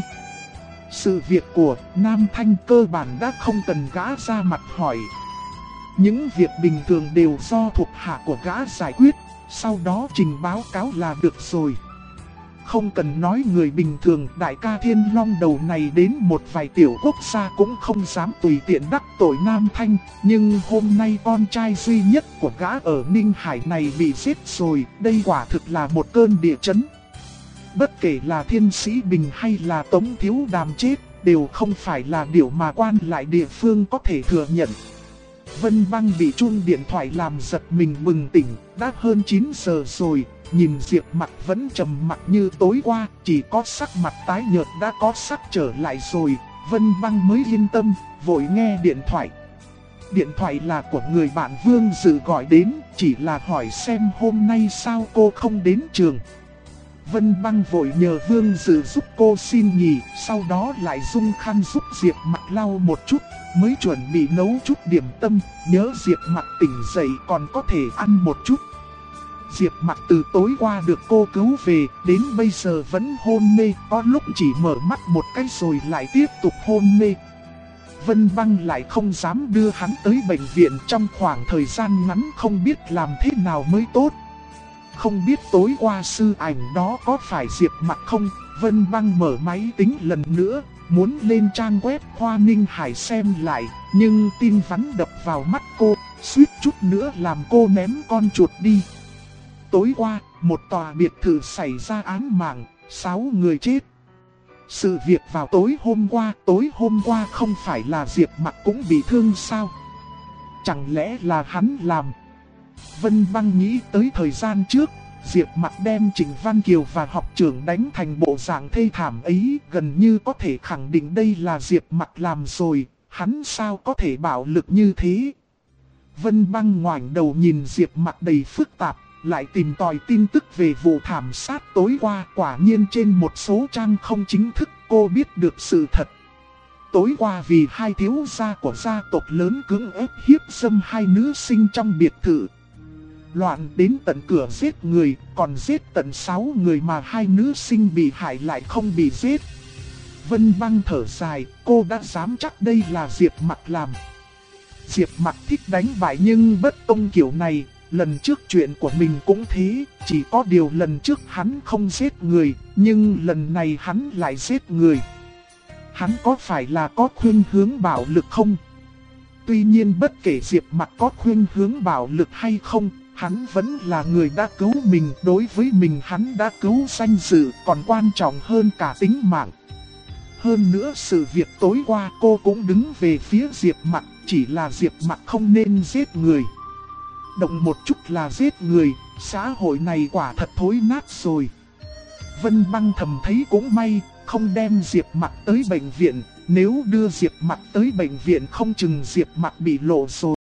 Sự việc của Nam Thanh cơ bản đã không cần gã ra mặt hỏi. Những việc bình thường đều do thuộc hạ của gã giải quyết, sau đó trình báo cáo là được rồi. Không cần nói người bình thường, đại ca Thiên Long Đầu này đến một vài tiểu quốc gia cũng không dám tùy tiện đắc tội Nam Thanh. Nhưng hôm nay con trai duy nhất của gã ở Ninh Hải này bị giết rồi, đây quả thực là một cơn địa chấn. Bất kể là Thiên Sĩ Bình hay là Tống Thiếu Đàm chết, đều không phải là điều mà quan lại địa phương có thể thừa nhận. Vân Băng bị chuông điện thoại làm giật mình bừng tỉnh, đã hơn 9 giờ rồi, nhìn Diệp Mặc vẫn trầm mặc như tối qua, chỉ có sắc mặt tái nhợt đã có sắc trở lại rồi, Vân Băng mới yên tâm, vội nghe điện thoại. Điện thoại là của người bạn Vương Dự gọi đến, chỉ là hỏi xem hôm nay sao cô không đến trường. Vân Băng vội nhờ Vương Dự giúp cô xin nghỉ, sau đó lại dung khăn giúp Diệp Mặc lau một chút, mới chuẩn bị nấu chút điểm tâm, nhớ Diệp Mặc tỉnh dậy còn có thể ăn một chút. Diệp Mặc từ tối qua được cô cứu về, đến bây giờ vẫn hôn mê, có lúc chỉ mở mắt một cái rồi lại tiếp tục hôn mê. Vân Băng lại không dám đưa hắn tới bệnh viện trong khoảng thời gian ngắn, không biết làm thế nào mới tốt. Không biết tối qua sư ảnh đó có phải Diệp Mặc không? Vân Băng mở máy tính lần nữa, muốn lên trang web Hoa Ninh Hải xem lại, nhưng tin vắn đập vào mắt cô, suýt chút nữa làm cô ném con chuột đi. Tối qua, một tòa biệt thự xảy ra án mạng, 6 người chết. Sự việc vào tối hôm qua không phải là Diệp Mặc cũng bị thương sao? Chẳng lẽ là hắn làm? Vân Băng nghĩ tới thời gian trước, Diệp Mặc đem Trịnh Văn Kiều và học trưởng đánh thành bộ dạng thê thảm ấy, gần như có thể khẳng định đây là Diệp Mặc làm rồi, hắn sao có thể bạo lực như thế? Vân Băng ngoảnh đầu nhìn Diệp Mặc đầy phức tạp, lại tìm tòi tin tức về vụ thảm sát tối qua. Quả nhiên trên một số trang không chính thức cô biết được sự thật. Tối qua vì hai thiếu gia của gia tộc lớn cưỡng ép hiếp dâm hai nữ sinh trong biệt thự. Loạn đến tận cửa giết người, còn giết tận 6 người mà hai nữ sinh bị hại lại không bị giết. Vân Băng thở dài, cô đã dám chắc đây là Diệp Mặc làm. Diệp Mặc thích đánh bại nhưng bất công kiểu này, lần trước chuyện của mình cũng thế, chỉ có điều lần trước hắn không giết người, nhưng lần này hắn lại giết người. Hắn có phải là có khuynh hướng bạo lực không? Tuy nhiên bất kể Diệp Mặc có khuynh hướng bạo lực hay không, hắn vẫn là người đã cứu mình. Đối với mình hắn đã cứu danh dự, còn quan trọng hơn cả tính mạng. Hơn nữa sự việc tối qua cô cũng đứng về phía Diệp Mặc, chỉ là Diệp Mặc không nên giết người. Động một chút là giết người, xã hội này quả thật thối nát rồi. Vân Băng thầm thấy cũng may, không đem Diệp Mặc tới bệnh viện. Nếu đưa Diệp Mặc tới bệnh viện không chừng Diệp Mặc bị lộ rồi.